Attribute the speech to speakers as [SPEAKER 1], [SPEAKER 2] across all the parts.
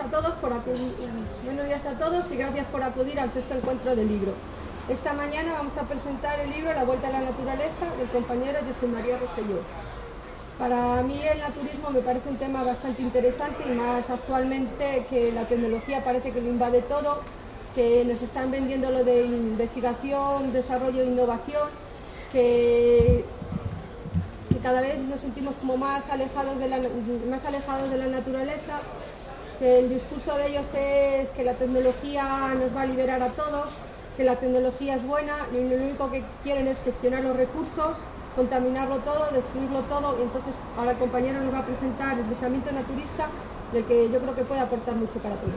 [SPEAKER 1] a todos buenos días a todos y gracias por acudir al sexto encuentro del libro. Esta mañana vamos a presentar el libro La Vuelta a la Naturaleza del compañero José María Rosselló. Para mí el naturismo me parece un tema bastante interesante y más actualmente que la tecnología parece que lo invade todo, que nos están vendiendo lo de investigación, desarrollo e innovación, que cada vez nos sentimos como más alejados de la naturaleza, que el discurso de ellos es que la tecnología nos va a liberar a todos, que la tecnología es buena y lo único que quieren es gestionar los recursos, contaminarlo todo, destruirlo todo. Y entonces ahora el compañero nos va a presentar el pensamiento naturista, del que yo creo que puede aportar mucho para todos.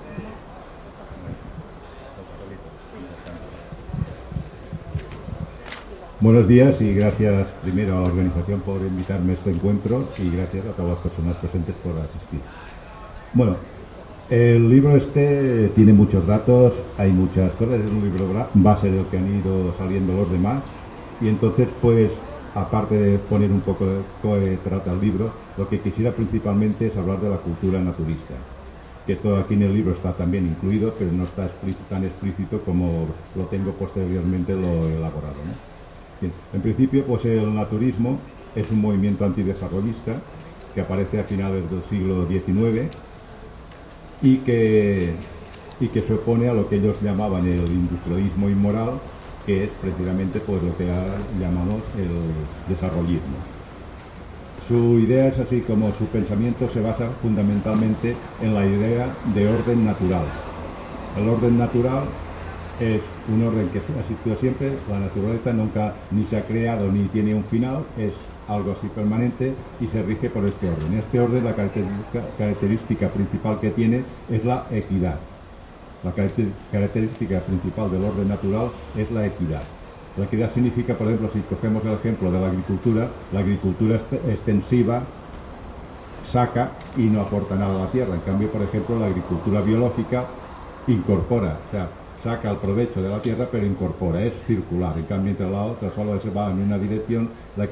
[SPEAKER 2] Buenos días y gracias primero a la organización por invitarme a este encuentro y gracias a todas las personas presentes por asistir. Bueno, el libro este tiene muchos datos, hay muchas cosas, es un libro base del que han ido saliendo los demás y entonces pues aparte de poner un poco de qué trata el libro, lo que quisiera principalmente es hablar de la cultura naturista, que esto aquí en el libro está también incluido, pero no está tan explícito como lo tengo posteriormente lo elaborado, ¿no? Bien, en principio, pues el naturismo es un movimiento antidesarrollista que aparece a finales del siglo XIX y que se opone a lo que ellos llamaban el industrialismo inmoral, que es precisamente pues lo que llamamos el desarrollismo. Su idea es así como su pensamiento se basa fundamentalmente en la idea de orden natural. El orden natural es un orden que ha existido siempre, la naturaleza nunca ni se ha creado ni tiene un final, es algo así permanente y se rige por este orden. Este orden, la característica principal que tiene es la equidad. La característica principal del orden natural es la equidad. La equidad significa, por ejemplo, si cogemos el ejemplo de la agricultura extensiva saca y no aporta nada a la tierra. En cambio, por ejemplo, la agricultura biológica incorpora, o sea, saca el provecho de la tierra pero incorpora, es circular. En cambio entre la otra solo se va en una dirección,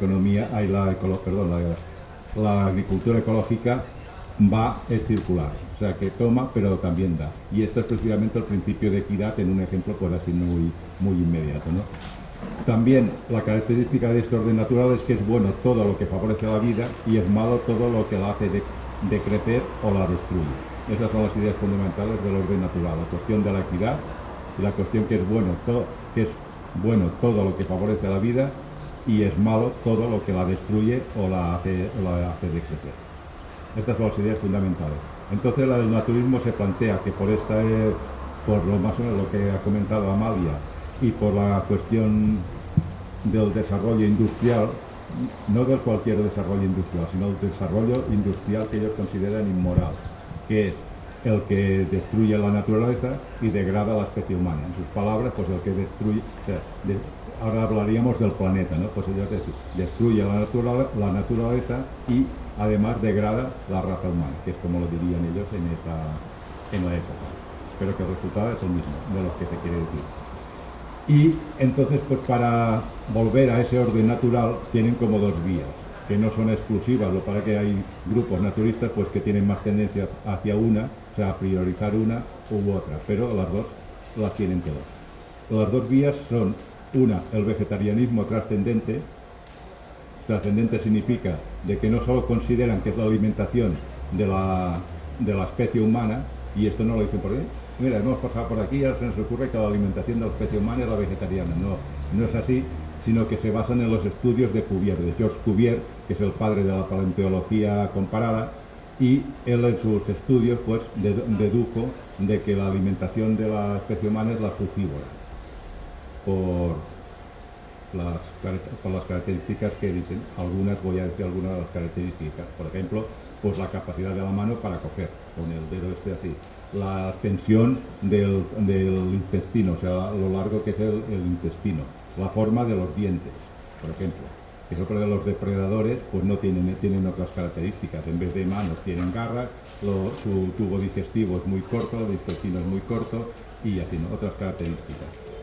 [SPEAKER 2] la agricultura ecológica es circular, o sea que toma pero también da. Y esto es precisamente el principio de equidad en un ejemplo pues así muy inmediato, ¿no? También la característica de este orden natural es que es bueno todo lo que favorece la vida y es malo todo lo que la hace decrecer o la destruye. Esas son las ideas fundamentales del orden natural, la cuestión de la equidad y la cuestión que es bueno todo lo que favorece la vida y es malo todo lo que la destruye o la hace decrecer. Estas son las ideas fundamentales. Entonces la del naturismo se plantea que por lo más o menos lo que ha comentado Amalia y por la cuestión del desarrollo industrial, no del cualquier desarrollo industrial, sino del desarrollo industrial que ellos consideran inmoral, que es el que destruye la naturaleza y degrada a la especie humana. En sus palabras, pues el que destruye, ahora hablaríamos del planeta, ¿no? Pues ellos destruye la naturaleza y además degrada la raza humana, que es como lo dirían ellos en la época. Pero que el resultado es el mismo de lo que se quiere decir. Y entonces, pues para volver a ese orden natural tienen como dos vías, que no son exclusivas, lo para que hay grupos naturistas pues que tienen más tendencia hacia una, o sea, a priorizar una u otra, pero las dos las tienen todas. Las dos vías son una, el vegetarianismo trascendente. Trascendente significa de que no solo consideran que es la alimentación de la especie humana, y esto no lo dicen por ahí, mira, hemos pasado por aquí y ahora se nos ocurre que la alimentación de la especie humana es la vegetariana. No es así, sino que se basan en los estudios de Cuvier, de Georges Cuvier, que es el padre de la paleontología comparada, y él en sus estudios pues dedujo de que la alimentación de la especie humana es la frugívora, por las características que dicen. Voy a decir algunas de las características, por ejemplo, pues la capacidad de la mano para coger, con el dedo así, la extensión del intestino, o sea, lo largo que es el intestino, la forma de los dientes, por ejemplo. Eso de los depredadores pues no tienen otras características. En vez de manos tienen garras, su tubo digestivo es muy corto, el intestino es muy corto y así, ¿no? Otras características.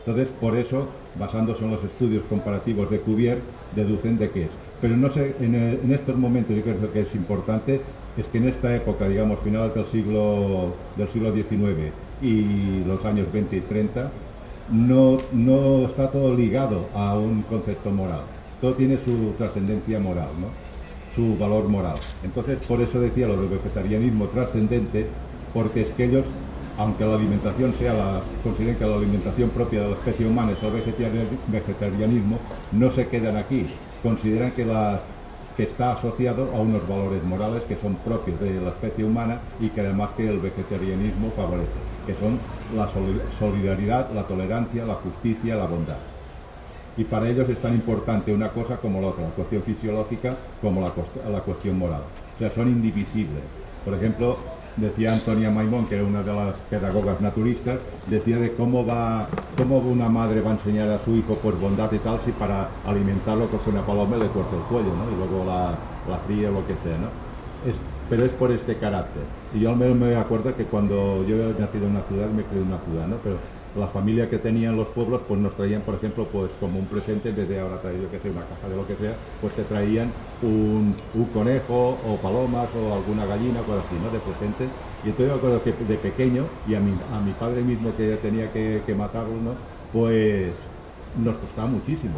[SPEAKER 2] Entonces, por eso, basándose en los estudios comparativos de Cuvier, deducen de qué es. Pero no sé, en estos momentos yo creo que es importante, es que en esta época, digamos, finales del siglo XIX y los años 20 y 30, no está todo ligado a un concepto moral. Todo tiene su trascendencia moral, ¿no? Su valor moral. Entonces, por eso decía lo del vegetarianismo trascendente, porque es que ellos, aunque la alimentación consideren que la alimentación propia de la especie humana es el vegetarianismo, no se quedan aquí. Consideran que está asociado a unos valores morales que son propios de la especie humana y que además que el vegetarianismo favorece, que son la solidaridad, la tolerancia, la justicia, la bondad. Y para ellos es tan importante una cosa como la otra, la cuestión fisiológica como la cuestión moral. O sea, son indivisibles. Por ejemplo, decía Antonia Maimón, que era una de las pedagogas naturistas, decía de cómo una madre va a enseñar a su hijo por bondad y tal si para alimentarlo coge una paloma y le corta el cuello, ¿no? Y luego la fríe o lo que sea, ¿no? Pero es por este carácter. Y yo al menos me acuerdo que cuando yo he nacido en una ciudad, me crié en una ciudad, ¿no? Pero la familia que tenían los pueblos, pues nos traían, por ejemplo, pues como un presente, en vez de ahora traer, yo que sé, una caja de lo que sea, pues te traían un conejo o palomas o alguna gallina o cosas así, ¿no? De presente. Y entonces yo me acuerdo que de pequeño, y a mi padre mismo que tenía que matarlo, ¿no? Pues nos costaba muchísimo,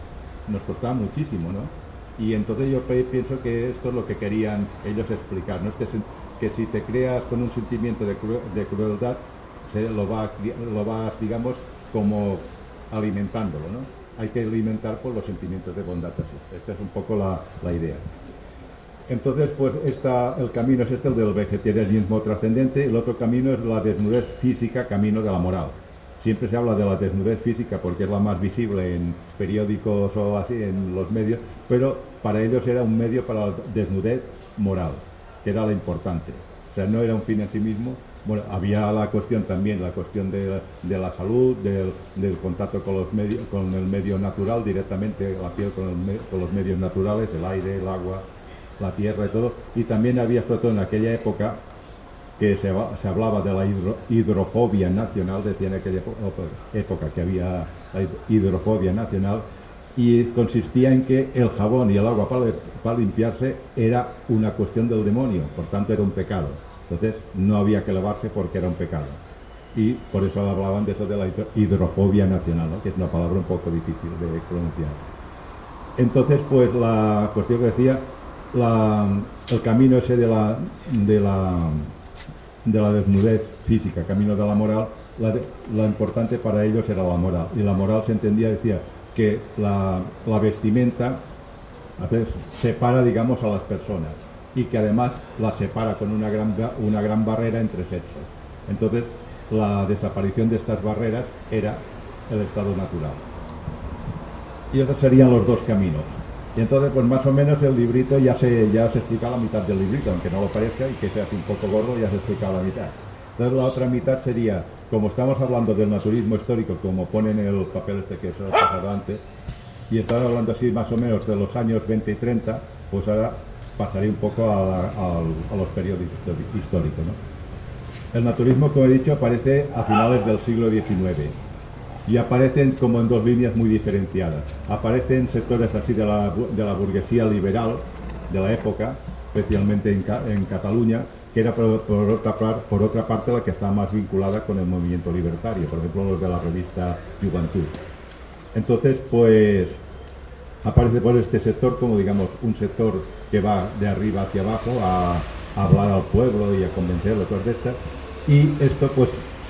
[SPEAKER 2] ¿no? Y entonces yo pienso que esto es lo que querían ellos explicar, ¿no? Que si te creas con un sentimiento de crueldad, lo vas, digamos, como alimentándolo, ¿no? Hay que alimentar por los sentimientos de bondad así. Esta es un poco la idea. Entonces, pues el camino es el del vegetarianismo trascendente. El otro camino es la desnudez física, camino de la moral. Siempre se habla de la desnudez física porque es la más visible en periódicos o así, en los medios, pero para ellos era un medio para la desnudez moral, que era la importante. O sea, no era un fin en sí mismo. Bueno, había la cuestión también, la cuestión de la salud, del contacto con el medio natural, directamente la piel con los medios naturales, el aire, el agua, la tierra y todo. Y también había, sobre todo en aquella época, que se hablaba de la hidrofobia nacional, decía en aquella época que había la hidrofobia nacional, y consistía en que el jabón y el agua para limpiarse era una cuestión del demonio, por tanto era un pecado. Entonces no había que lavarse porque era un pecado. Y por eso hablaban de eso de la hidrofobia nacional, ¿no? Que es una palabra un poco difícil de pronunciar. Entonces, pues la cuestión que decía, el camino ese de la desnudez física, camino de la moral, lo importante para ellos era la moral. Y la moral se entendía, decía, que la vestimenta separa, digamos, a las personas, y que además la separa con una gran barrera entre sexos. Entonces, la desaparición de estas barreras era el estado natural. Y esos serían los dos caminos. Y entonces, pues más o menos el librito ya se explica la mitad del librito, aunque no lo parezca y que sea así un poco gordo, ya se explica la mitad. Entonces la otra mitad sería, como estamos hablando del naturismo histórico, como ponen en el papel este que se lo he pasado antes, y estamos hablando así más o menos de los años 20 y 30, pues ahora pasaré un poco a los periodos históricos, ¿no? El naturismo, como he dicho, aparece a finales del siglo XIX y aparecen como en dos líneas muy diferenciadas. Aparecen sectores así de la burguesía liberal de la época, especialmente en Cataluña, que era por otra parte la que está más vinculada con el movimiento libertario, por ejemplo los de la revista Juventud. Entonces, pues aparece por este sector como, digamos, un sector que va de arriba hacia abajo a hablar al pueblo y a convencerlo, cosas de estas. Y esto, pues,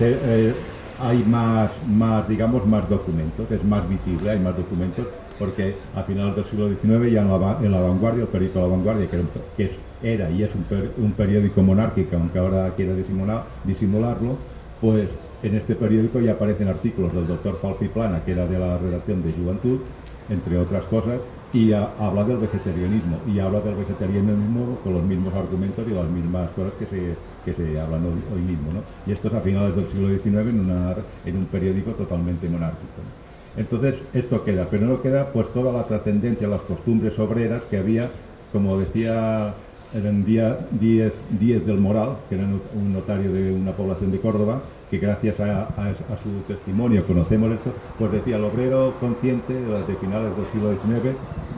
[SPEAKER 2] hay más documentos, es más visible, hay más documentos, porque a finales del siglo XIX ya en La Vanguardia, el periódico La Vanguardia, que era y es un periódico monárquico, aunque ahora quiere disimularlo, pues en este periódico ya aparecen artículos del doctor Falpiplana, que era de la redacción de Juventud, entre otras cosas, y habla del vegetarianismo, y habla del vegetarianismo con los mismos argumentos y las mismas cosas que se hablan hoy mismo, ¿no? Y esto es a finales del siglo XIX en un periódico totalmente monárquico, ¿no? Entonces esto queda, pero no queda pues toda la trascendencia, las costumbres obreras que había, como decía Díez del Moral, que era un notario de una población de Córdoba, que gracias a su testimonio conocemos esto, pues decía el obrero consciente de finales del siglo XIX,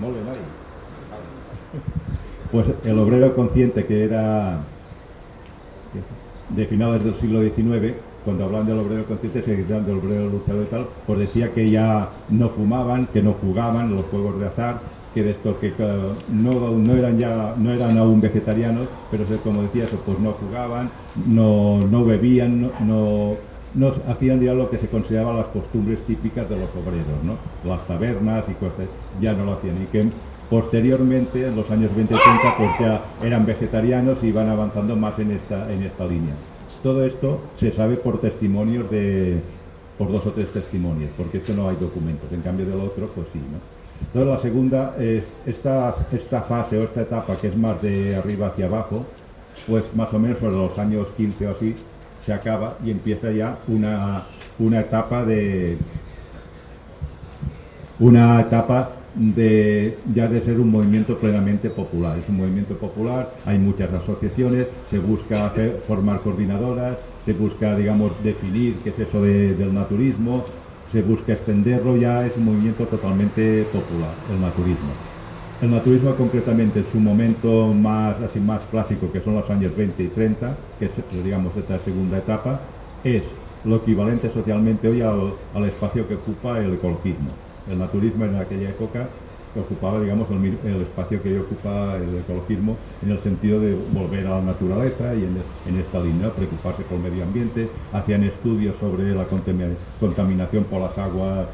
[SPEAKER 2] pues el obrero consciente que era de finales del siglo XIX, cuando hablan del obrero consciente se decían del obrero luchador y tal, pues decía que ya no fumaban, que no jugaban los juegos de azar, que de esto que no eran aún vegetarianos, pero como decía eso, pues no jugaban, no bebían, no hacían ya lo que se consideraban las costumbres típicas de los obreros, ¿no? Las tabernas y cosas, ya no lo hacían, y que posteriormente, en los años 20 y 30, pues ya eran vegetarianos y iban avanzando más en esta línea. Todo esto se sabe por testimonios por 2 o 3 testimonios, porque esto no hay documentos, en cambio del otro, pues sí, ¿no? Entonces la segunda, esta fase o esta etapa que es más de arriba hacia abajo, pues más o menos sobre los años 15 o así, se acaba y empieza ya una etapa de ser un movimiento plenamente popular. Es un movimiento popular, hay muchas asociaciones, se busca formar coordinadoras, se busca, digamos, definir qué es eso del naturismo, se busca extenderlo, ya es un movimiento totalmente popular, el naturismo. El naturismo concretamente en su momento más clásico, que son los años 20 y 30, que es, digamos, esta segunda etapa, es lo equivalente socialmente hoy al espacio que ocupa el ecologismo. El naturismo en aquella época ocupaba, digamos, el espacio que hoy ocupa el ecologismo, en el sentido de volver a la naturaleza y en esta línea, preocuparse por el medio ambiente. Hacían estudios sobre la contaminación por las aguas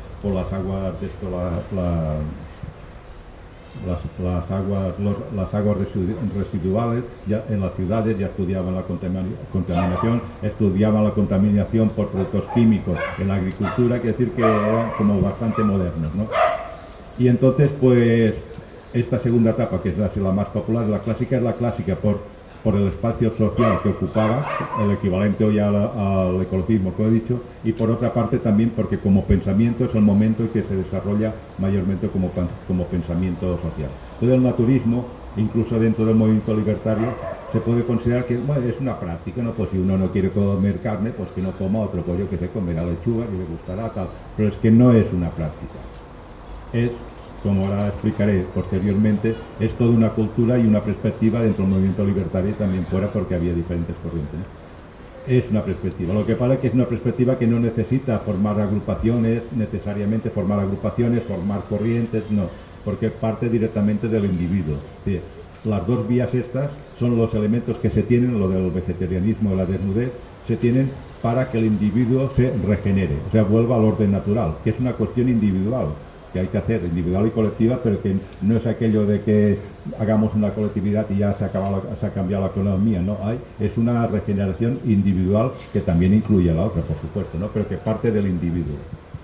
[SPEAKER 2] residuales. Ya en las ciudades ya estudiaban la contaminación, estudiaban la contaminación por productos químicos en la agricultura, quiere decir que eran como bastante modernos, ¿no? Y entonces, pues, esta segunda etapa, que es la más popular, la clásica, es la clásica por el espacio social que ocupaba, el equivalente hoy al ecologismo que he dicho, y por otra parte también porque como pensamiento es el momento en que se desarrolla mayormente como pensamiento social. Todo el naturismo, incluso dentro del movimiento libertario, se puede considerar que, bueno, es una práctica, ¿no? Pues si uno no quiere comer carne, pues que no coma otro pollo, que se comerá lechuga, que le gustará, tal. Pero es que no es una práctica. Es, como ahora explicaré posteriormente, es toda una cultura y una perspectiva dentro del movimiento libertario y también fuera, porque había diferentes corrientes, ¿no? Es una perspectiva. Lo que pasa es que es una perspectiva que no necesita formar agrupaciones, formar corrientes, no, porque parte directamente del individuo. Sí, las 2 vías estas son los elementos que se tienen, lo del vegetarianismo y la desnudez, se tienen para que el individuo se regenere, o sea, vuelva al orden natural, que es una cuestión individual que hay que hacer, individual y colectiva, pero que no es aquello de que hagamos una colectividad y ya se ha cambiado la economía, ¿no? Es una regeneración individual que también incluye a la otra, por supuesto, ¿no? Pero que parte del individuo.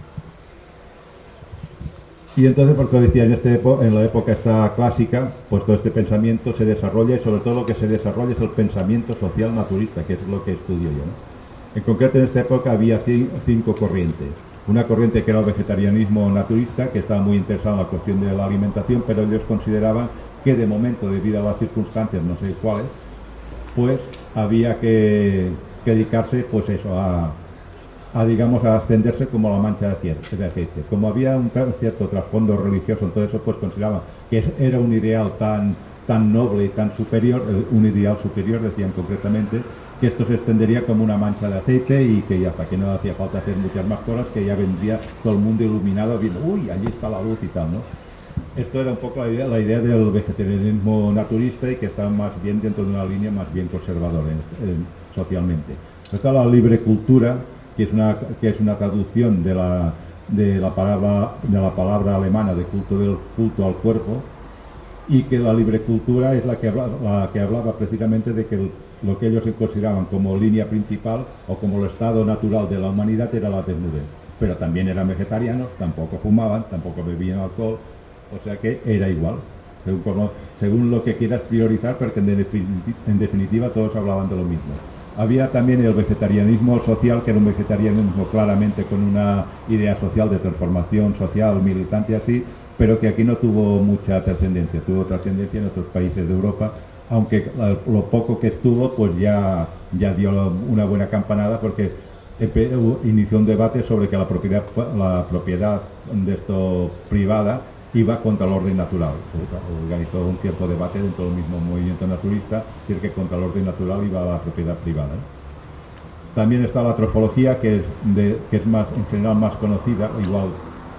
[SPEAKER 2] Y entonces, porque decía, en la época esta clásica, pues todo este pensamiento se desarrolla, y sobre todo lo que se desarrolla es el pensamiento social naturista, que es lo que estudio yo, ¿no? En concreto, en esta época había 5 corrientes. Una corriente que era el vegetarianismo naturista, que estaba muy interesado en la cuestión de la alimentación, pero ellos consideraban que de momento, debido a las circunstancias, no sé cuáles, pues había que dedicarse, pues eso, a ascenderse como la mancha de aceite. Como había un cierto trasfondo religioso en todo eso, pues consideraban que era un ideal tan noble y tan superior, un ideal superior, decían concretamente, que esto se extendería como una mancha de aceite y que ya hasta que no hacía falta hacer muchas más cosas, que ya vendría todo el mundo iluminado viendo, uy, allí está la luz y tal, ¿no? Esto era un poco la idea del vegetarianismo naturista, y que estaba más bien dentro de una línea más bien conservadora socialmente. Está la libre cultura, que es una traducción de la palabra alemana de culto al cuerpo, y que la libre cultura es la que hablaba precisamente de que lo que ellos consideraban como línea principal o como el estado natural de la humanidad era la desnudez. Pero también eran vegetarianos, tampoco fumaban, tampoco bebían alcohol, o sea que era igual, según lo que quieras priorizar, porque en definitiva todos hablaban de lo mismo. Había también el vegetarianismo social, que era un vegetarianismo claramente con una idea social de transformación social, militante así, pero que aquí no tuvo mucha trascendencia. Tuvo trascendencia en otros países de Europa, aunque lo poco que estuvo pues ya dio una buena campanada, porque inició un debate sobre que la propiedad de esto privada iba contra el orden natural. Organizó un cierto debate dentro del mismo movimiento naturalista, decir que contra el orden natural iba la propiedad privada. También está la trofología, que es más, en general más conocida, igual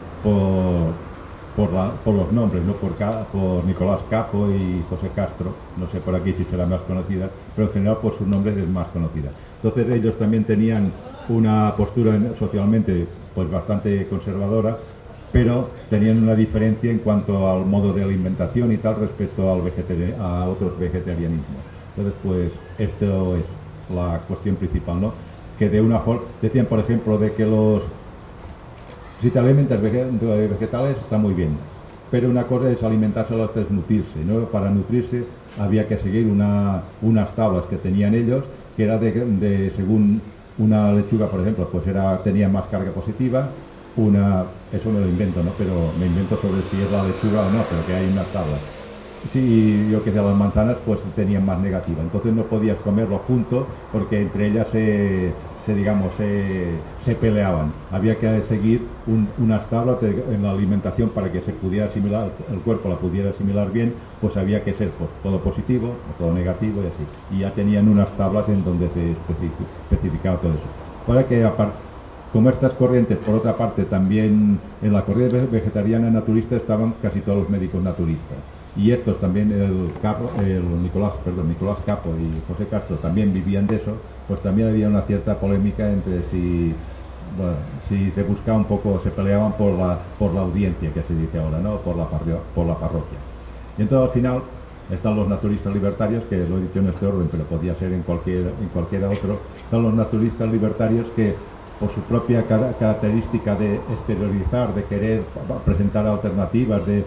[SPEAKER 2] por los nombres, ¿no? por Nicolás Capo y José Castro, no sé por aquí si será más conocida, pero en general por sus nombres es más conocida. Entonces ellos también tenían una postura socialmente pues bastante conservadora, pero tenían una diferencia en cuanto al modo de alimentación y tal respecto a otros vegetarianismos. Entonces pues esto es la cuestión principal, ¿no? Que de una forma, decían por ejemplo de que si te alimentas de vegetales está muy bien, pero una cosa es alimentarse, la otra es nutrirse, ¿no? Para nutrirse había que seguir unas tablas que tenían ellos, que era de según una lechuga, por ejemplo, pues tenía más carga positiva, eso me lo invento, ¿no? Pero me invento sobre si es la lechuga o no, pero que hay unas tablas. Si yo que sé, las manzanas pues tenían más negativa, entonces no podías comerlo juntos porque entre ellas se peleaban. Había que seguir unas tablas en la alimentación para que se pudiera asimilar, el cuerpo la pudiera asimilar bien, pues había que ser pues, todo positivo o todo negativo y así. Y ya tenían unas tablas en donde se especificaba todo eso. Para que como estas corrientes, por otra parte, también en la corriente vegetariana naturalista estaban casi todos los médicos naturistas. Y estos también, Nicolás Capo y José Castro también vivían de eso, pues también había una cierta polémica entre si se buscaba un poco, se peleaban por la audiencia, que se dice ahora, ¿no? Por la parroquia. Y entonces al final están los naturalistas libertarios, que lo he dicho en este orden, pero podía ser en cualquiera otro. Están los naturalistas libertarios que, por su propia característica de exteriorizar, de querer presentar alternativas, de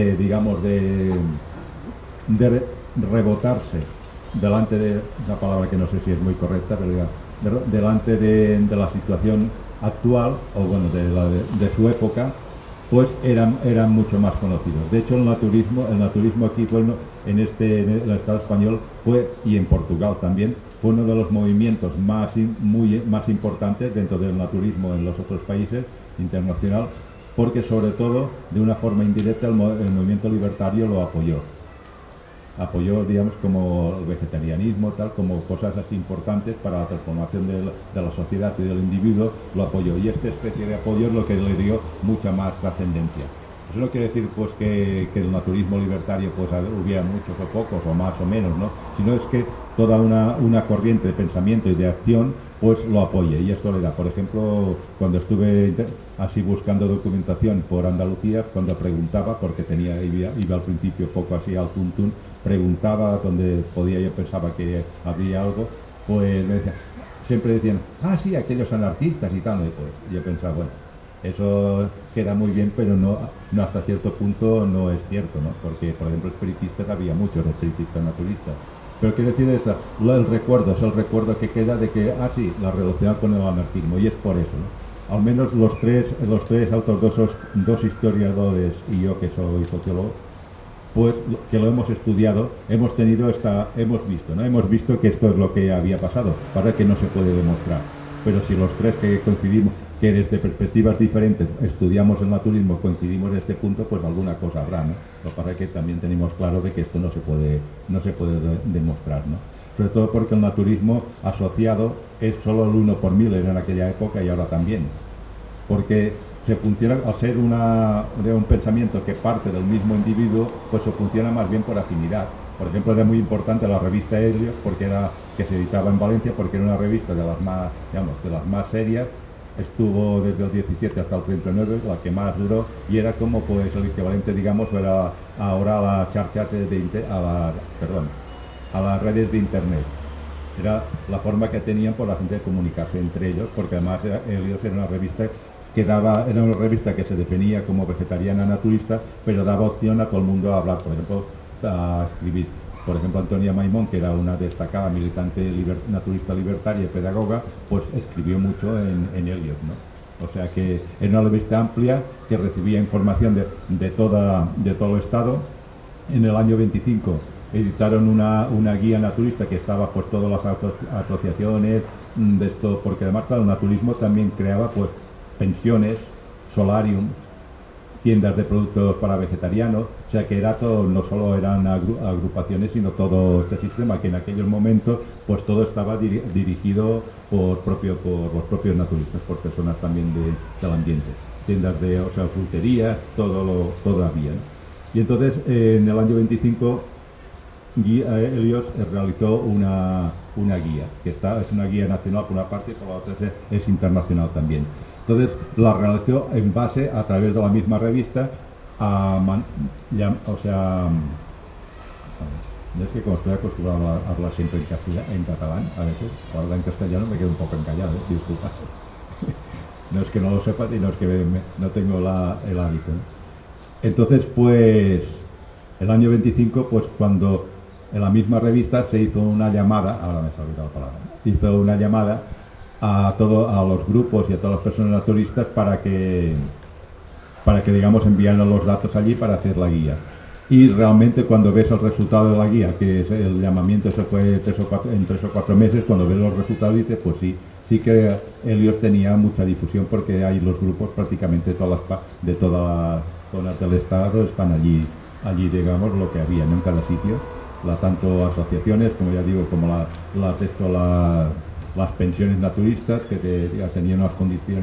[SPEAKER 2] rebotarse delante de una palabra que no sé si es muy correcta, pero delante de la situación actual, o bueno, de su época, pues eran mucho más conocidos. De hecho, el naturismo aquí fue en el Estado español y en Portugal también, fue uno de los movimientos más importantes dentro del naturismo en los otros países internacional, porque sobre todo de una forma indirecta el movimiento libertario lo apoyó, digamos, como el vegetarianismo, tal, como cosas así importantes para la transformación de la sociedad y del individuo, lo apoyó, y esta especie de apoyo es lo que le dio mucha más trascendencia. Eso no quiere decir pues que el naturismo libertario pues hubiera muchos o pocos o más o menos, ¿no? Sino es que toda una corriente de pensamiento y de acción pues lo apoya, y esto le da. Por ejemplo, cuando estuve así buscando documentación por Andalucía, cuando preguntaba, porque iba al principio poco así al tuntún, preguntaba donde podía, yo pensaba que había algo, pues siempre decían, sí, aquellos anarquistas y tal, pues yo pensaba, bueno, eso queda muy bien, pero no hasta cierto punto no es cierto, ¿no? Porque, por ejemplo, espiritistas había muchos espiritistas naturistas. Pero quiero decir el recuerdo, es el recuerdo que queda de que, sí, la relación con el anarquismo, y es por eso, ¿no? Al menos los tres autores, dos historiadores y yo que soy sociólogo, pues que lo hemos estudiado, hemos visto que esto es lo que había pasado, para que no se puede demostrar. Pero si los tres que coincidimos, que desde perspectivas diferentes estudiamos el naturismo, coincidimos en este punto, pues alguna cosa habrá, ¿no? Lo que pasa es que también tenemos claro de que esto no se puede demostrar, ¿no? Sobre todo porque el naturismo asociado es solo el 1 por 1000, era en aquella época y ahora también. Porque se funciona, al ser de un pensamiento que parte del mismo individuo, pues se funciona más bien por afinidad. Por ejemplo, era muy importante la revista Helios, que se editaba en Valencia, porque era una revista de las más serias. Estuvo desde el 17 hasta el 39, la que más duró, y era como pues el equivalente, digamos, era ahora a las charchas a las redes de internet. Era la forma que tenían por la gente de comunicarse entre ellos, porque además Helios era una revista que se definía como vegetariana naturista, pero daba opción a todo el mundo a hablar, por ejemplo, a escribir. Por ejemplo, Antonia Maimón, que era una destacada militante naturista libertaria y pedagoga, pues escribió mucho en Helios, ¿no? O sea que era una revista amplia que recibía información de todo el Estado. En el año 25 editaron una guía naturista que estaba pues todas las asociaciones, de esto, porque además, claro, el naturismo también creaba pues pensiones, solarium, tiendas de productos para vegetarianos, o sea que era todo, no solo eran agrupaciones, sino todo este sistema que en aquellos momentos pues todo estaba dirigido por los propios naturistas, por personas también del ambiente, tiendas de, o sea, fruterías, todo había, ¿no? Y entonces en el año 25 Helios realizó una guía, que es una guía nacional por una parte y por la otra es internacional también. Entonces la realizó en base, a través de la misma revista, es que como estoy acostumbrado a hablar siempre en catalán, a veces, ahora en castellano me quedo un poco encallado, disculpa. No es que no lo sepa, sino es que no tengo el hábito, ¿no? Entonces, pues, el año 25, pues cuando en la misma revista se hizo una llamada, ahora me he olvidado la palabra, hizo una llamada a los grupos y a todas las personas naturistas para que digamos enviaran los datos allí para hacer la guía. Y realmente cuando ves el resultado de la guía, que es el llamamiento se fue en 3 o 4 meses, cuando ves los resultados dices, pues sí que Helios tenía mucha difusión, porque hay los grupos prácticamente de todas las zonas del estado están allí digamos lo que había, ¿no? En cada sitio, tanto asociaciones, como ya digo, como las pensiones naturistas, que ya tenían unas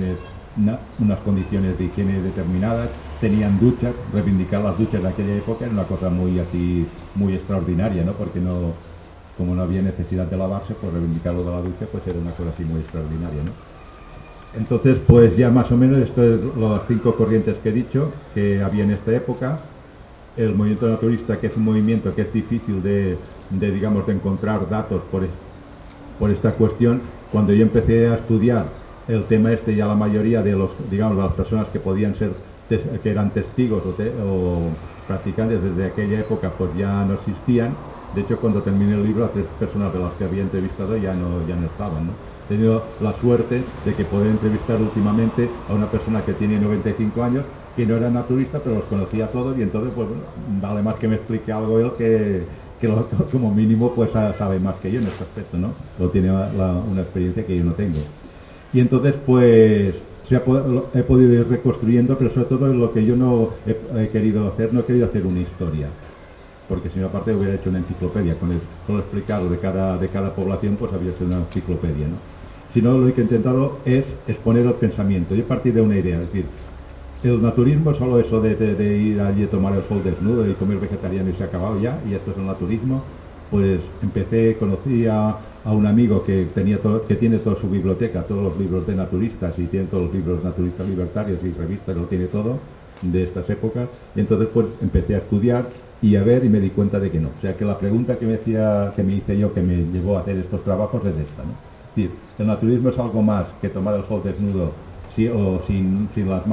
[SPEAKER 2] condiciones de higiene determinadas, tenían duchas. Reivindicar las duchas de aquella época era una cosa muy extraordinaria, ¿no? Porque como no había necesidad de lavarse, pues reivindicarlo de la ducha pues era una cosa así muy extraordinaria, ¿no? Entonces, pues ya más o menos esto es las 5 corrientes que he dicho que había en esta época. El movimiento naturista, que es un movimiento que es difícil de encontrar datos por esta cuestión. Cuando yo empecé a estudiar el tema ya la mayoría de las personas que podían ser, que eran testigos o practicantes desde aquella época, pues ya no existían. De hecho, cuando terminé el libro, a 3 personas de las que había entrevistado ya no estaban, ¿no? He tenido la suerte de que poder entrevistar últimamente a una persona que tiene 95 años, que no era naturista, pero los conocía a todos, y entonces, pues bueno, vale más que me explique algo él que como mínimo pues sabe más que yo en este aspecto, ¿no? O tiene una experiencia que yo no tengo. Y entonces, pues he podido ir reconstruyendo, pero sobre todo lo que yo no he querido hacer una historia, porque si no, aparte hubiera hecho una enciclopedia, solo explicarlo de cada población, pues habría sido una enciclopedia, ¿no? Sino lo que he intentado es exponer el pensamiento. Yo partí de una idea, es decir, el naturismo es solo eso de ir allí a tomar el sol desnudo y comer vegetariano y se ha acabado ya, y esto es el naturismo. Pues conocí a un amigo que tiene toda su biblioteca, todos los libros de naturistas, y tiene todos los libros naturistas libertarios y revistas, lo tiene todo de estas épocas, y entonces pues empecé a estudiar y a ver, y me di cuenta de que no. O sea, que la pregunta que me hice yo, que me llevó a hacer estos trabajos, es esta, ¿no? Es decir, el naturismo es algo más que tomar el sol desnudo, sin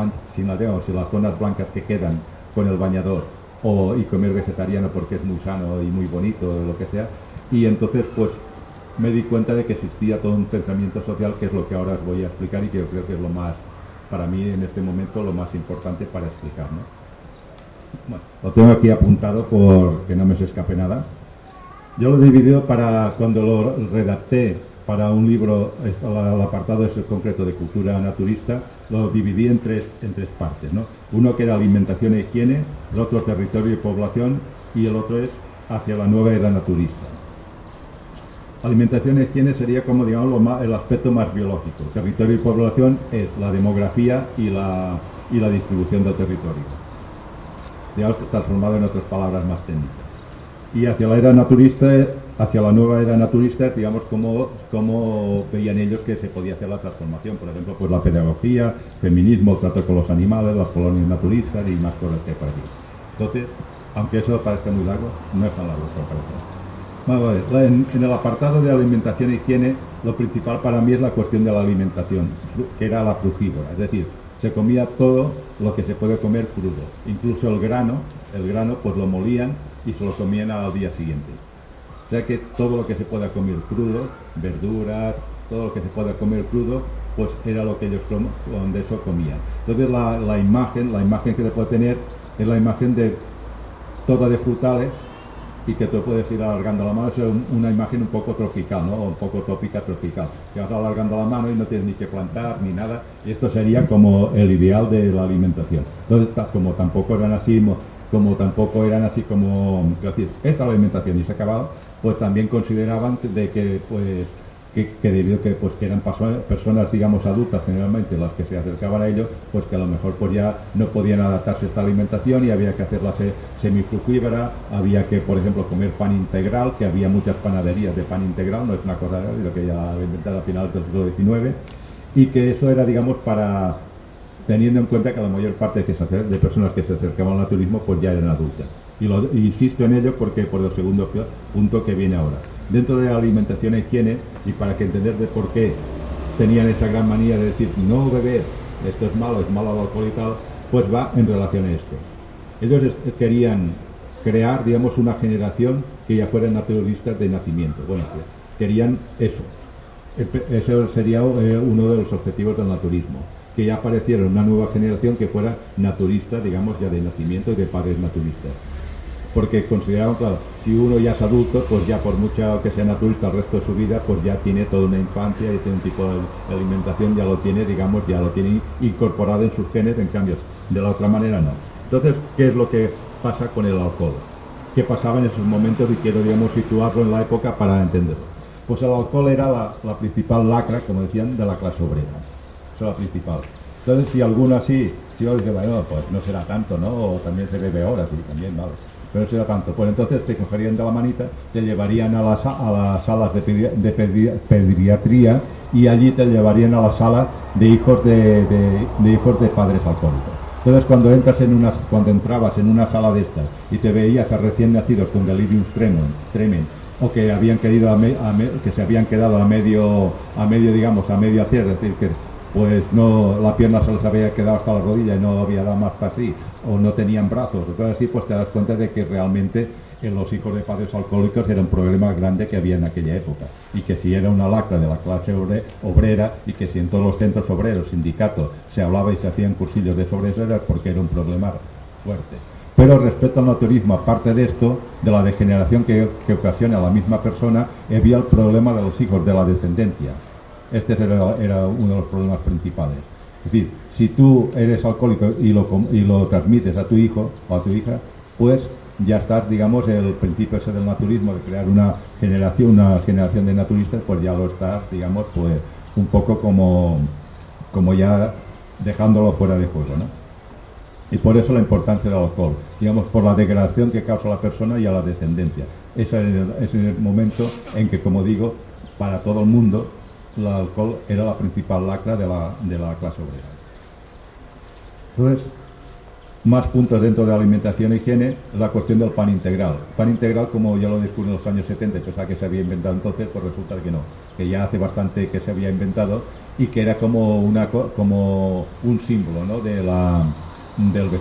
[SPEAKER 2] las zonas blancas que quedan con el bañador, y comer vegetariano porque es muy sano y muy bonito, lo que sea. Y entonces pues me di cuenta de que existía todo un pensamiento social, que es lo que ahora os voy a explicar, y que yo creo que es lo más, para mí en este momento, lo más importante para explicar, ¿no? Bueno, lo tengo aquí apuntado porque no me se escape nada. Yo lo he dividido para cuando lo redacté para un libro, el apartado es el concreto de cultura naturista, lo dividí en tres partes, ¿no? Uno que era alimentación e higiene, el otro territorio y población, y el otro es hacia la nueva era naturista. Alimentación e higiene sería como, digamos, el aspecto más biológico. Territorio y población es la demografía y la distribución del territorio, digamos, transformado en otras palabras más técnicas. Y hacia la era naturista, hacia la nueva era naturista, digamos, cómo veían ellos que se podía hacer la transformación. Por ejemplo, pues la pedagogía, feminismo, trato con los animales, las colonias naturistas y más cosas que hay por aquí. Entonces, aunque eso parezca muy largo, no es tan largo, pero parece. Bueno, en el apartado de alimentación e higiene, lo principal para mí es la cuestión de la alimentación, que era la frugívora, es decir, se comía todo lo que se puede comer crudo, incluso el grano pues lo molían y se lo comían al día siguiente. O sea que todo lo que se pueda comer crudo, verduras, todo lo que se pueda comer crudo, pues era lo que ellos de eso comían. Entonces la imagen que se puede tener es la imagen de toda de frutales, y que tú puedes ir alargando la mano. Es una imagen un poco tropical, ¿no? Un poco tópica tropical, que vas alargando la mano y no tienes ni que plantar ni nada, y esto sería como el ideal de la alimentación. Entonces, como tampoco eran así como esta alimentación y se ha acabado, pues también consideraban de que pues que debido a que pues que eran personas digamos adultas generalmente las que se acercaban a ellos, pues que a lo mejor pues ya no podían adaptarse a esta alimentación y había que hacerla semifructífera, había que por ejemplo comer pan integral, que había muchas panaderías de pan integral, no es una cosa de lo que ya había inventado a finales del siglo XIX, y que eso era digamos para teniendo en cuenta que la mayor parte de personas que se acercaban al naturismo pues ya eran adultas. Y insisto en ello porque por el segundo punto que viene ahora. Dentro de la alimentación e higiene, y para que entender de por qué tenían esa gran manía de decir no beber, esto es malo el alcohol y tal, pues va en relación a esto. Ellos querían crear, digamos, una generación que ya fuera naturalistas de nacimiento. Bueno, querían eso. Eso sería uno de los objetivos del naturismo, que ya apareciera una nueva generación que fuera naturista, digamos, ya de nacimiento y de padres naturistas. Porque consideraban, claro, si uno ya es adulto, pues ya por mucho que sea naturista el resto de su vida, pues ya tiene toda una infancia y tiene un tipo de alimentación, ya lo tiene, digamos, ya lo tiene incorporado en sus genes, en cambio, de la otra manera no. Entonces, ¿qué es lo que pasa con el alcohol? ¿Qué pasaba en esos momentos? Y quiero, digamos, situarlo en la época para entenderlo. Pues el alcohol era la principal lacra, como decían, de la clase obrera. Eso es la principal. Entonces, si alguno así, si yo digo, bueno, pues no será tanto, ¿no? O también se bebe ahora, sí, también, vale. Pero no será tanto. Pues entonces te cogerían de la manita, te llevarían a las salas de pediatría y allí te llevarían a la sala de hijos de hijos de padres alcohólicos. Entonces cuando entrabas en una sala de estas y te veías a recién nacidos con delirium tremens, o que habían querido que se habían quedado a medio hacer, es decir que pues no, la pierna se les había quedado hasta la rodilla y no había dado más para sí, o no tenían brazos, o cosas así, pues te das cuenta de que realmente los hijos de padres alcohólicos era un problema grande que había en aquella época, y que si era una lacra de la clase obrera, y que si en todos los centros obreros, sindicatos, se hablaba y se hacían cursillos de sobre eso, era porque era un problema fuerte. Pero respecto al naturismo, aparte de esto, de la degeneración que ocasiona la misma persona, había el problema de los hijos, de la descendencia. Este era uno de los problemas principales. Es decir, si tú eres alcohólico y lo transmites a tu hijo o a tu hija, pues ya estás, digamos, el principio ese del naturismo, de crear una generación de naturistas, pues ya lo estás, digamos, pues un poco como ya dejándolo fuera de juego, ¿no? Y por eso la importancia del alcohol, digamos, por la degradación que causa a la persona y a la descendencia. Ese es el momento en que, como digo, para todo el mundo, el alcohol era la principal lacra de la clase obrera. Entonces, más puntos dentro de la alimentación e higiene, la cuestión del pan integral. Pan integral, como ya lo descubrí en los años 70, pensaba que se había inventado entonces, pues resulta que no, que ya hace bastante que se había inventado y que era como un símbolo, ¿no?, del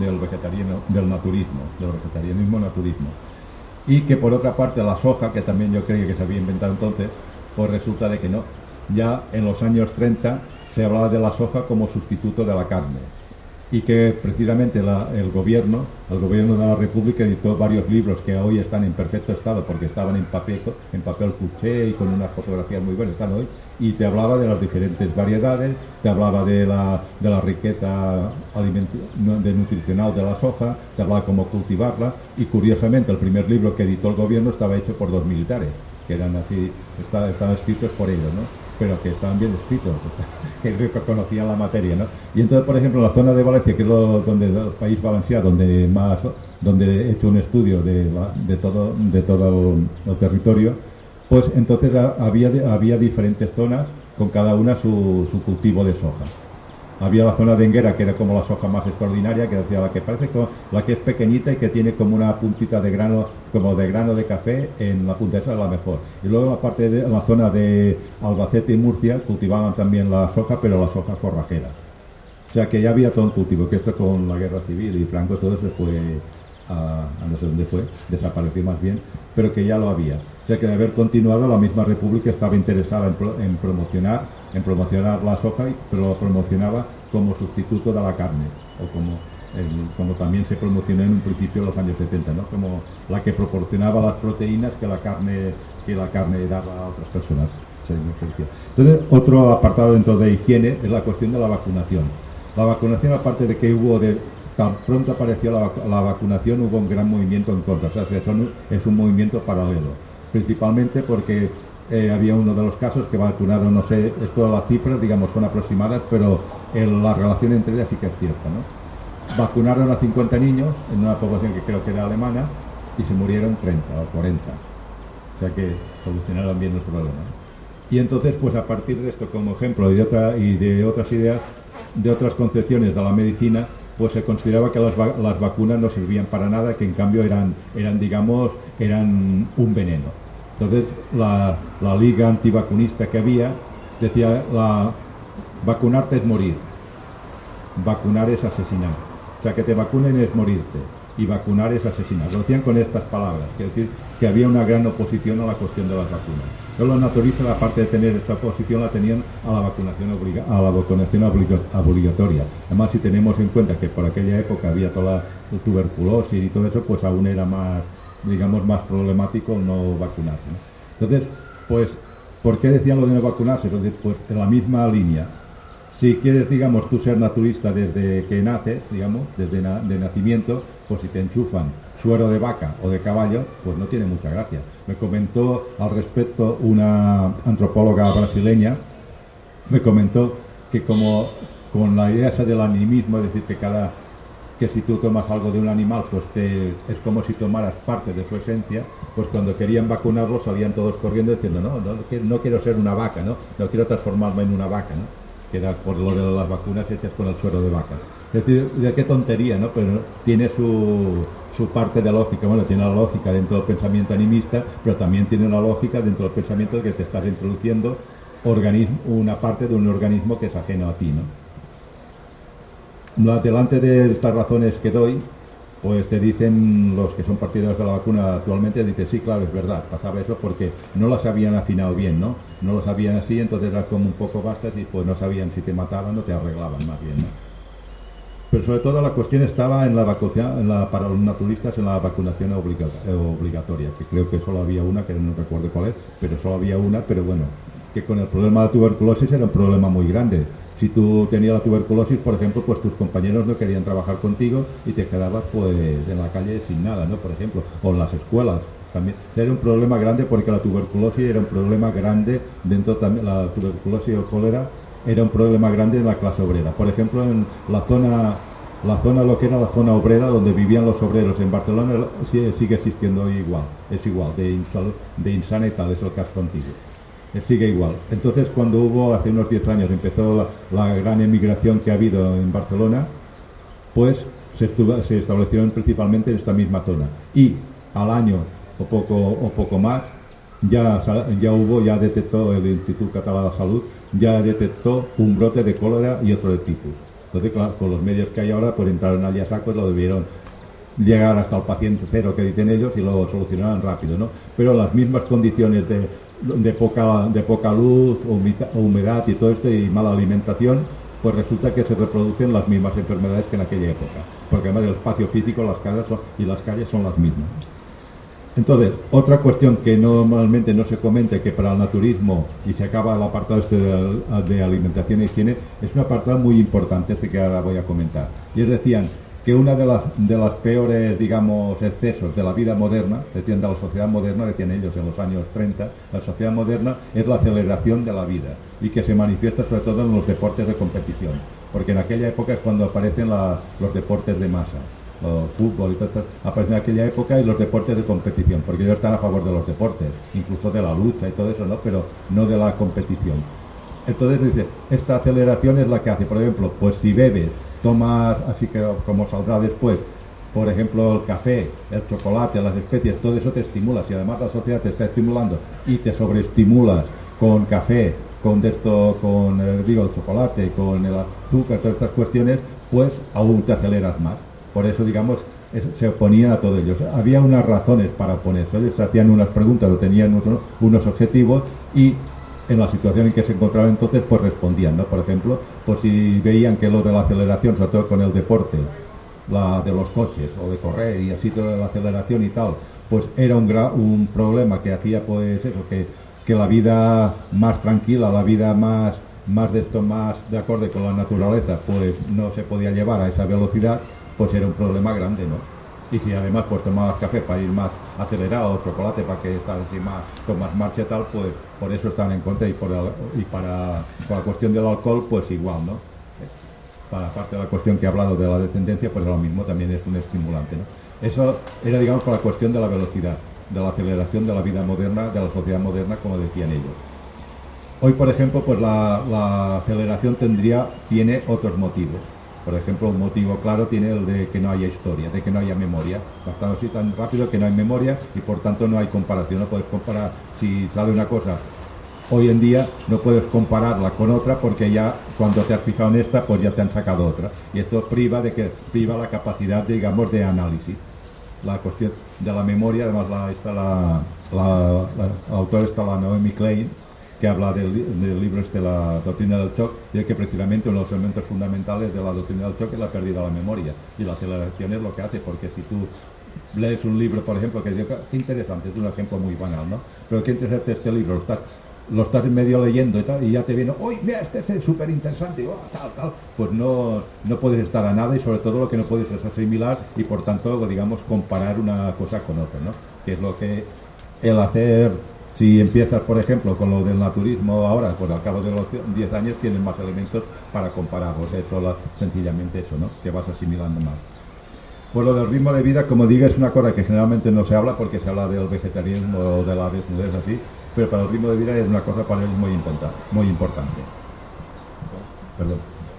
[SPEAKER 2] vegetarianismo naturismo. Y que por otra parte la soja, que también yo creía que se había inventado entonces, pues resulta de que no. Ya en los años 30 se hablaba de la soja como sustituto de la carne, y que precisamente el gobierno de la República editó varios libros que hoy están en perfecto estado porque estaban en papel couché y con unas fotografías muy buenas, están hoy, y te hablaba de las diferentes variedades, te hablaba de la riqueza nutricional de la soja, te hablaba cómo cultivarla, y curiosamente el primer libro que editó el gobierno estaba hecho por 2 militares, que eran así, estaban escritos por ellos, ¿no?, pero que estaban bien escritos, que conocían la materia, ¿no? Y entonces, por ejemplo, en la zona de Valencia, que es donde el País Valenciano, donde he hecho un estudio de todo el territorio, pues entonces había diferentes zonas, con cada una su cultivo de soja. Había la zona de Enguera, que era como la soja más extraordinaria, que decía la que parece como la que es pequeñita y que tiene como una puntita de grano, como de grano de café en la punta, esa es la mejor. Y luego en la zona de Albacete y Murcia cultivaban también la soja, pero la soja forrajera. O sea que ya había todo un cultivo, que esto con la guerra civil y Franco todo se fue a no sé dónde fue, desapareció más bien, pero que ya lo había. O sea que de haber continuado, la misma República estaba interesada en promocionar la soja, pero lo promocionaba como sustituto de la carne, como también se promocionó en un principio en los años 70, ¿no? Como la que proporcionaba las proteínas que la carne daba a otras personas. Entonces, otro apartado dentro de higiene es la cuestión de la vacunación. La vacunación, aparte de que tan pronto apareció la vacunación, hubo un gran movimiento en contra. O sea, es un movimiento paralelo. Principalmente porque había uno de los casos que vacunaron, no sé, esto las cifras, digamos, son aproximadas, pero la relación entre ellas sí que es cierta, ¿no? Vacunaron a 50 niños en una población que creo que era alemana y se murieron 30 o 40. O sea que solucionaron bien los problemas. Y entonces, pues a partir de esto, como ejemplo y de otras ideas, de otras concepciones de la medicina, pues se consideraba que las vacunas no servían para nada, que en cambio eran un veneno. Entonces, la liga antivacunista que había decía, vacunarte es morir, vacunar es asesinar. O sea, que te vacunen es morirte y vacunar es asesinar. Lo decían con estas palabras, es decir, que había una gran oposición a la cuestión de las vacunas. Pero los naturalistas, aparte de tener esta oposición, la tenían a la vacunación obligatoria. Además, si tenemos en cuenta que por aquella época había toda la tuberculosis y todo eso, pues aún era más, digamos, más problemático no vacunarse, ¿no? Entonces, pues, ¿por qué decían lo de no vacunarse? Entonces, pues en la misma línea. Si quieres, digamos, tú ser naturista desde que naces, digamos, desde de nacimiento, pues si te enchufan suero de vaca o de caballo, pues no tiene mucha gracia. Me comentó al respecto una antropóloga brasileña, me comentó que como con la idea esa del animismo, es decir, que si tú tomas algo de un animal, pues es como si tomaras parte de su esencia, pues cuando querían vacunarlo salían todos corriendo diciendo, no quiero ser una vaca, no quiero transformarme en una vaca, ¿no? Que era por lo de las vacunas hechas con el suero de vaca. Es decir, de qué tontería, ¿no? Pero tiene su parte de lógica. Bueno, tiene la lógica dentro del pensamiento animista, pero también tiene una lógica dentro del pensamiento de que te estás introduciendo una parte de un organismo que es ajeno a ti, ¿no? Delante de estas razones que doy, pues te dicen los que son partidarios de la vacuna actualmente, dicen, sí, claro, es verdad, pasaba eso porque no las habían afinado bien, ¿no? No lo sabían así, entonces era como un poco bastas y pues no sabían si te mataban o te arreglaban más bien, ¿no? Pero sobre todo la cuestión estaba para los naturalistas en la vacunación obligatoria, que creo que solo había una, que no recuerdo cuál es, pero solo había una, pero bueno, que con el problema de la tuberculosis era un problema muy grande. Si tú tenías la tuberculosis, por ejemplo, pues tus compañeros no querían trabajar contigo y te quedabas pues en la calle sin nada, ¿no? Por ejemplo, o en las escuelas. También era un problema grande porque la tuberculosis era un problema grande dentro también, la tuberculosis y el cólera era un problema grande en la clase obrera. Por ejemplo, en la zona lo que era la zona obrera donde vivían los obreros en Barcelona sigue existiendo igual, es igual, de Insana y tal, es el caso antiguo. Sigue igual. Entonces, cuando hace unos 10 años, empezó la gran emigración que ha habido en Barcelona, pues se establecieron principalmente en esta misma zona. Y al año o poco más, ya detectó el Instituto Català de Salud, ya detectó un brote de cólera y otro de tifus. Entonces, claro, con los medios que hay ahora, pues entraron allí a saco y lo debieron llegar hasta el paciente cero que dicen ellos y lo solucionaron rápido, ¿no? Pero las mismas condiciones de poca luz, humedad y todo esto y mala alimentación, pues resulta que se reproducen las mismas enfermedades que en aquella época, porque además el espacio físico, las casas y las calles son las mismas. Entonces, otra cuestión que normalmente no se comenta, que para el naturismo, y se acaba el apartado de alimentación e higiene, es un apartado muy importante que ahora voy a comentar. Y ellos decían que una de las peores, digamos, excesos de la vida moderna, decían de la sociedad moderna, decían ellos en los años 30, la sociedad moderna es la aceleración de la vida y que se manifiesta sobre todo en los deportes de competición, porque en aquella época es cuando aparecen los deportes de masa. El fútbol y todo esto aparece en aquella época, y los deportes de competición, porque ellos están a favor de los deportes, incluso de la lucha y todo eso, ¿no? Pero no de la competición. Entonces dice, esta aceleración es la que hace, por ejemplo, pues si bebes, tomas, así que como saldrá después, por ejemplo, el café, el chocolate, las especies, todo eso te estimula. Si además la sociedad te está estimulando y te sobreestimulas con café, el chocolate, con el azúcar, todas estas cuestiones, pues aún te aceleras más. Por eso, digamos, se oponían a todo ello. Había unas razones para oponerse. Ellos hacían unas preguntas o tenían unos objetivos y en la situación en que se encontraban entonces, pues respondían, ¿no? Por ejemplo, pues si veían que lo de la aceleración, sobre todo con el deporte, la de los coches o de correr y así toda la aceleración y tal, pues era un problema que hacía pues eso, que la vida más tranquila, la vida más de acorde con la naturaleza, pues no se podía llevar a esa velocidad, pues era un problema grande, ¿no? Y si además pues tomabas café para ir más acelerado, o chocolate para que estás así más, con más marcha y tal, pues por eso están en contra, y por la cuestión del alcohol, pues igual, ¿no? Para parte de la cuestión que he hablado de la descendencia, pues lo mismo, también es un estimulante, ¿no? Eso era, digamos, por la cuestión de la velocidad, de la aceleración de la vida moderna, de la sociedad moderna, como decían ellos. Hoy, por ejemplo, pues la aceleración tiene otros motivos. Por ejemplo, un motivo claro tiene el de que no haya historia, de que no haya memoria. Bastante así tan rápido que no hay memoria y por tanto no hay comparación. No puedes comparar, si sale una cosa hoy en día, no puedes compararla con otra porque ya cuando te has fijado en esta, pues ya te han sacado otra. Y esto priva la capacidad, digamos, de análisis. La cuestión de la memoria, además la autora está la Naomi Klein, que habla del libro la doctrina del shock, y es que precisamente uno de los elementos fundamentales de la doctrina del shock es la pérdida de la memoria, y la aceleración es lo que hace, porque si tú lees un libro, por ejemplo, que digo, qué interesante, es un ejemplo muy banal, ¿no? Pero qué interesante este libro, lo estás medio leyendo y tal, y ya te viene, uy, mira, este es súper interesante, tal, pues no puedes estar a nada, y sobre todo lo que no puedes es asimilar y por tanto, digamos, comparar una cosa con otra, ¿no? Que es lo que el hacer. Si empiezas, por ejemplo, con lo del naturismo ahora, pues al cabo de los 10 años tienes más elementos para compararlos, sencillamente eso, ¿no? Que vas asimilando más. Pues lo del ritmo de vida, como digo, es una cosa que generalmente no se habla porque se habla del vegetarianismo o de la desnudez así, pero para el ritmo de vida es una cosa para él muy importante. Perdón.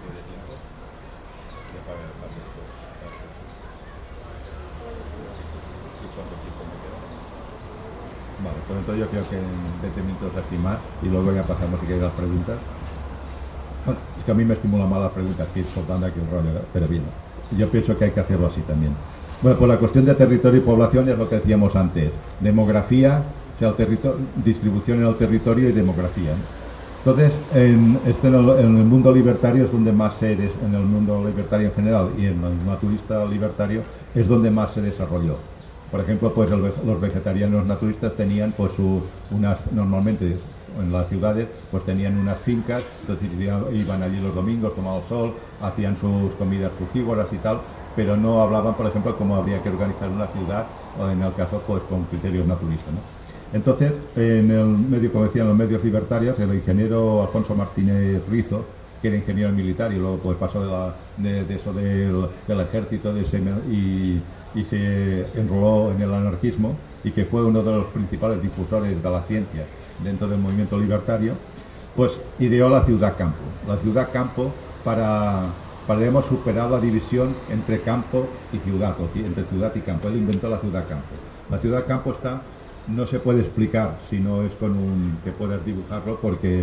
[SPEAKER 2] Vale, pues entonces yo creo que en 20 minutos así más y luego ya pasamos si queréis las preguntas. Bueno, es que a mí me estimulan más las preguntas que ir soltando aquí el rollo, ¿no? Pero bien, yo pienso que hay que hacerlo así también. Bueno, pues la cuestión de territorio y población es lo que decíamos antes. Demografía, o sea, distribución en el territorio y demografía, ¿no? Entonces, en el mundo libertario es donde más en el mundo libertario en general y en el naturista libertario es donde más se desarrolló. Por ejemplo, pues los vegetarianos naturistas tenían pues normalmente en las ciudades pues tenían unas fincas, entonces iban allí los domingos, tomaban el sol, hacían sus comidas frugívoras y tal, pero no hablaban, por ejemplo, cómo habría que organizar una ciudad, o en el caso pues con criterios naturistas, ¿no? Entonces, como decían los medios libertarios, el ingeniero Alfonso Martínez Rizo, que era ingeniero militar y luego pues pasó de eso del ejército y se enroló en el anarquismo, y que fue uno de los principales difusores de la ciencia dentro del movimiento libertario, pues ideó la ciudad-campo. La ciudad-campo para digamos, superar la división entre campo y ciudad, o entre ciudad y campo. Él inventó la ciudad-campo. La ciudad-campo no se puede explicar si no es que puedas dibujarlo, porque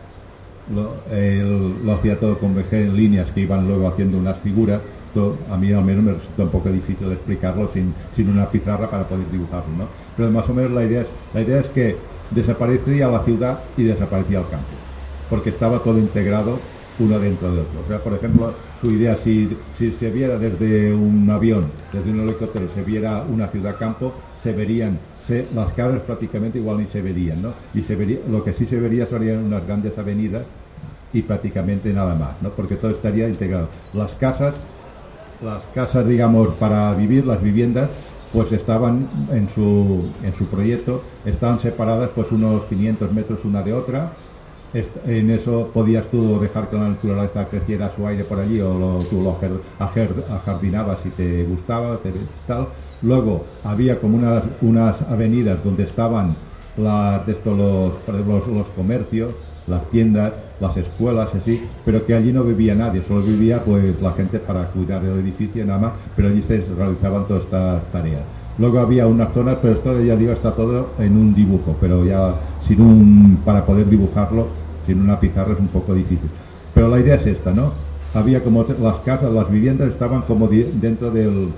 [SPEAKER 2] lo hacía todo con líneas que iban luego haciendo unas figuras. A mí al menos me resulta un poco difícil de explicarlo sin una pizarra para poder dibujarlo, ¿no? Pero más o menos la idea es que desaparecía la ciudad y desaparecía el campo, porque estaba todo integrado uno dentro de otro. O sea, por ejemplo, su idea, si se viera desde un avión, desde un helicóptero, se viera una ciudad-campo, las caras prácticamente igual ni se verían, ¿no? Y lo que sí se vería serían unas grandes avenidas y prácticamente nada más, ¿no? Porque todo estaría integrado. Las casas, digamos, para vivir, las viviendas, pues estaban en su proyecto, estaban separadas pues unos 500 metros una de otra. En eso podías tú dejar que la naturaleza creciera a su aire por allí, o tú lo ajardinabas si te gustaba, tal. Luego había como unas avenidas donde estaban los comercios, las tiendas, las escuelas, así, pero que allí no vivía nadie, solo vivía pues la gente para cuidar el edificio y nada más, pero allí se realizaban todas estas tareas. Luego había unas zonas, pero esto ya digo, está todo en un dibujo, pero ya para poder dibujarlo sin una pizarra es un poco difícil. Pero la idea es esta, ¿no? Había como las casas, las viviendas estaban como dentro del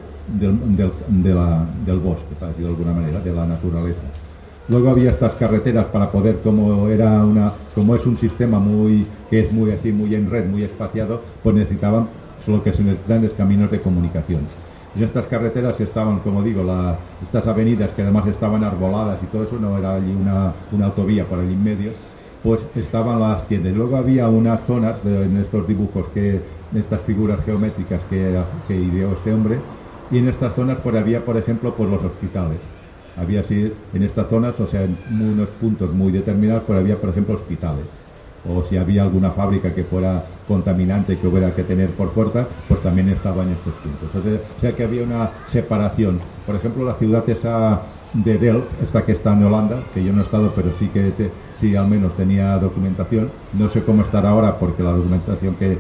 [SPEAKER 2] bosque, para decirlo de alguna manera, de la naturaleza. Luego había estas carreteras para poder, como es un sistema que es muy así, muy en red, muy espaciado, pues necesitaban lo que se necesitan es caminos de comunicación. En estas carreteras estaban, como digo, estas avenidas que además estaban arboladas y todo eso, no era allí una autovía por allí en medio, pues estaban las tiendas. Luego había unas zonas en estos dibujos, estas figuras geométricas que ideó este hombre, y en estas zonas pues había, por ejemplo, pues los hospitales. Había así, en estas zonas, o sea, en unos puntos muy determinados, pues había, por ejemplo, hospitales. O si había alguna fábrica que fuera contaminante que hubiera que tener por fuerza, pues también estaba en estos puntos. O sea que había una separación. Por ejemplo, la ciudad esa de Delft, esta que está en Holanda, que yo no he estado, pero sí que sí al menos tenía documentación. No sé cómo estará ahora, porque la documentación me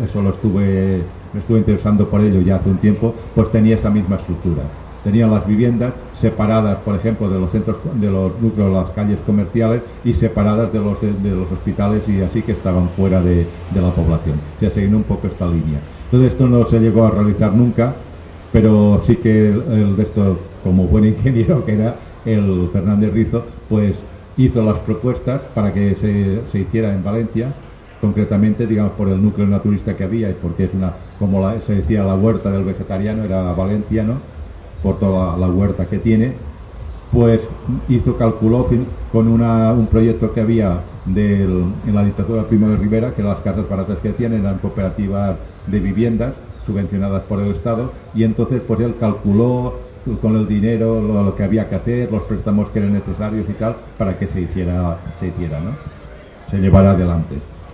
[SPEAKER 2] estuve interesando por ello ya hace un tiempo, pues tenía esa misma estructura. Tenían las viviendas separadas, por ejemplo, de los centros, de los núcleos, las calles comerciales, y separadas de los hospitales, y así que estaban fuera de la población. Se siguió un poco esta línea. Entonces esto no se llegó a realizar nunca, pero sí que el de esto, como buen ingeniero que era, el Fernández Rizo, pues hizo las propuestas para que se hiciera en Valencia, concretamente, digamos, por el núcleo naturista que había, y porque es se decía, la huerta del vegetariano, era valenciano, por toda la huerta que tiene, pues calculó con un proyecto que había en la dictadura de Primo de Rivera, que las casas baratas que hacían eran cooperativas de viviendas subvencionadas por el Estado, y entonces pues él calculó con el dinero lo que había que hacer, los préstamos que eran necesarios y tal, para que se hiciera, ¿no? Se llevara adelante.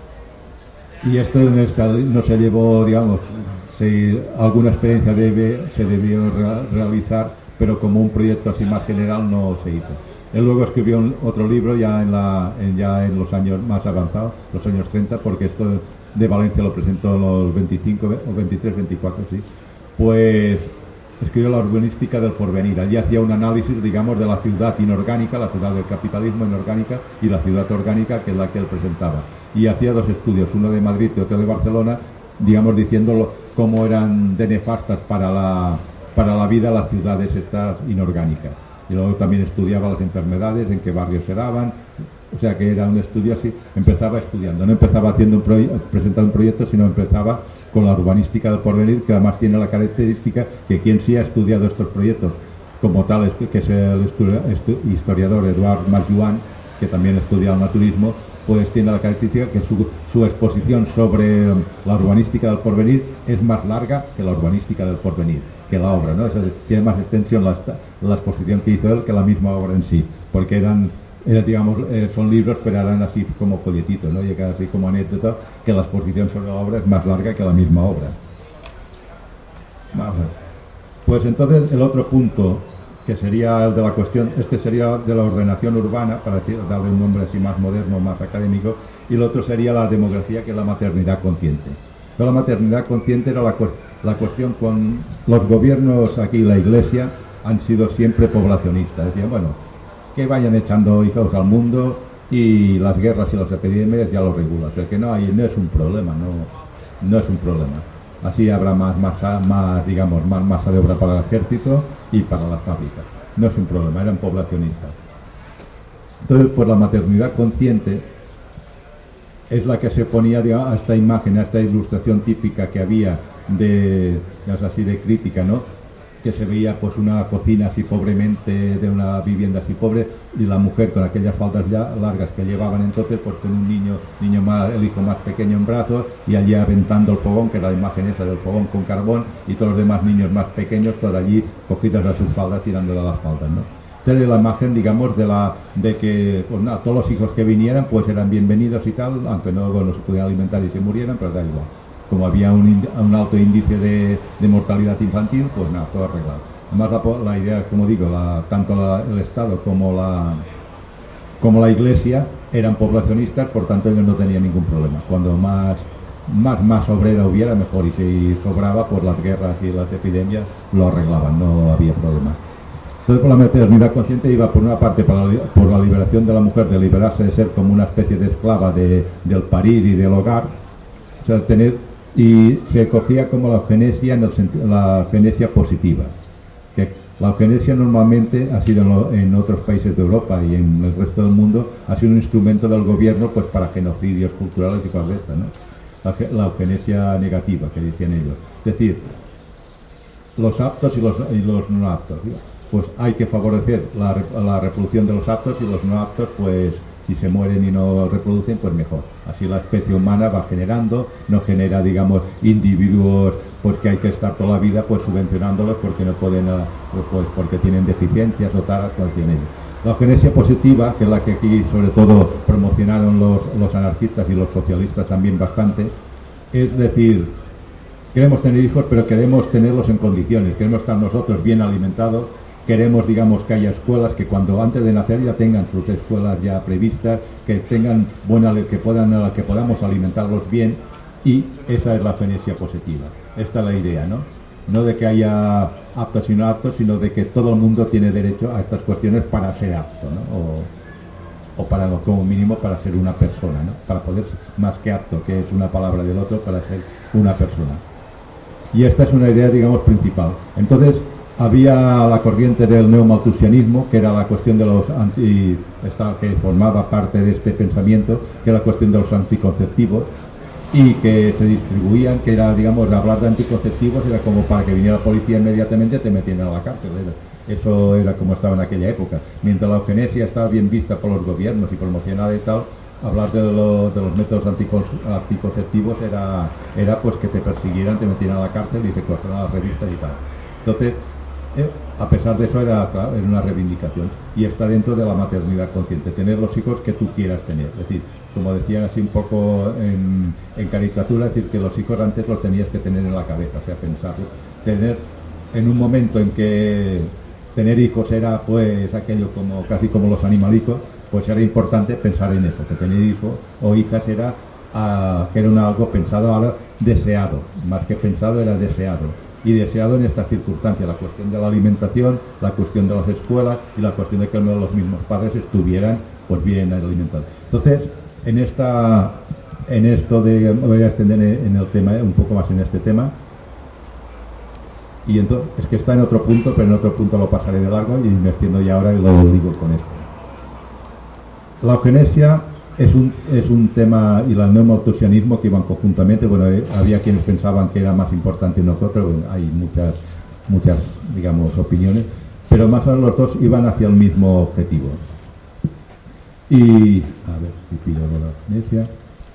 [SPEAKER 2] Y esto no se llevó, digamos, alguna experiencia se debió realizar, pero como un proyecto así más general no se hizo. Él luego escribió otro libro ya en los años más avanzados, los años 30, porque esto de Valencia lo presentó en los 25 o 23, 24, sí. Pues escribió La urbanística del porvenir. Allí hacía un análisis, digamos, de la ciudad inorgánica, la ciudad del capitalismo inorgánica, y la ciudad orgánica, que es la que él presentaba. Y hacía dos estudios, uno de Madrid y otro de Barcelona, digamos, diciéndolo cómo eran de nefastas para la vida las ciudades estas inorgánicas. Y luego también estudiaba las enfermedades, en qué barrios se daban. O sea que era un estudio así. Empezaba estudiando, no empezaba presentando un proyecto, sino empezaba con la urbanística del porvenir, que además tiene la característica que quien sí ha estudiado estos proyectos como tales, que es el historiador Eduard Marjuan, que también estudia el naturismo, pues tiene la característica que su exposición sobre la urbanística del porvenir es más larga que la urbanística del porvenir, que la obra, ¿no? Tiene más extensión la exposición que hizo él que la misma obra en sí, porque digamos, son libros, pero eran así como folletitos, ¿no? Y así como anécdota, que la exposición sobre la obra es más larga que la misma obra. Vamos a ver. Pues entonces el otro punto, que sería el de la cuestión, sería de la ordenación urbana, para darle un nombre así más moderno, más académico, y el otro sería la demografía, que es la maternidad consciente. Pero la maternidad consciente era la cuestión con los gobiernos aquí, la Iglesia, han sido siempre poblacionistas. Decían, bueno, que vayan echando hijos al mundo, y las guerras y las epidemias ya lo regulan. O sea que no es un problema, no es un problema. Así habrá más masa de obra para el ejército y para las fábricas. No es un problema, eran poblacionistas. Entonces, pues la maternidad consciente es la que se ponía, digamos, a esta imagen, a esta ilustración típica que había de crítica, ¿no? Que se veía pues una cocina así pobremente, de una vivienda así pobre, y la mujer con aquellas faldas ya largas que llevaban entonces, pues con un niño más, el hijo más pequeño en brazos, y allí aventando el fogón, que era la imagen esa del fogón con carbón, y todos los demás niños más pequeños por allí cogidos a sus faldas, tirándole a las faldas, ¿no? Esta era la imagen, digamos, de que pues nada, todos los hijos que vinieran pues eran bienvenidos y tal, aunque no se pudieran alimentar y se murieran, pero da igual. Como había un alto índice de mortalidad infantil, pues nada, todo arreglado. Además la idea, como digo, tanto el Estado como la Iglesia eran poblacionistas, por tanto ellos no tenían ningún problema. Cuando más obrera hubiera, mejor, y si sobraba, pues las guerras y las epidemias lo arreglaban, no había problema. Entonces, por la maternidad consciente iba, por una parte, por la liberación de la mujer, de liberarse de ser como una especie de esclava del parir y del hogar, o sea, y se cogía como la eugenesia, la eugenesia positiva, que la eugenesia normalmente ha sido en otros países de Europa y en el resto del mundo, ha sido un instrumento del gobierno pues para genocidios culturales y cosas de estas, ¿no? la eugenesia negativa que decían ellos. Es decir, los aptos y los no aptos. Pues hay que favorecer la reproducción de los aptos, y los no aptos, pues si se mueren y no reproducen, pues mejor. Así la especie humana va generando, no genera, digamos, individuos pues que hay que estar toda la vida pues subvencionándolos porque no pueden, pues porque tienen deficiencias o taras cual tienen ellos. La eugenesia positiva, que es la que aquí sobre todo promocionaron los anarquistas y los socialistas también bastante, es decir, queremos tener hijos, pero queremos tenerlos en condiciones, queremos estar nosotros bien alimentados, queremos, digamos, que haya escuelas que cuando antes de nacer ya tengan sus escuelas ya previstas, que tengan que podamos alimentarlos bien, y esa es la eugenesia positiva. Esta es la idea, ¿no? No de que haya aptos y no aptos, sino de que todo el mundo tiene derecho a estas cuestiones para ser apto, ¿no? O para, como mínimo, para ser una persona, ¿no? Para poder, más que apto, que es una palabra del otro, para ser una persona. Y esta es una idea, digamos, principal. Entonces, había la corriente del neomalthusianismo, que era la cuestión de los que formaba parte de este pensamiento, que era la cuestión de los anticonceptivos, y que se distribuían, que era, digamos, hablar de anticonceptivos era como para que viniera la policía inmediatamente y te metieran a la cárcel. Eso era como estaba en aquella época. Mientras la eugenesia estaba bien vista por los gobiernos y promocionada y tal, hablar de los métodos anticonceptivos era pues que te persiguieran, te metieran a la cárcel y secuestraran las revistas y tal. Entonces, a pesar de eso era una reivindicación, y está dentro de la maternidad consciente, tener los hijos que tú quieras tener. Es decir, como decían así un poco en caricatura, es decir, que los hijos antes los tenías que tener en la cabeza, o sea, pensarlos, tener en un momento en que tener hijos era pues aquello como casi como los animalicos, pues era importante pensar en eso, que tener hijos o hijas era que era algo pensado, ahora deseado, más que pensado era deseado. Y deseado en estas circunstancias, la cuestión de la alimentación, la cuestión de las escuelas y la cuestión de que los mismos padres estuvieran pues bien alimentados. Entonces, en esto voy a extender en el tema, un poco más en este tema, y entonces es que está en otro punto, pero en otro punto lo pasaré de largo y me extiendo ya ahora y lo digo con esto. La eugenesia es un tema, y el neomalthusianismo, que iban conjuntamente. Bueno, había quienes pensaban que era más importante uno que otro. Bueno, hay muchas, digamos, opiniones, pero más o menos los dos iban hacia el mismo objetivo. Y, a ver si pido la eugenesia.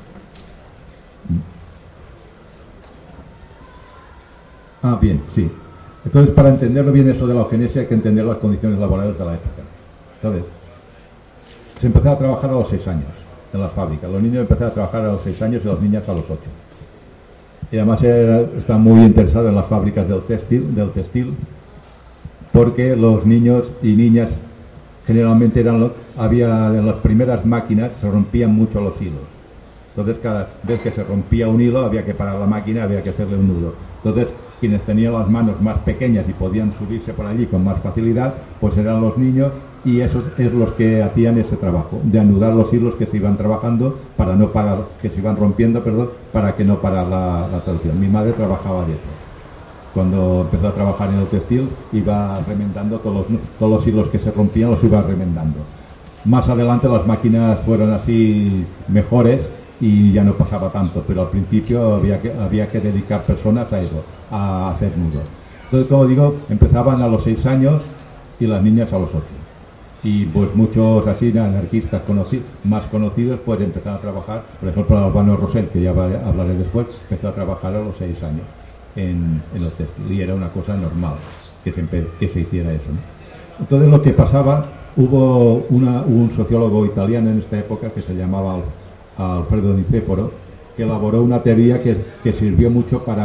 [SPEAKER 2] Bien, sí. Entonces, para entenderlo bien eso de la eugenesia, hay que entender las condiciones laborales de la época. Entonces, se empezó a trabajar a los 6 años en las fábricas. Los niños empezaron a trabajar a los 6 años y las niñas a los 8. Y además está muy interesado en las fábricas del textil, porque los niños y niñas generalmente había en las primeras máquinas se rompían mucho los hilos. Entonces cada vez que se rompía un hilo había que parar la máquina, había que hacerle un nudo. Entonces quienes tenían las manos más pequeñas y podían subirse por allí con más facilidad, pues eran los niños, y esos es los que hacían ese trabajo de anudar los hilos que se iban trabajando para no parar, que se iban rompiendo, para que no parara la traducción. Mi madre trabajaba de eso. Cuando empezó a trabajar en el textil iba remendando todos los hilos que se rompían, los iba remendando. Más adelante las máquinas fueron así mejores y ya no pasaba tanto, pero al principio había que dedicar personas a eso, a hacer nudos. Entonces, como digo, empezaban a los 6 años y las niñas a los 8. Y pues muchos así anarquistas más conocidos pues empezaron a trabajar, por ejemplo Albano Rosell, que ya hablaré después, empezó a trabajar a los 6 años en el textil, y era una cosa normal que se hiciera eso, ¿no? Entonces lo que pasaba, hubo un sociólogo italiano en esta época que se llamaba Alfredo Nicéforo, que elaboró una teoría que sirvió mucho para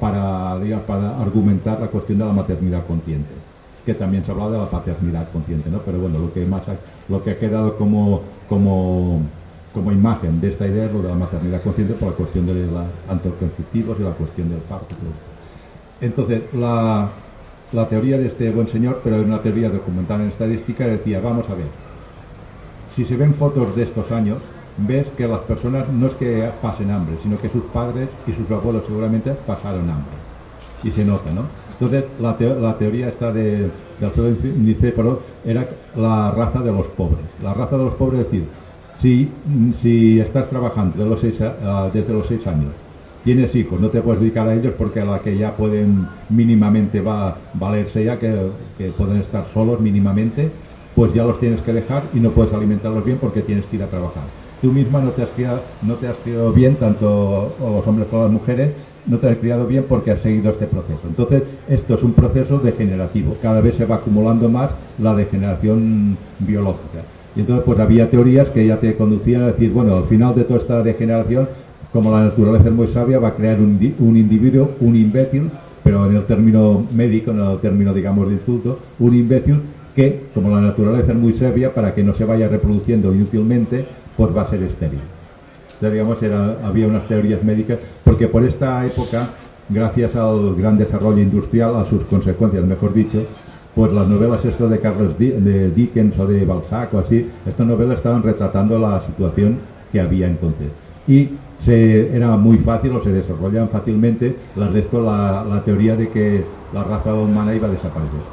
[SPEAKER 2] argumentar la cuestión de la maternidad consciente, que también se hablaba de la paternidad consciente, ¿no? Pero bueno, lo que ha quedado como imagen de esta idea es lo de la maternidad consciente, por la cuestión de los anticonceptivos y la cuestión del parto. Entonces, la teoría de este buen señor, pero es una teoría documentada en estadística, decía, vamos a ver, si se ven fotos de estos años, ves que las personas no es que pasen hambre, sino que sus padres y sus abuelos seguramente pasaron hambre. Y se nota, ¿no? Entonces, la teoría esta de Alfredo Nicéforo era la raza de los pobres. La raza de los pobres, es decir, si estás trabajando desde los 6 años tienes hijos, no te puedes dedicar a ellos porque a la que ya pueden mínimamente valerse ya, que pueden estar solos mínimamente, pues ya los tienes que dejar y no puedes alimentarlos bien porque tienes que ir a trabajar. Tú misma no te has criado bien, tanto los hombres como las mujeres, no te has criado bien porque has seguido este proceso. Entonces, esto es un proceso degenerativo. Cada vez se va acumulando más la degeneración biológica. Y entonces, pues había teorías que ya te conducían a decir, bueno, al final de toda esta degeneración, como la naturaleza es muy sabia, va a crear un individuo, un imbécil, pero en el término médico, en el término, digamos, de insulto, un imbécil que, como la naturaleza es muy sabia, para que no se vaya reproduciendo inútilmente, pues va a ser estéril. Entonces, digamos, había unas teorías médicas, porque por esta época, gracias al gran desarrollo industrial, a sus consecuencias, mejor dicho, pues las novelas estas de Dickens o de Balzac o así, estas novelas estaban retratando la situación que había entonces. Y era muy fácil, o se desarrollaban fácilmente, las de esto, la teoría de que la raza humana iba a desaparecer.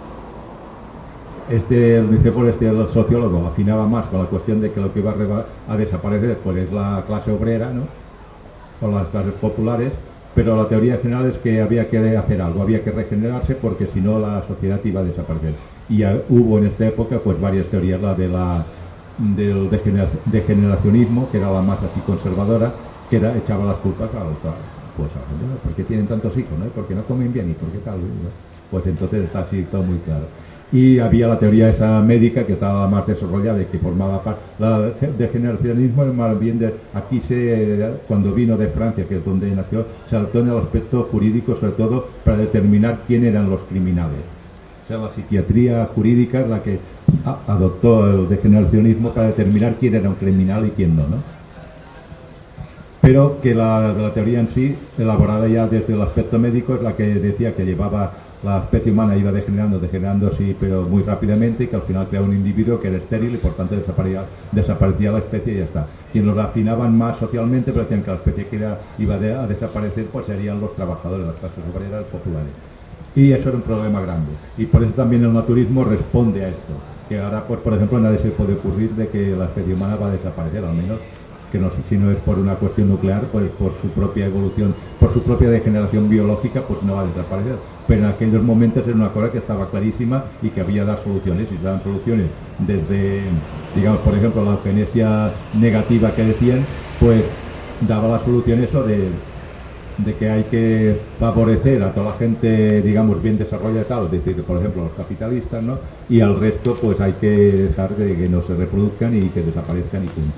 [SPEAKER 2] El sociólogo afinaba más con la cuestión de que lo que iba a desaparecer pues es la clase obrera, ¿no? O las clases populares, pero la teoría general es que había que hacer algo, había que regenerarse porque si no la sociedad iba a desaparecer. Y hubo en esta época pues varias teorías, la del degeneracionismo, que era la más así conservadora, que echaba las culpas a los pues ¿por qué tienen tantos hijos? ¿No? ¿Por qué no comen bien? ¿Y por qué tal? Pues entonces está así todo muy claro. Y había la teoría esa médica que estaba más desarrollada y que formaba parte. La degeneracionismo es más bien aquí cuando vino de Francia, que es donde nació, se adoptó en el aspecto jurídico, sobre todo para determinar quién eran los criminales. O sea, la psiquiatría jurídica es la que adoptó el degeneracionismo para determinar quién era un criminal y quién no, ¿no? Pero que la teoría en sí, elaborada ya desde el aspecto médico, es la que decía que llevaba la especie humana iba degenerando sí, pero muy rápidamente, y que al final creaba un individuo que era estéril y por tanto desaparecía la especie y ya está. Quienes lo afinaban más socialmente, pero decían que la especie que iba a desaparecer pues serían los trabajadores, las clases obreras populares. Y eso era un problema grande. Y por eso también el naturismo responde a esto. Que ahora, pues por ejemplo, nadie se puede ocurrir de que la especie humana va a desaparecer, al menos que no, si no es por una cuestión nuclear, pues por su propia evolución, por su propia degeneración biológica, pues no va a desaparecer. Pero en aquellos momentos era una cosa que estaba clarísima y que había que dar soluciones, y se daban soluciones desde, digamos, por ejemplo, la eugenesia negativa que decían, pues daba la solución eso de que hay que favorecer a toda la gente, digamos, bien desarrollada y tal, es decir, por ejemplo, los capitalistas, ¿no? Y al resto, pues hay que dejar de que no se reproduzcan y que desaparezcan y punto.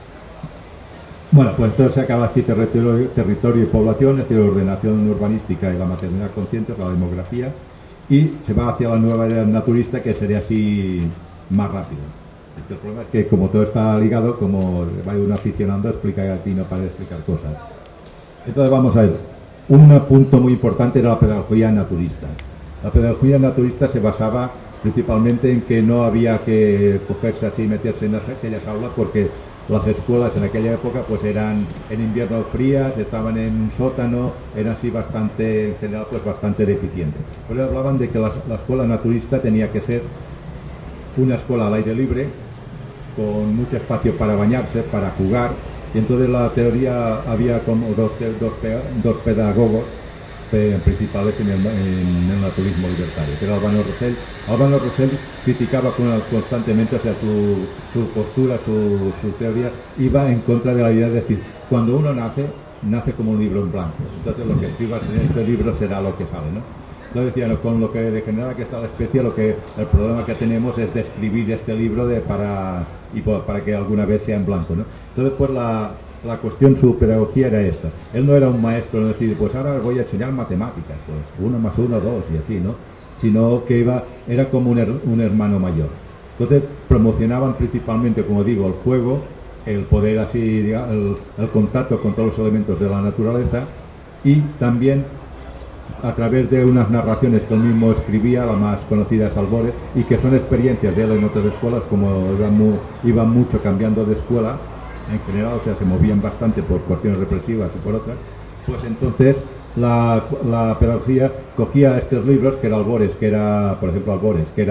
[SPEAKER 2] Bueno, pues entonces se acaba aquí territorio y población, es decir, ordenación urbanística y la maternidad consciente, la demografía, y se va hacia la nueva era naturista, que sería así más rápido. El problema es que como todo está ligado, como va uno aficionando, explica que aquí no para de explicar cosas. Entonces vamos a ver, un punto muy importante era la pedagogía naturista. La pedagogía naturista se basaba principalmente en que no había que cogerse así y meterse en aquellas aulas, porque las escuelas en aquella época pues eran en invierno frías, estaban en un sótano, eran así bastante, en general pues bastante deficientes. Pero hablaban de que la escuela naturista tenía que ser una escuela al aire libre, con mucho espacio para bañarse, para jugar, y entonces la teoría había como dos pedagogos principales en el naturismo libertario, que era Albano Rosell. Albano Rosell criticaba constantemente, o sea, su postura, su teoría iba en contra de la idea de decir, cuando uno nace como un libro en blanco, entonces lo que escribas en este libro será lo que sale, ¿no? Entonces decían, con lo que degenera que está la especie, el problema que tenemos es de escribir este libro para que alguna vez sea en blanco, ¿no? Entonces pues la cuestión, su pedagogía era esta. Él no era un maestro, no decir, pues ahora voy a enseñar matemáticas, pues 1 más 1, 2 y así, ¿no? Sino que era como un hermano mayor. Entonces promocionaban principalmente, como digo, el juego, el poder así, digamos, el contacto con todos los elementos de la naturaleza, y también a través de unas narraciones que él mismo escribía, la más conocida es Albores, y que son experiencias de él en otras escuelas, como iban mucho cambiando de escuela en general, o sea, se movían bastante por cuestiones represivas y por otras, pues entonces la pedagogía cogía estos libros, que era Albores, que era, por ejemplo, Albores, que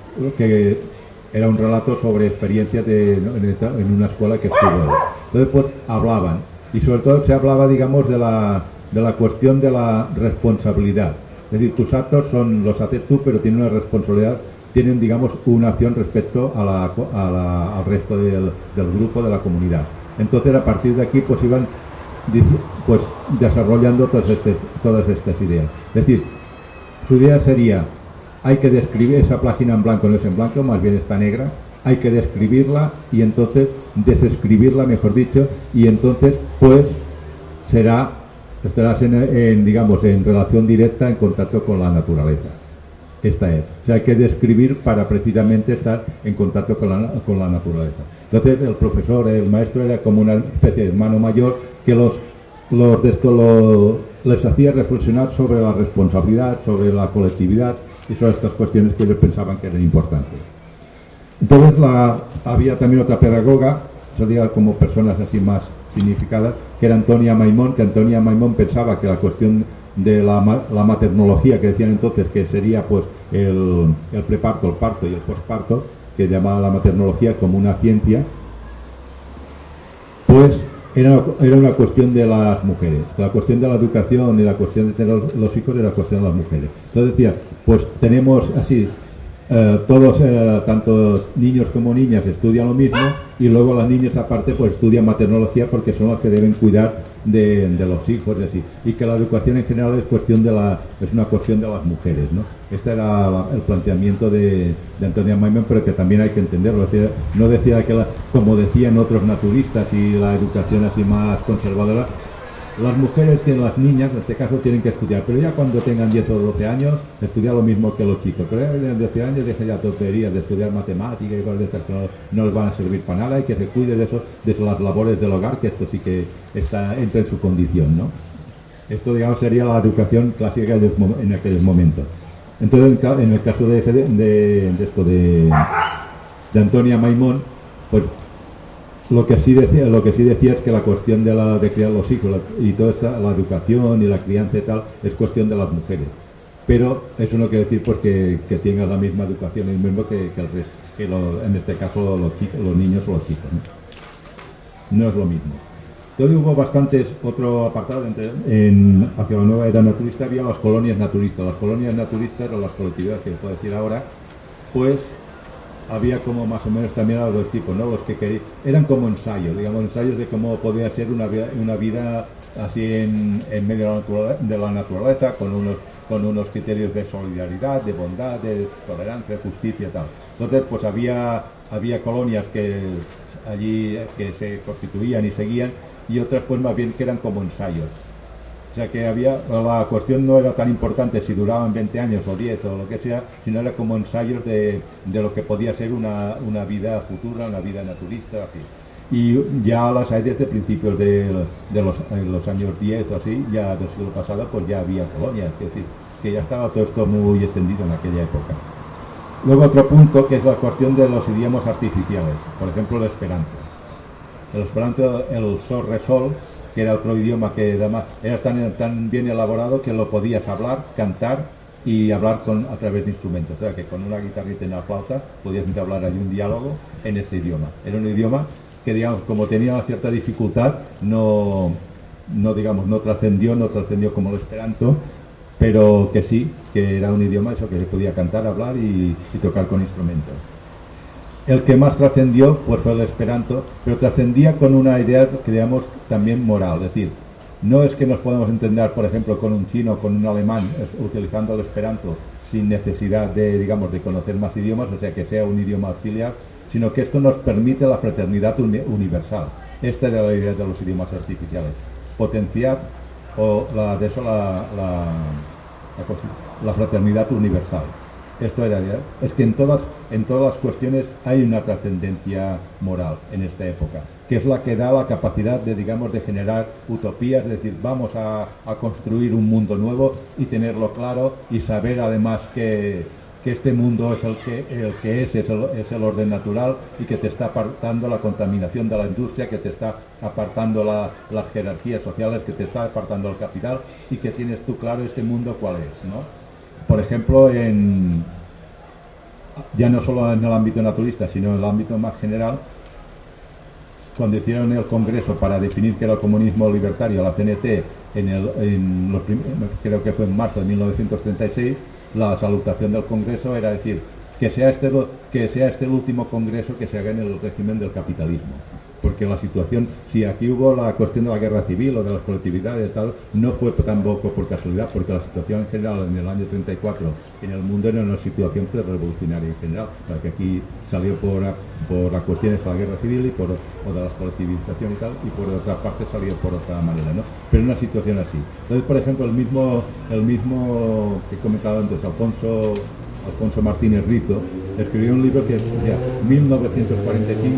[SPEAKER 2] era un relato sobre experiencias en una escuela que estuvo. Entonces, pues hablaban, y sobre todo se hablaba, digamos, de de la cuestión de la responsabilidad. Es decir, tus actos los haces tú, pero tienen una responsabilidad, tienen, digamos, una acción respecto al resto del grupo, de la comunidad. Entonces, a partir de aquí, pues iban pues desarrollando todas estas ideas. Es decir, su idea sería, hay que describir esa página en blanco, no es en blanco, más bien está negra, hay que describirla y entonces desescribirla, mejor dicho, y entonces pues estarás digamos, en relación directa, en contacto con la naturaleza. Esta es. O sea, hay que describir para precisamente estar en contacto con la naturaleza. Entonces el profesor, el maestro, era como una especie de hermano mayor que les hacía reflexionar sobre la responsabilidad, sobre la colectividad y sobre estas cuestiones que ellos pensaban que eran importantes. Entonces había también otra pedagoga, sería como personas así más significadas, que era Antonia Maimón, que Antonia Maimón pensaba que la cuestión de la maternología, que decían entonces que sería pues el preparto, el parto y el posparto, que llamaba la maternología como una ciencia, pues era una cuestión de las mujeres. La cuestión de la educación y la cuestión de tener los hijos era la cuestión de las mujeres. Entonces decía, pues tenemos así, todos, tanto niños como niñas, estudian lo mismo, y luego las niñas aparte pues estudian maternología porque son las que deben cuidar de los hijos y así. Y que la educación en general es una cuestión de las mujeres, ¿no? Este era el planteamiento de Antonia Maimón, pero que también hay que entenderlo. No decía que, como decían otros naturistas y la educación así más conservadora, las mujeres, las niñas, en este caso, tienen que estudiar, pero ya cuando tengan 10 o 12 años, estudiar lo mismo que los chicos. Pero ya de 12 años dejen ya tonterías de estudiar matemáticas y cosas de estas que no les van a servir para nada, y que se cuide de las labores del hogar, que esto sí que entra en su condición, ¿no? Esto, digamos, sería la educación clásica en aquel momento. Entonces, en el caso de Antonia Maimón, pues lo que sí decía es que la cuestión de criar los hijos y toda la educación y la crianza y tal es cuestión de las mujeres. Pero eso no quiere decir pues que tengan la misma educación, el mismo que el resto, en este caso los niños o los chicos, ¿no? No es lo mismo. Entonces hubo bastantes, otro apartado hacia la nueva era naturista, había las colonias naturistas. Las colonias naturistas, o las colectividades que les puedo decir ahora, pues había como más o menos también a los dos tipos, ¿no? Los que eran como ensayos, digamos, ensayos de cómo podía ser una vida así en medio de la naturaleza, con unos criterios de solidaridad, de bondad, de tolerancia, de justicia y tal. Entonces, pues había colonias que allí que se constituían y seguían, y otras pues más bien que eran como ensayos. O sea que la cuestión no era tan importante si duraban 20 años o 10 o lo que sea, sino era como ensayos de lo que podía ser una vida futura, una vida naturista, así. Y ya las hay desde principios de los años 10 o así, ya del siglo pasado, pues ya había colonias, es decir, que ya estaba todo esto muy extendido en aquella época. Luego otro punto, que es la cuestión de los idiomas artificiales, por ejemplo el esperanto. El esperanto, el sol-re-sol, que era otro idioma que además era tan bien elaborado que lo podías hablar, cantar y hablar a través de instrumentos. O sea, que con una guitarrita y una flauta podías entablar ahí un diálogo en este idioma. Era un idioma que, digamos, como tenía una cierta dificultad, no trascendió como el esperanto, pero que sí, que era un idioma eso que se podía cantar, hablar y tocar con instrumentos. El que más trascendió pues fue el esperanto, pero trascendía con una idea que digamos también moral, es decir, no es que nos podamos entender, por ejemplo, con un chino o con un alemán utilizando el esperanto sin necesidad de conocer más idiomas, o sea, que sea un idioma auxiliar, sino que esto nos permite la fraternidad universal. Esta era la idea de los idiomas artificiales, potenciar la fraternidad universal. Esto es que en todas las cuestiones hay una trascendencia moral en esta época, que es la que da la capacidad de generar utopías, es decir, vamos a construir un mundo nuevo y tenerlo claro y saber además que este mundo es es el orden natural y que te está apartando la contaminación de la industria, que te está apartando las jerarquías sociales, que te está apartando el capital y que tienes tú claro este mundo cuál es, ¿no? Por ejemplo, ya no solo en el ámbito naturista, sino en el ámbito más general, cuando hicieron el Congreso para definir qué era el comunismo libertario, la CNT, creo que fue en marzo de 1936, la salutación del Congreso era decir que sea este el último Congreso que se haga en el régimen del capitalismo. Porque la situación, si aquí hubo la cuestión de la guerra civil o de las colectividades y tal, no fue tampoco por casualidad, porque la situación en general en el año 34 en el mundo era una situación pre-revolucionaria en general, para que aquí salió por las cuestiones de la guerra civil o de la colectivización y tal, y por otra parte salió por otra manera, ¿no? Pero en una situación así. Entonces, por ejemplo, el mismo que he comentado antes, Alfonso Martínez Rizo, escribió un libro que decía 1945,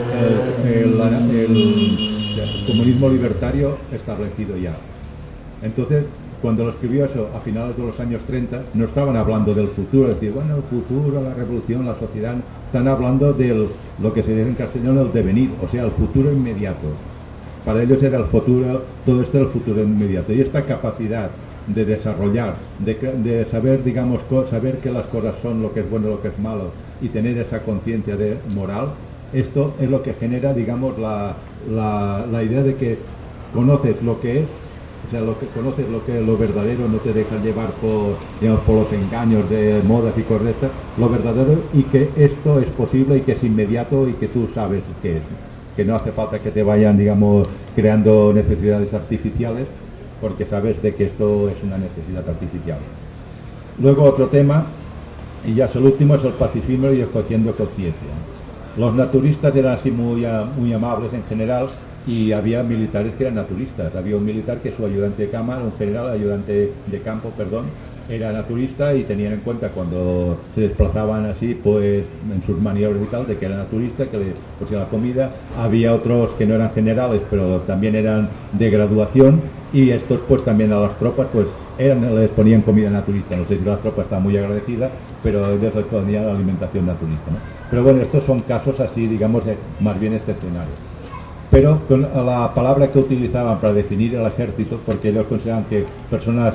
[SPEAKER 2] el comunismo libertario establecido ya. Entonces, cuando lo escribió eso a finales de los años 30, no estaban hablando del futuro, decir, bueno, el futuro, la revolución, la sociedad, están hablando de lo que se dice en castellano el devenir, o sea, el futuro inmediato. Para ellos era el futuro, todo esto era el futuro inmediato. Y esta capacidad de desarrollar, de saber, digamos, saber que las cosas son lo que es bueno, lo que es malo, y tener esa conciencia de moral, esto es lo que genera, digamos, la idea de que conoces lo que es, o sea, conoces lo que es lo verdadero, no te dejas llevar por los engaños de modas y cosas de estas, lo verdadero, y que esto es posible y que es inmediato y que tú sabes qué es, que no hace falta que te vayan, digamos, creando necesidades artificiales, porque sabes de que esto es una necesidad artificial. Luego otro tema, y ya es el último, es el pacifismo y el cogiendo conciencia. Los naturistas eran así muy amables en general, y había militares que eran naturistas. Había un militar que su ayudante de cámara, un general ayudante de campo, era naturista, y tenían en cuenta cuando se desplazaban así, pues en sus maniobras y tal, de que era naturista, que le pusieron la comida. Había otros que no eran generales, pero también eran de graduación, y estos pues también a las tropas pues les ponían comida naturista. No sé si las tropas estaban muy agradecidas, pero ellos les ponían la alimentación naturista, ¿no? Pero bueno, estos son casos así, digamos, más bien excepcionales. Pero con la palabra que utilizaban para definir el ejército, porque ellos consideraban que personas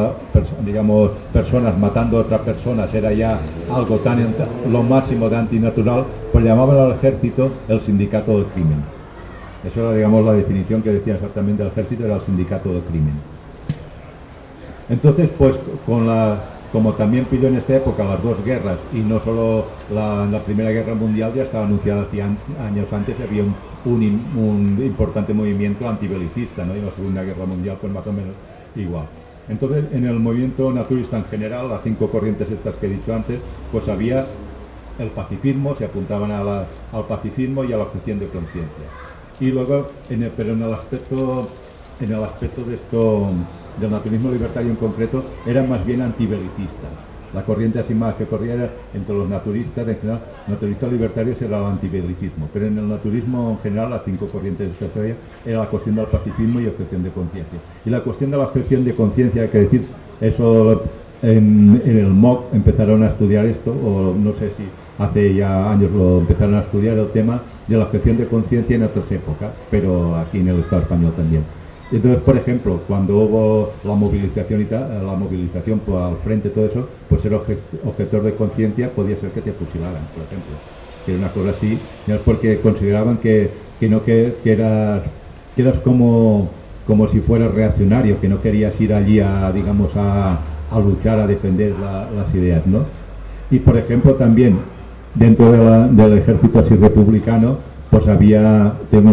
[SPEAKER 2] matando a otras personas era ya algo tan lo máximo de antinatural, pues llamaban al ejército el sindicato del crimen. Eso era, digamos, la definición que decía exactamente el ejército, era el sindicato del crimen. Entonces, pues como también pilló en esta época las dos guerras, y no solo la Primera Guerra Mundial, ya estaba anunciada hacía años antes, había un importante movimiento antibelicista, ¿no? Y la Segunda Guerra Mundial pues más o menos igual. Entonces, en el movimiento naturista en general, las 5 corrientes estas que he dicho antes, pues había el pacifismo, se apuntaban al pacifismo y a la objeción de conciencia. Y luego, pero en el aspecto de esto, del naturismo libertario en concreto, eran más bien antibelicistas. La corriente así más que corría era entre los naturistas, en general, naturistas libertarios era el antibelicismo, pero en el naturismo en general las 5 corrientes que había era la cuestión del pacifismo y objeción de conciencia. Y la cuestión de la objeción de conciencia, hay que decir, eso en el MOC empezaron a estudiar esto, o no sé si hace ya años lo empezaron a estudiar, el tema de la objeción de conciencia en otras épocas, pero aquí en el Estado español también. Entonces, por ejemplo, cuando hubo la movilización pues, al frente, todo eso, pues ser objetor de conciencia podía ser que te fusilaran, por ejemplo. Que era una cosa así, porque consideraban que eras como si fueras reaccionario, que no querías ir allí a luchar, a defender las ideas, ¿no? Y, por ejemplo, también dentro del ejército así republicano, pues tengo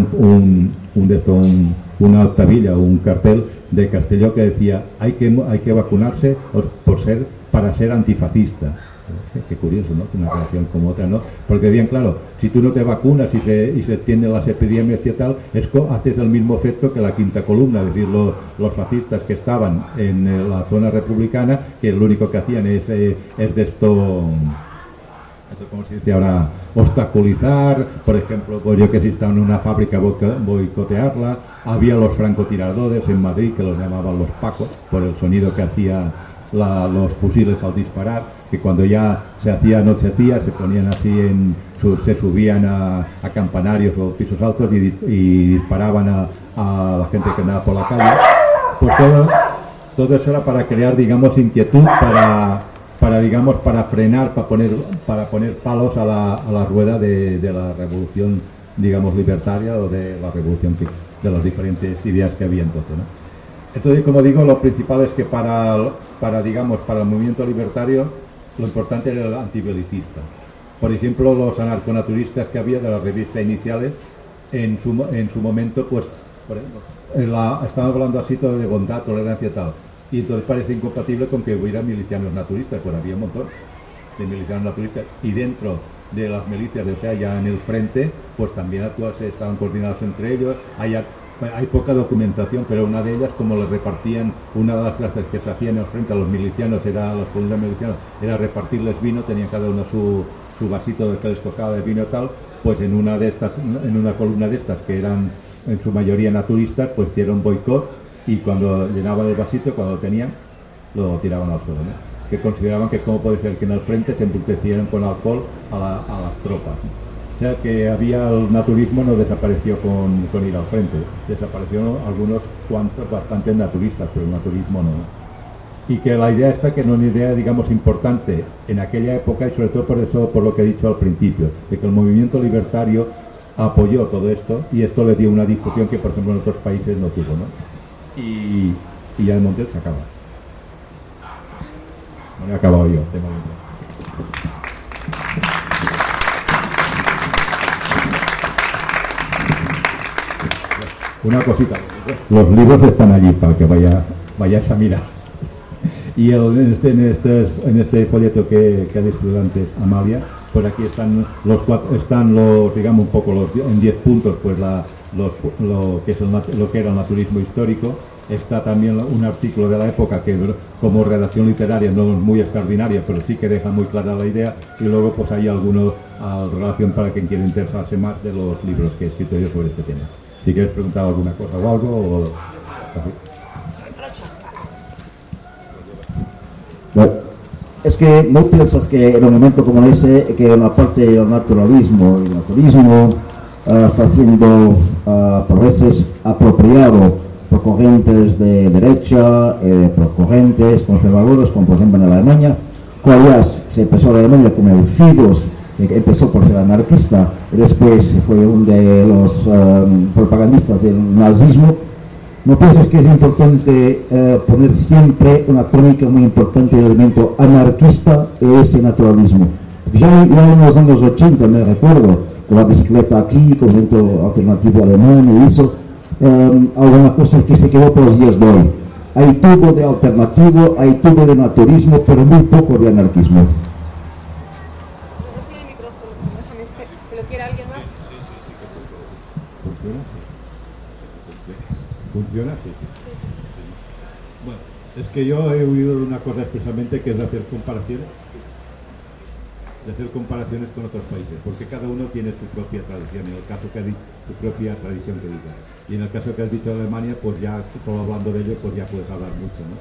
[SPEAKER 2] una octavilla o un cartel de Castelló que decía hay que vacunarse para ser antifascista. Qué curioso, ¿no? Una relación como otra, ¿no? Porque bien claro, si tú no te vacunas y se extienden las epidemias y tal, haces el mismo efecto que la quinta columna, es decir, los fascistas que estaban en la zona republicana, que lo único que hacían es de esto, como se dice ahora, obstaculizar, por ejemplo, pues yo que si estaba en una fábrica boicotearla. Había los francotiradores en Madrid que los llamaban los pacos por el sonido que hacía los fusiles al disparar, que cuando ya se anochecía se ponían así se subían a campanarios o pisos altos y disparaban a la gente que andaba por la calle. Pues todo eso era para crear, digamos, inquietud, para frenar, para poner palos a la rueda de la revolución, digamos, libertaria, o de la revolución de las diferentes ideas que había entonces, ¿no? Entonces, como digo, lo principal es que para el movimiento libertario, lo importante era el antibelicista. Por ejemplo, los anarconaturistas que había de las revistas iniciales, en su momento, pues, por ejemplo, estaban hablando así todo de bondad, tolerancia y tal. Y entonces parece incompatible con que hubiera milicianos naturistas, pues había un montón de milicianos naturistas. Y dentro de las milicias, o sea, ya en el frente, pues también estaban coordinados entre ellos. Hay poca documentación, pero una de ellas, como le repartían, una de las clases que se hacían en el frente a los milicianos, a los columnas milicianos, era repartirles vino, tenían cada uno su vasito de que les tocaba de vino tal, pues en una columna de estas, que eran en su mayoría naturistas, pues hicieron boicot, y cuando llenaban el vasito, cuando lo tenían, lo tiraban al suelo, ¿no? Que consideraban que cómo puede ser que en el frente se embrutecieran con alcohol a las tropas. O sea que el naturismo no desapareció con ir al frente, desaparecieron algunos cuantos bastantes naturistas, pero el naturismo no. Y que la idea esta, que no es una idea, digamos, importante en aquella época, y sobre todo por lo que he dicho al principio, de que el movimiento libertario apoyó todo esto, y esto le dio una difusión que, por ejemplo, en otros países no tuvo, ¿no? Y ya el Montiel se acaba. No he acabado yo, de momento. Una cosita, los libros están allí para que vayáis a mirar. Y en este folleto que ha dicho antes Amalia, pues aquí están digamos un poco en 10 puntos, pues lo que era el naturismo histórico. Está también un artículo de la época que como redacción literaria no es muy extraordinaria, pero sí que deja muy clara la idea, y luego pues hay algunos a relación para quien quiera interesarse más de los libros que he escrito yo sobre este tema. Si quieres preguntar alguna cosa o algo,
[SPEAKER 3] Bueno, es que no piensas que en un momento como ese, que una parte del naturalismo, el naturismo está siendo por veces apropiado por corrientes de derecha, por corrientes conservadoras, como por ejemplo en Alemania, cuando ya se empezó en Alemania como el Fidesz, que empezó por ser anarquista, y después fue uno de los propagandistas del nazismo. ¿No piensas que es importante poner siempre una tónica muy importante del elemento anarquista y ese naturalismo? Ya en los años 80, me recuerdo, con la bicicleta aquí, con el evento alternativo alemán y eso, alguna cosa que se quedó por los días de hoy. Hay todo de alternativo, hay todo de naturismo, pero muy poco de anarquismo.
[SPEAKER 1] ¿Se lo quiere alguien más?
[SPEAKER 2] ¿Funciona? Sí. Bueno, es que yo he oído de una cosa expresamente, que es de hacer comparaciones con otros países, porque cada uno tiene su propia tradición, en el caso que has dicho, su propia tradición que diga. Y en el caso que has dicho de Alemania, pues ya, solo hablando de ello, pues ya puedes hablar mucho, ¿no?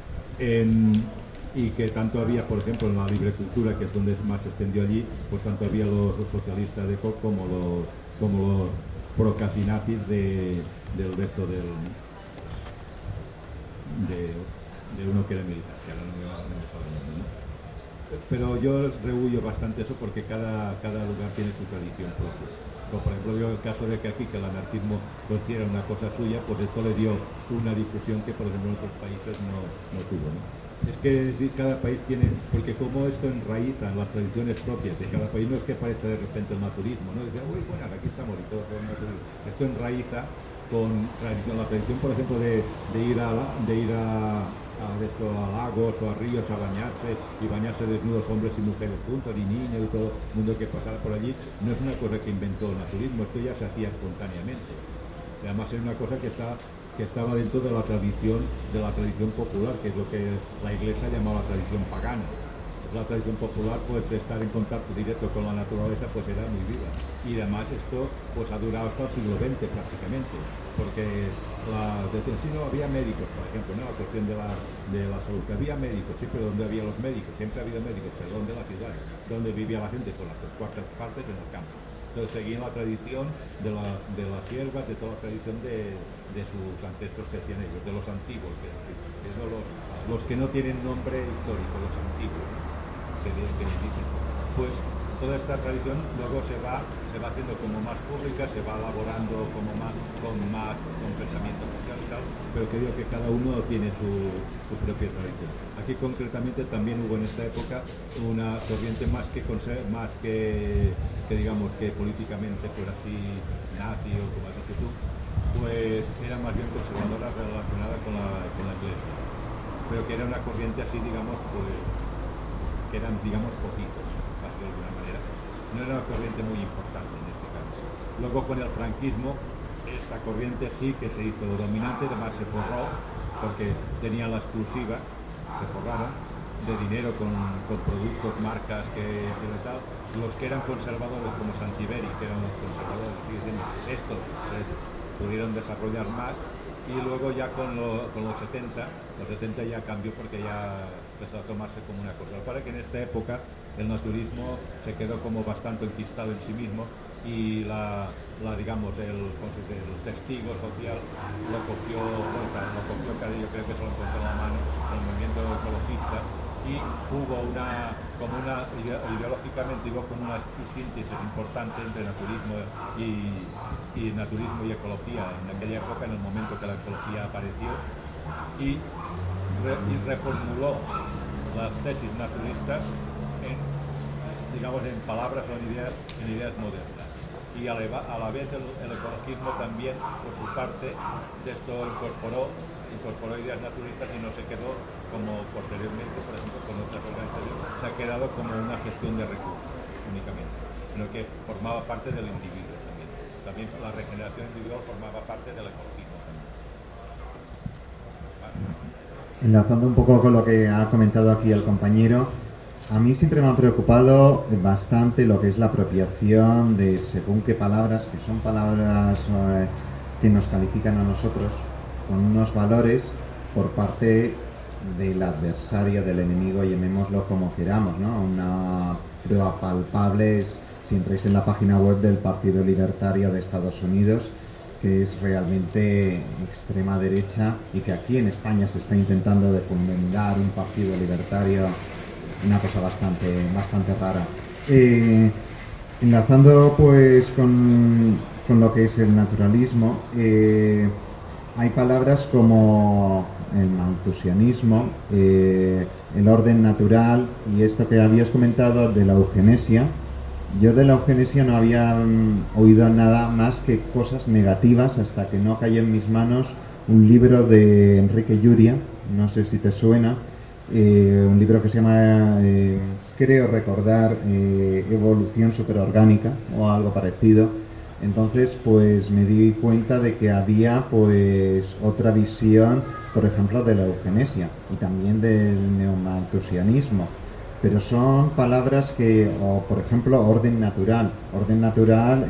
[SPEAKER 2] Y que tanto había, por ejemplo, en la libre cultura, que es donde más se extendió allí, pues tanto había los socialistas de Koch como los procacinazis del resto de uno que era militar, que ahora no me sale el nombre, ¿no? Pero yo rehuyo bastante eso, porque cada lugar tiene su tradición propia. Como por ejemplo, yo el caso de que aquí que el anarquismo lo hiciera una cosa suya, pues esto le dio una difusión que por ejemplo en otros países no tuvo, ¿no? Es que cada país tiene, porque como esto enraiza en las tradiciones propias de cada país, no es que aparezca de repente el naturismo, ¿no? Dice, uy, bueno, aquí estamos y todo el naturismo. Esto enraiza con la tradición, por ejemplo, de ir a lagos o a ríos a bañarse, y bañarse desnudos hombres y mujeres juntos, y niños y todo el mundo que pasara por allí. No es una cosa que inventó el naturismo, esto ya se hacía espontáneamente. Y además es una cosa que estaba dentro de la tradición popular, que es lo que la Iglesia llamaba tradición pagana. La tradición popular, pues, de estar en contacto directo con la naturaleza, pues era muy viva. Y además esto pues ha durado hasta el siglo XX prácticamente, porque desde sí no había médicos, por ejemplo, ¿no? La cuestión de la salud, que había médicos, sí, pero ¿dónde había los médicos? Siempre ha habido médicos, pero ¿dónde la ciudad? ¿Dónde vivía la gente? Por las 3/4 partes en el campo. Entonces seguían la tradición de las hierbas, de toda la tradición de sus ancestros que hacían ellos, de los antiguos, que son los que no tienen nombre histórico, los antiguos, que dicen. Pues toda esta tradición luego se va haciendo como más pública, se va elaborando como con pensamiento social y tal, pero que digo que cada uno tiene su propia tradición. Aquí concretamente también hubo en esta época una corriente más que digamos que políticamente fuera así nazi o como has dicho tú, pues era más bien conservadora relacionada con la iglesia, pero que era una corriente así, digamos, pues que eran, digamos, poquitos, más de alguna manera. No era una corriente muy importante en este caso. Luego con el franquismo, esta corriente sí que se hizo dominante, además se forró, porque tenían la exclusiva, se forraron, de dinero con productos, marcas que tal. Los que eran conservadores, como Santiberi, que eran los conservadores, estos pudieron desarrollar más, y luego ya con los 70 ya cambió porque ya empezó a tomarse como una cosa. Para que en esta época el naturismo se quedó como bastante enquistado en sí mismo y digamos, el testigo social lo cogió Cadillo, creo que se lo encontró en la mano, el movimiento ecologista, y hubo ideológicamente hubo como una síntesis importante entre naturismo y ecología en aquella época, en el momento que la ecología apareció, y reformuló las tesis naturistas en palabras o en ideas modernas. Y a la vez el ecologismo también, por su parte, de esto incorporó ideas naturistas y no se quedó como posteriormente, por ejemplo, con otras organizaciones, se ha quedado como una gestión de recursos únicamente, sino que formaba parte del individuo también. También la regeneración individual formaba parte del ecologismo también.
[SPEAKER 4] Enlazando un poco con lo que ha comentado aquí el compañero, a mí siempre me ha preocupado bastante lo que es la apropiación de según qué palabras, que son palabras que nos califican a nosotros con unos valores por parte del adversario, del enemigo, llamémoslo como queramos, ¿no? Una prueba palpable es si entráis en la página web del Partido Libertario de Estados Unidos, que es realmente extrema derecha y que aquí en España se está intentando de fomentar un partido libertario, una cosa bastante rara. Enlazando pues con lo que es el naturalismo, hay palabras como el malthusianismo, el orden natural y esto que habías comentado de la eugenesia. Yo de la eugenesia no había oído nada más que cosas negativas hasta que no cayó en mis manos un libro de Enrique Lluria, no sé si te suena, un libro que se llama, creo recordar, Evolución Superorgánica o algo parecido. Entonces pues me di cuenta de que había pues otra visión, por ejemplo, de la eugenesia y también del neomalthusianismo. Pero son palabras que, o por ejemplo, orden natural. Orden natural,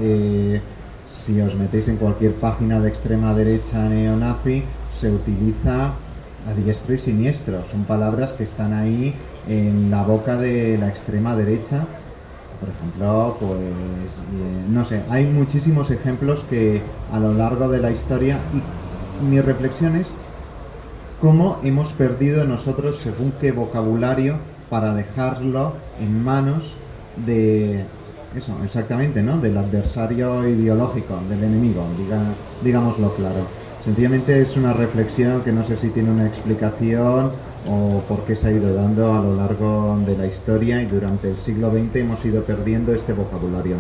[SPEAKER 4] si os metéis en cualquier página de extrema derecha neonazi, se utiliza a diestro y siniestro. Son palabras que están ahí en la boca de la extrema derecha. Por ejemplo, pues, no sé, hay muchísimos ejemplos que a lo largo de la historia, y mi reflexión es cómo hemos perdido nosotros según qué vocabulario para dejarlo en manos de eso, exactamente, ¿no? Del adversario ideológico, del enemigo, digámoslo claro. Sencillamente es una reflexión que no sé si tiene una explicación o por qué se ha ido dando a lo largo de la historia y durante el siglo XX hemos ido perdiendo este vocabulario.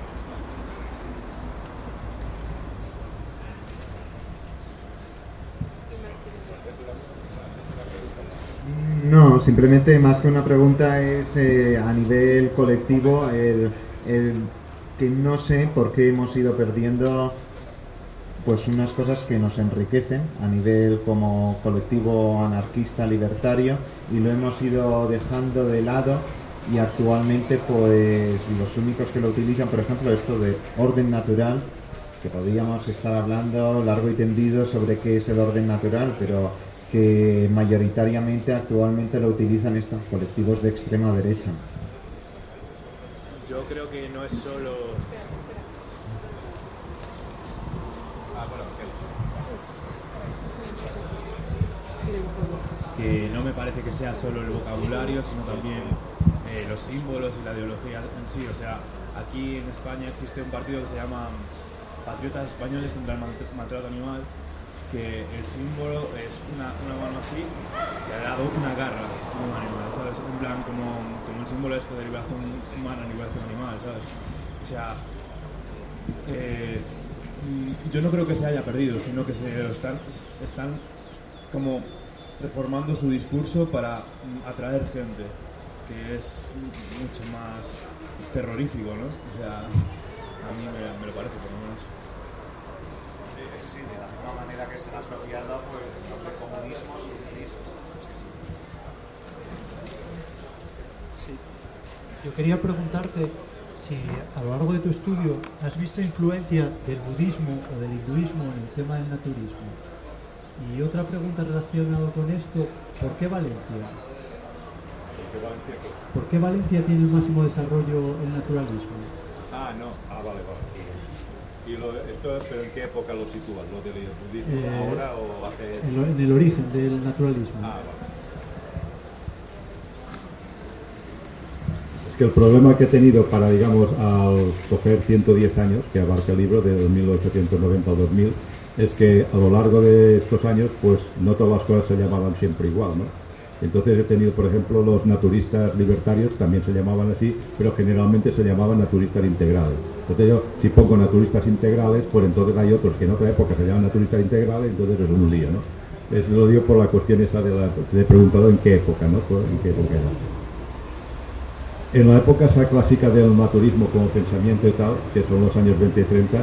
[SPEAKER 4] No, simplemente más que una pregunta es a nivel colectivo el que no sé por qué hemos ido perdiendo pues unas cosas que nos enriquecen a nivel como colectivo anarquista libertario y lo hemos ido dejando de lado y actualmente pues los únicos que lo utilizan, por ejemplo, esto de orden natural, que podríamos estar hablando largo y tendido sobre qué es el orden natural, pero que mayoritariamente actualmente lo utilizan estos colectivos de extrema derecha.
[SPEAKER 5] Yo creo que no es solo... Que no me parece que sea solo el vocabulario, sino también los símbolos y la ideología en sí. O sea, aquí en España existe un partido que se llama Patriotas Españoles contra el Maltrato Animal, que el símbolo es una mano así y al lado una garra de un animal, ¿sabes? En plan como el símbolo esto de liberación humana, liberación animal, ¿sabes? O sea, yo no creo que se haya perdido, sino que están como reformando su discurso para atraer gente, que es mucho más terrorífico, ¿no? O sea, a mí me lo parece, por lo menos.
[SPEAKER 6] Sí, de la misma manera que se han apropiado pues, el nombre comunismo, socialismo.
[SPEAKER 7] Sí. Yo quería preguntarte si a lo largo de tu estudio has visto influencia del budismo o del hinduismo en el tema del naturismo. Y otra pregunta relacionada con esto, ¿por qué Valencia? ¿Por qué Valencia tiene el máximo desarrollo el naturalismo?
[SPEAKER 2] Vale. ¿Pero en qué época lo sitúas? ¿Lo del budismo ahora o hace...?
[SPEAKER 7] En el origen del naturalismo.
[SPEAKER 2] Vale. Es que el problema que he tenido para, digamos, al coger 110 años, que abarca el libro de 1890 al 2000, es que a lo largo de estos años, pues no todas las cosas se llamaban siempre igual, ¿no? Entonces he tenido, por ejemplo, los naturistas libertarios, también se llamaban así, pero generalmente se llamaban naturistas integrales. Entonces yo, si pongo naturistas integrales, pues entonces hay otros que en otra época se llaman naturistas integrales, entonces es un lío, ¿no? Eso lo digo por la cuestión esa te he preguntado en qué época, ¿no? ¿En qué época era? En la época esa clásica del naturismo como pensamiento y tal, que son los años 20 y 30,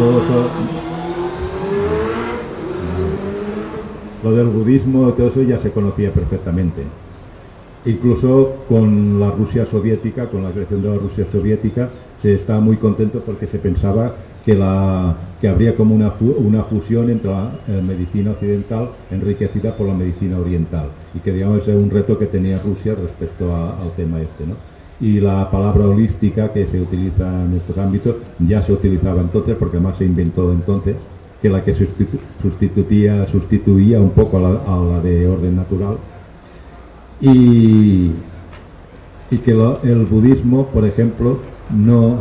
[SPEAKER 2] lo del budismo, todo eso ya se conocía perfectamente. Incluso con la Rusia soviética, con la creación de la Rusia soviética, se estaba muy contento porque se pensaba que habría como una fusión entre la medicina occidental enriquecida por la medicina oriental, y que digamos es un reto que tenía Rusia respecto al tema este, ¿no? Y la palabra holística que se utiliza en estos ámbitos ya se utilizaba entonces, porque además se inventó entonces, que la que sustituía un poco a la de orden natural, y que el budismo, por ejemplo, no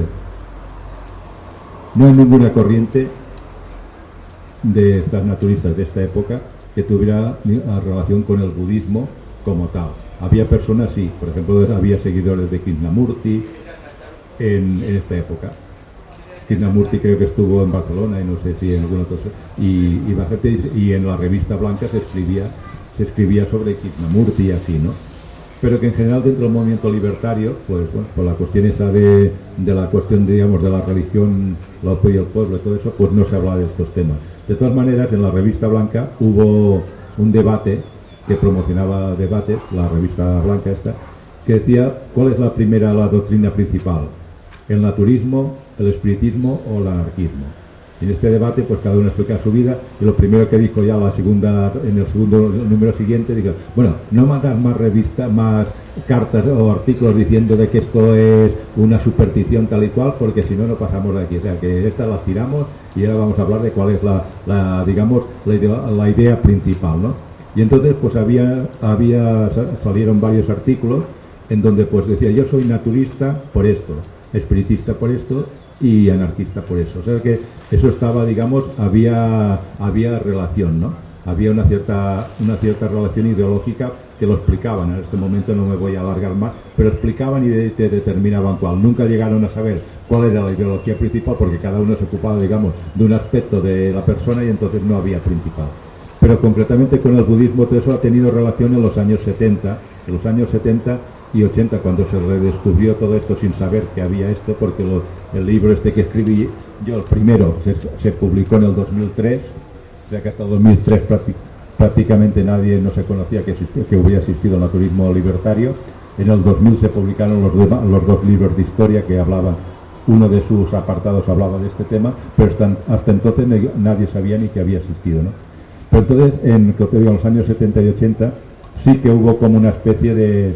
[SPEAKER 2] hay ninguna corriente de estas naturistas de esta época que tuviera relación con el budismo como tal. Había personas, sí, por ejemplo, había seguidores de Krishnamurti en esta época. Krishnamurti creo que estuvo en Barcelona y no sé si en alguna cosa, y en la revista Blanca se escribía sobre Krishnamurti y así, ¿no? Pero que en general dentro del movimiento libertario, pues bueno, por la cuestión esa de la cuestión, digamos, de la religión, la opinión del pueblo y todo eso, pues no se hablaba de estos temas. De todas maneras, en la revista Blanca hubo un debate que promocionaba debates, la revista Blanca esta, que decía cuál es la doctrina principal, el naturismo, el espiritismo o el anarquismo. Y en este debate pues cada uno explica su vida, y lo primero que dijo ya en el segundo número siguiente, dijo, bueno, no mandar más cartas o artículos diciendo de que esto es una superstición tal y cual, porque si no, no pasamos de aquí. O sea, que estas las tiramos y ahora vamos a hablar de cuál es la idea principal, ¿no? Y entonces pues salieron varios artículos en donde pues decía, yo soy naturista por esto, espiritista por esto y anarquista por eso. O sea que eso estaba, digamos, había relación, ¿no? Había una cierta relación ideológica que lo explicaban. En este momento no me voy a alargar más, pero explicaban y te determinaban cuál. Nunca llegaron a saber cuál era la ideología principal, porque cada uno se ocupaba, digamos, de un aspecto de la persona y entonces no había principal. Pero concretamente con el budismo todo eso ha tenido relación en los años 70 y 80, cuando se redescubrió todo esto sin saber que había esto, porque el libro este que escribí yo, el primero, se publicó en el 2003, o sea que hasta el 2003 prácticamente nadie no se conocía que hubiera existido el naturismo libertario. En el 2000 se publicaron los dos libros de historia que hablaban, uno de sus apartados hablaba de este tema, pero hasta entonces nadie sabía ni que había existido, ¿no? Pero entonces, en los años 70 y 80, sí que hubo como una especie de...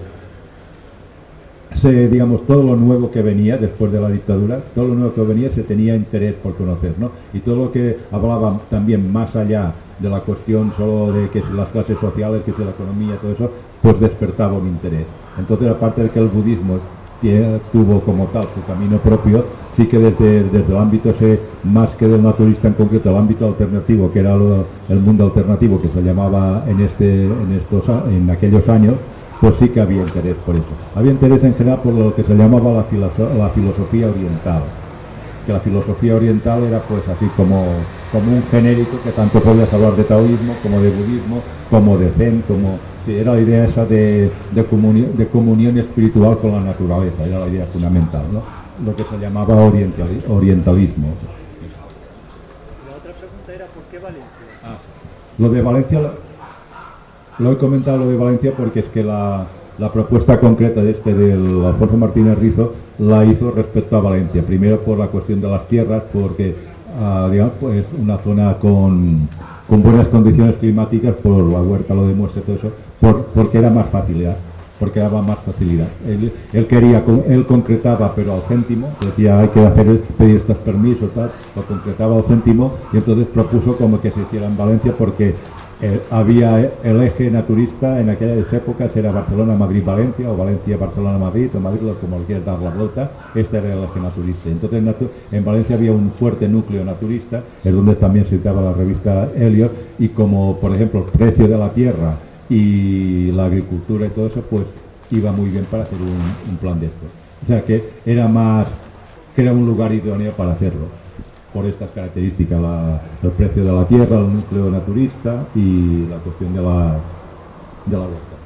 [SPEAKER 2] digamos, todo lo nuevo que venía después de la dictadura, todo lo nuevo que venía se tenía interés por conocer, ¿no? Y todo lo que hablaba también más allá de la cuestión solo de que si las clases sociales, que si la economía, todo eso, pues despertaba un interés. Entonces, aparte de que el budismo tuvo como tal su camino propio, sí que desde el ámbito más que del naturista en concreto, el ámbito alternativo, que era el mundo alternativo que se llamaba en aquellos años, pues sí que había interés por eso. Había interés en general por lo que se llamaba la filosofía oriental, que la filosofía oriental era pues así como un genérico que tanto podías hablar de taoísmo como de budismo, como de zen, era la idea esa de comunión espiritual con la naturaleza, era la idea fundamental, ¿no? Lo que se llamaba orientalismo.
[SPEAKER 7] La otra pregunta era ¿por qué Valencia?
[SPEAKER 2] Lo de Valencia, lo he comentado lo de Valencia porque es que la propuesta concreta del Alfonso Martínez Rizo la hizo respecto a Valencia. Primero por la cuestión de las tierras, porque digamos, pues una zona con buenas condiciones climáticas, por la huerta lo demuestra todo eso, porque era más facilidad, porque daba más facilidad. Él concretaba, pero al céntimo, decía hay que pedir estos permisos, tal, lo concretaba al céntimo, y entonces propuso como que se hiciera en Valencia porque había el eje naturista en aquellas épocas, era Barcelona-Madrid-Valencia, o Valencia-Barcelona-Madrid, o Madrid, como le quieras dar la vuelta, este era el eje naturista. Entonces en Valencia había un fuerte núcleo naturista, es donde también se citaba la revista Helios, y como por ejemplo el precio de la tierra y la agricultura y todo eso, pues iba muy bien para hacer un plan de esto. O sea que era un lugar idóneo para hacerlo, por estas características, el precio de la tierra, el núcleo naturista y la cuestión de la huerta.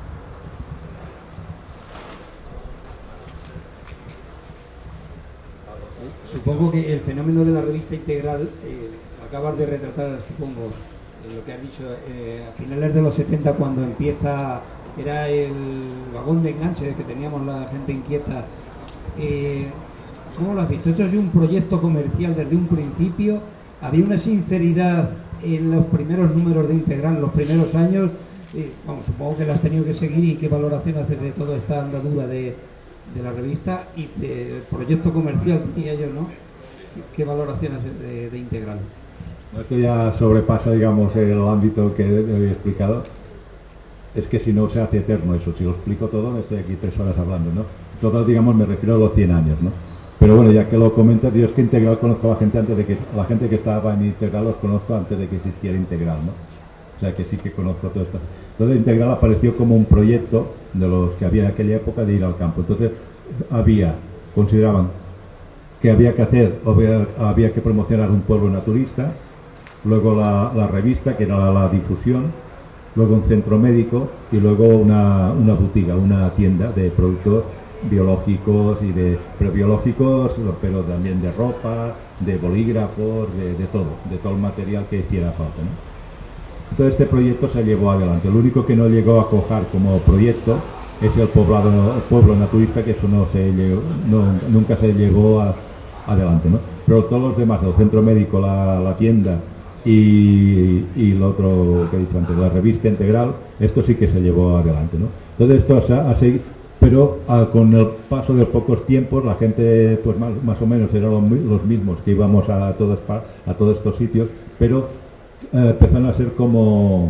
[SPEAKER 8] Supongo que el fenómeno de la revista integral acabas de retratar, supongo, lo que has dicho, a finales de los 70, cuando empieza, era el vagón de enganche que teníamos la gente inquieta. ¿Cómo lo has visto? Esto es un proyecto comercial desde un principio. Había una sinceridad en los primeros números de Integral, en los primeros años. Supongo que la has tenido que seguir. ¿Y qué valoración haces de toda esta andadura de la revista y del proyecto comercial, diría yo, ¿no? ¿Qué valoración haces de Integral?
[SPEAKER 2] Esto ya sobrepasa, digamos, el ámbito que he explicado. Es que si no se hace eterno eso. Si lo explico todo, estoy aquí 3 horas hablando, ¿no? Total, digamos, me refiero a los 100 años, ¿no? Pero bueno, ya que lo comentas, yo es que Integral conozco a la gente la gente que estaba en Integral los conozco antes de que existiera Integral, ¿no? O sea que sí que conozco todo esto. Entonces Integral apareció como un proyecto de los que había en aquella época de ir al campo. Entonces consideraban que había que promocionar un pueblo naturista, luego la revista, que era la difusión, luego un centro médico y luego una boutiga, una tienda de productos biológicos pero también de ropa, de bolígrafos, de todo el material que hiciera falta, ¿no? Entonces este proyecto se llevó adelante. Lo único que no llegó a cojar como proyecto es el pueblo naturista, que eso nunca se llevó adelante, ¿no? Pero todos los demás, el centro médico, la tienda y lo otro que he dicho antes, la revista Integral, esto sí que se llevó adelante, ¿no? Entonces esto ha seguido. Pero con el paso de pocos tiempos la gente pues más o menos eran los mismos que íbamos a todos estos sitios, pero empezaron a ser como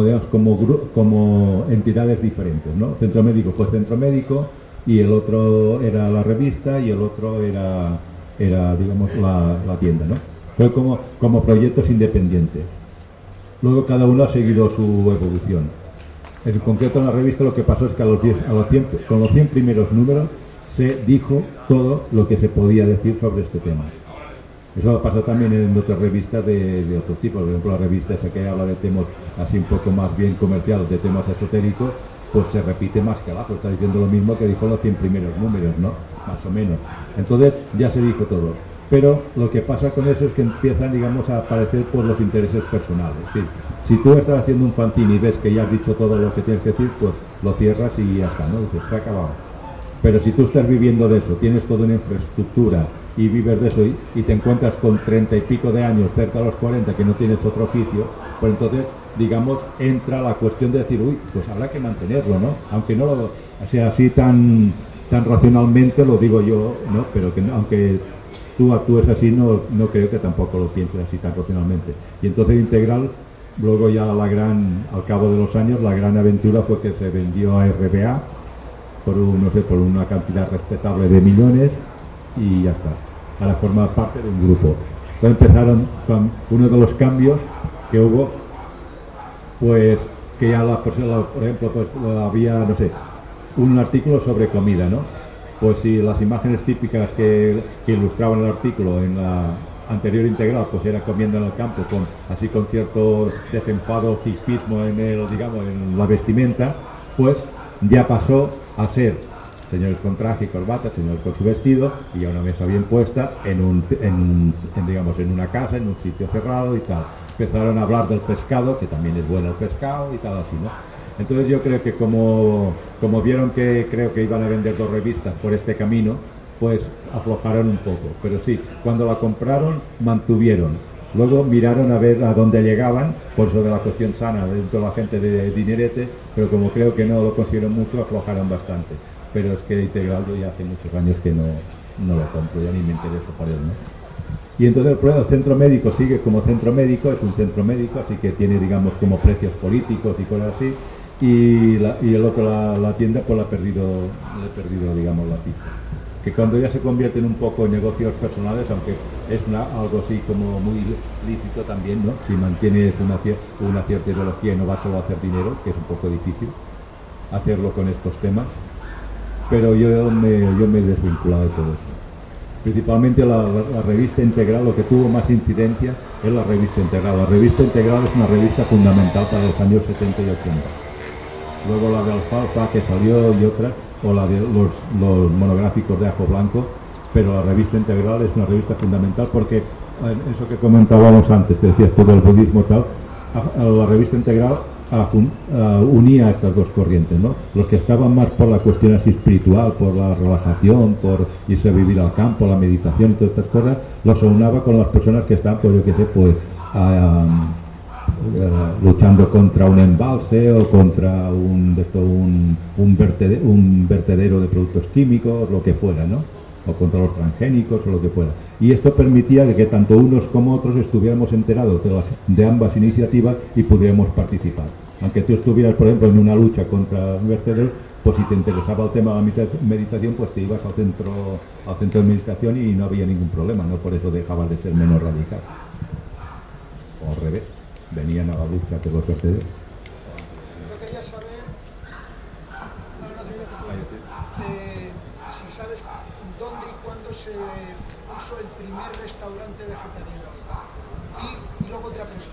[SPEAKER 2] entidades diferentes, ¿no? Centro médico fue centro médico y el otro era la revista y el otro era digamos la tienda, ¿no? Fue como proyectos independientes. Luego cada uno ha seguido su evolución. En concreto en la revista lo que pasó es que con los 100 primeros números se dijo todo lo que se podía decir sobre este tema. Eso pasó también en otras revistas de otro tipo. Por ejemplo, la revista esa que habla de temas así un poco más bien comerciales, de temas esotéricos, pues se repite más que abajo. Está diciendo lo mismo que dijo los 100 primeros números, ¿no? Más o menos. Entonces ya se dijo todo. Pero lo que pasa con eso es que empiezan, digamos, a aparecer por los intereses personales. ¿Sí? Si tú estás haciendo un fanzine y ves que ya has dicho todo lo que tienes que decir, pues lo cierras y ya está, ¿no? Dices, se ha acabado. Pero si tú estás viviendo de eso, tienes toda una infraestructura y vives de eso y te encuentras con 30 y pico de años, cerca de los 40, que no tienes otro oficio, pues entonces, digamos, entra la cuestión de decir, uy, pues habrá que mantenerlo, ¿no? Aunque no lo sea así tan racionalmente, lo digo yo, ¿no? Pero que aunque tú actúes así, no creo que tampoco lo pienses así tan racionalmente. Y entonces Integral, luego ya al cabo de los años, la gran aventura fue que se vendió a RBA por no sé, por una cantidad respetable de millones y ya está. Ahora forma parte de un grupo. Entonces empezaron con uno de los cambios que hubo, pues que ya por ejemplo, pues había, no sé, un artículo sobre comida, ¿no? Pues si las imágenes típicas que ilustraban el artículo en la anterior integral, pues era comiendo en el campo, así con cierto desenfado, hipismo en la vestimenta, pues ya pasó a ser señores con traje y corbata, señores con su vestido y a una mesa bien puesta en una casa, en un sitio cerrado y tal. Empezaron a hablar del pescado, que también es bueno el pescado y tal así, ¿no? Entonces yo creo que como vieron que creo que iban a vender 2 revistas por este camino, pues aflojaron un poco. Pero sí, cuando la compraron, mantuvieron. Luego miraron a ver a dónde llegaban, por eso de la cuestión sana dentro de la gente de dinerete, pero como creo que no lo consiguieron mucho, aflojaron bastante. Pero es que Integral yo ya hace muchos años que no lo compro, ya ni me intereso por él, ¿no? Y entonces el centro médico sigue como centro médico, es un centro médico, así que tiene, digamos, como precios políticos y cosas así, y el otro, la tienda, pues le he perdido, digamos, la pista. Que cuando ya se convierten un poco en negocios personales, aunque es algo así como muy lícito también, ¿no? Si mantienes una cierta ideología y no vas solo a hacer dinero, que es un poco difícil hacerlo con estos temas, pero yo me he desvinculado de todo eso. Principalmente la revista Integral, lo que tuvo más incidencia es la revista Integral. La revista Integral es una revista fundamental para los años 70 y 80. Luego la de Alfalfa, que salió, y otras, o la de los monográficos de Ajo Blanco, pero la revista Integral es una revista fundamental porque, eso que comentábamos antes, que decías todo el budismo tal, la revista Integral unía a estas dos corrientes, ¿no? Los que estaban más por la cuestión así espiritual, por la relajación, por irse a vivir al campo, la meditación y todas estas cosas, los unaba con las personas que están, pues yo qué sé, pues luchando contra un embalse o contra un vertedero de productos químicos, lo que fuera, ¿no? O contra los transgénicos o lo que fuera. Y esto permitía que tanto unos como otros estuviéramos enterados de ambas iniciativas y pudiéramos participar. Aunque tú estuvieras, por ejemplo, en una lucha contra un vertedero, pues si te interesaba el tema de la meditación, pues te ibas al centro de meditación y no había ningún problema, no por eso dejabas de ser menos radical. O al revés, venían a la lucha de los vertederos.
[SPEAKER 9] Yo quería saber, si sabes dónde y cuándo se puso el primer restaurante vegetariano. Y luego otra pregunta,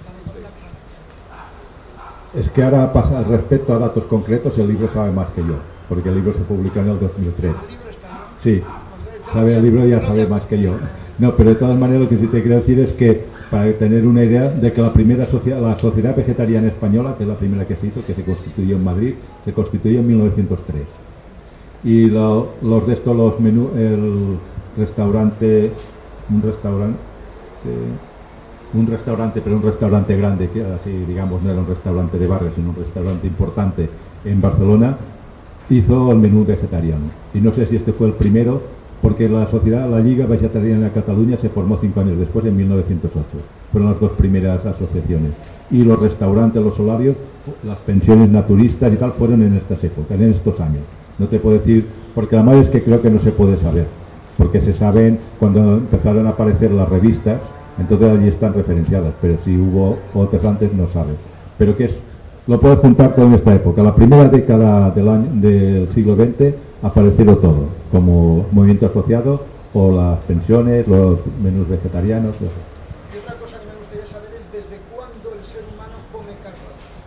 [SPEAKER 2] Es que ahora pasa, respecto a datos concretos, el libro sabe más que yo, porque el libro se publicó en el 2003. Sí, sabe el libro, ya sabe más que yo. No, pero de todas maneras lo que sí te quiero decir es que, para tener una idea de que la Sociedad Vegetariana Española, que es la primera que se hizo, que se constituyó en Madrid, se constituyó en 1903. Y los menús, un restaurante, pero un restaurante grande, que así digamos no era un restaurante de barrio, sino un restaurante importante en Barcelona, hizo el menú vegetariano. Y no sé si este fue el primero, porque la Liga Vegetariana de Cataluña se formó 5 años después, en 1908. Fueron las 2 primeras asociaciones. Y los restaurantes, los solarios, las pensiones naturistas y tal, fueron en estas épocas, en estos años. No te puedo decir, porque además es que creo que no se puede saber, porque se saben cuando empezaron a aparecer las revistas, entonces allí están referenciadas, pero si hubo otras antes no sabes. Pero que lo puedes juntar todo en esta época. La primera década del siglo XX aparecieron todo, como movimiento asociado, o las pensiones, los menús vegetarianos.
[SPEAKER 9] Y otra cosa que me gustaría saber es desde cuándo el ser humano come carne.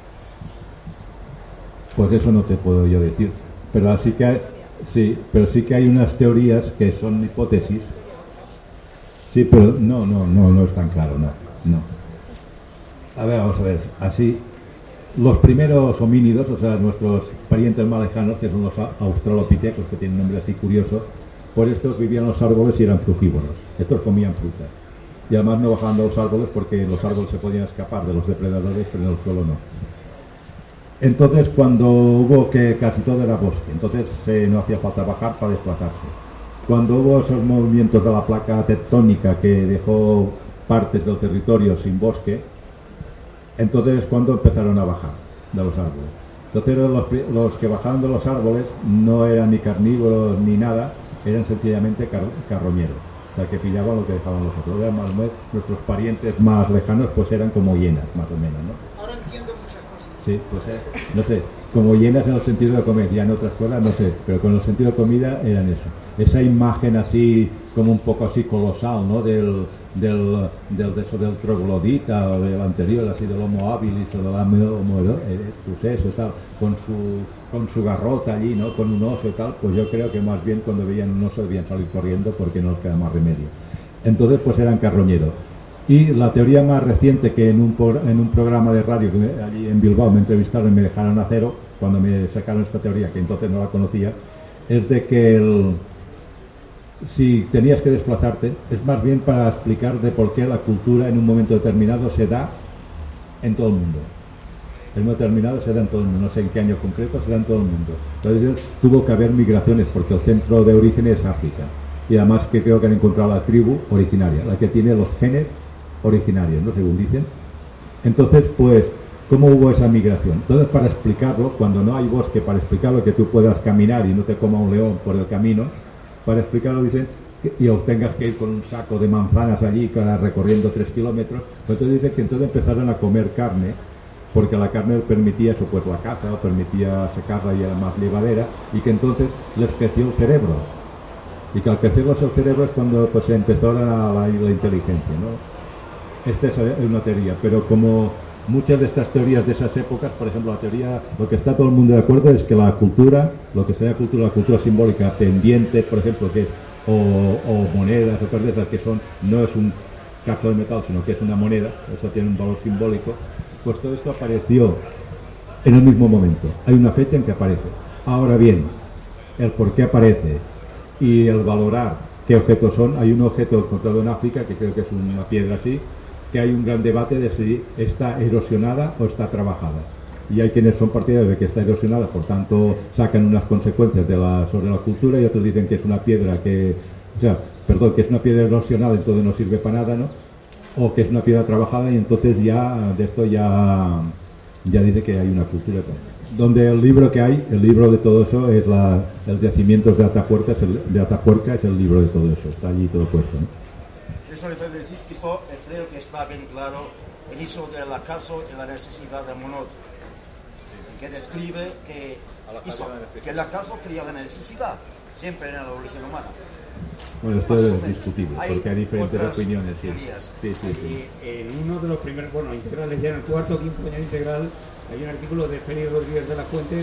[SPEAKER 2] Pues eso no te puedo yo decir, pero sí que hay unas teorías que son hipótesis. Sí, pero no es tan claro, no. A ver, vamos a ver, así, los primeros homínidos, o sea, nuestros parientes más lejanos, que son los australopithecus, que tienen un nombre así curioso, pues estos vivían en los árboles y eran frugívoros, estos comían frutas. Y además no bajaban de los árboles porque los árboles se podían escapar de los depredadores, pero en el suelo no. Entonces, cuando hubo que casi todo era bosque, entonces no hacía falta bajar para desplazarse. Cuando hubo esos movimientos de la placa tectónica que dejó partes del territorio sin bosque, entonces cuando empezaron a bajar de los árboles. Entonces los que bajaban de los árboles no eran ni carnívoros ni nada, eran sencillamente carroñeros. O sea, que pillaban lo que dejaban los otros. Nuestros parientes más lejanos pues eran como hienas, más o menos, ¿no?
[SPEAKER 9] Ahora entiendo muchas cosas.
[SPEAKER 2] Sí, pues no sé, como hienas en el sentido de comer, ya en otras cosas no sé, pero con el sentido de comida eran eso. Esa imagen así, como un poco así colosal, ¿no? Del troglodita o del anterior, así del Homo habilis o del Homo erectus, tal, con su garrota allí, ¿no? Con un oso y tal, pues yo creo que más bien cuando veían un oso debían salir corriendo porque no les queda más remedio. Entonces pues eran carroñeros. Y la teoría más reciente que en un programa de radio que allí en Bilbao me entrevistaron y me dejaron a cero cuando me sacaron esta teoría, que entonces no la conocía, es de que si tenías que desplazarte, es más bien para explicar de por qué la cultura en un momento determinado se da en todo el mundo. En un momento determinado se da en todo el mundo, no sé en qué año concreto, se da en todo el mundo. Entonces tuvo que haber migraciones porque el centro de origen es África. Y además que creo que han encontrado la tribu originaria, la que tiene los genes originarios, ¿no? Según dicen. Entonces, pues, ¿cómo hubo esa migración? Entonces, para explicarlo, cuando no hay bosque, para explicarlo, que tú puedas caminar y no te coma un león por el camino, para explicarlo dicen y tengas que ir con un saco de manzanas allí recorriendo 3 kilómetros, pues entonces dicen que entonces empezaron a comer carne, porque la carne permitía eso, pues la caza, o permitía secarla y era más llevadera, y que entonces les creció el cerebro, y que al crecerles el cerebro es cuando pues empezó la inteligencia, ¿no? Esta es una teoría, pero como muchas de estas teorías de esas épocas, por ejemplo, la teoría, lo que está todo el mundo de acuerdo es que la cultura, lo que sea cultura, la cultura simbólica, pendientes, por ejemplo, que o monedas o cosas que son, no es un cacho de metal, sino que es una moneda, eso tiene un valor simbólico, pues todo esto apareció en el mismo momento. Hay una fecha en que aparece. Ahora bien, el por qué aparece y el valorar qué objetos son, hay un objeto encontrado en África, que creo que es una piedra así, que hay un gran debate de si está erosionada o está trabajada. Y hay quienes son partidarios de que está erosionada, por tanto sacan unas consecuencias sobre la cultura, y otros dicen que es una piedra que es una piedra erosionada, entonces no sirve para nada, ¿no? O que es una piedra trabajada y entonces ya de esto ya dice que hay una cultura. Donde el libro que hay, el libro de todo eso es el Yacimientos de Atapuerca, es el libro de todo eso, está allí todo puesto, ¿no?
[SPEAKER 10] Eso es decir, quizá creo que está bien claro el uso del acaso y la necesidad de Monod, que describe que el acaso crea la necesidad, siempre en la evolución humana.
[SPEAKER 2] Bueno, esto es discutible, porque hay diferentes opiniones. Sí.
[SPEAKER 8] Sí. En uno de los primeros, integrales, ya en el cuarto o quinto año integral, hay un artículo de Félix Rodríguez de la Fuente,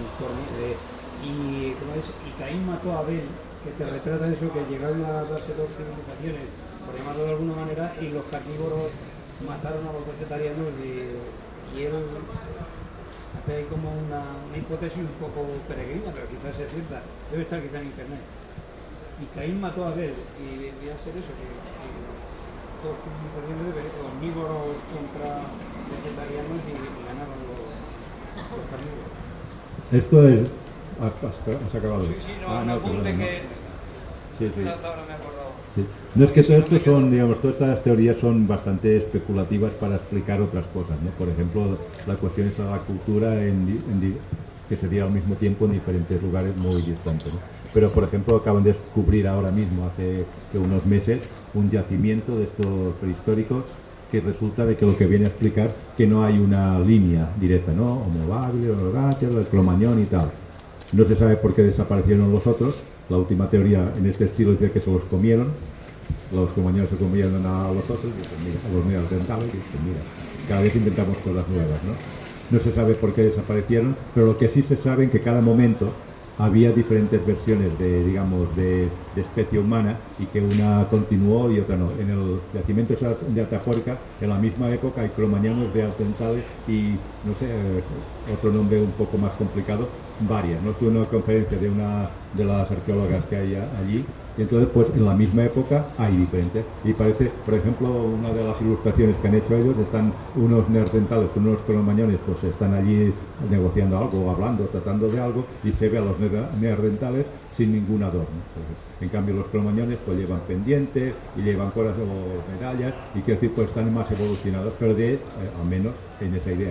[SPEAKER 8] y Caín mató a Abel, que te retrata eso, que llegaron a darse dos civilizaciones, por llamarlo de alguna manera, y los carnívoros mataron a los vegetarianos, y él hace ahí como una hipótesis un poco peregrina, pero quizás sea cierta, debe estar quizás en internet. Y Caín mató a Abel, y debía ser eso, que dos civilizaciones de omnívoros contra vegetarianos y ganaron los carnívoros.
[SPEAKER 2] Esto es... ¿Has acabado?
[SPEAKER 10] Sí, no apunte que...
[SPEAKER 2] Sí.
[SPEAKER 10] Ahora me he acordado.
[SPEAKER 2] Sí. No, es que todo esto son, digamos, todas estas teorías son bastante especulativas para explicar otras cosas, ¿no? Por ejemplo, la cuestión es la cultura que se dio al mismo tiempo en diferentes lugares muy distantes, ¿no? Pero, por ejemplo, acaban de descubrir ahora mismo, hace unos meses, un yacimiento de estos prehistóricos que resulta de que lo que viene a explicar que no hay una línea directa, ¿no? Homo habilis, el Cromañón y tal. No se sabe por qué desaparecieron los otros. La última teoría en este estilo dice que se los comieron. Los cromañones se comieron a los otros, a los neandertales, y dicen, mira, cada vez inventamos cosas nuevas, ¿no? No se sabe por qué desaparecieron, pero lo que sí se sabe es que en cada momento había diferentes versiones de especie humana, y que una continuó y otra no. En el yacimiento de Atapuerca, en la misma época, hay cromañones de neandertales y, no sé, otro nombre un poco más complicado, varias, ¿no? Tuve una conferencia de las arqueólogas que hay allí, y entonces pues en la misma época hay diferentes, y parece, por ejemplo, una de las ilustraciones que han hecho ellos, están unos neandertales con unos cromañones, pues están allí negociando algo, hablando, tratando de algo, y se ve a los neandertales sin ningún adorno. En cambio los cromañones pues llevan pendientes y llevan cosas o medallas, y quiero decir, pues están más evolucionados, pero al menos en esa idea, ¿no?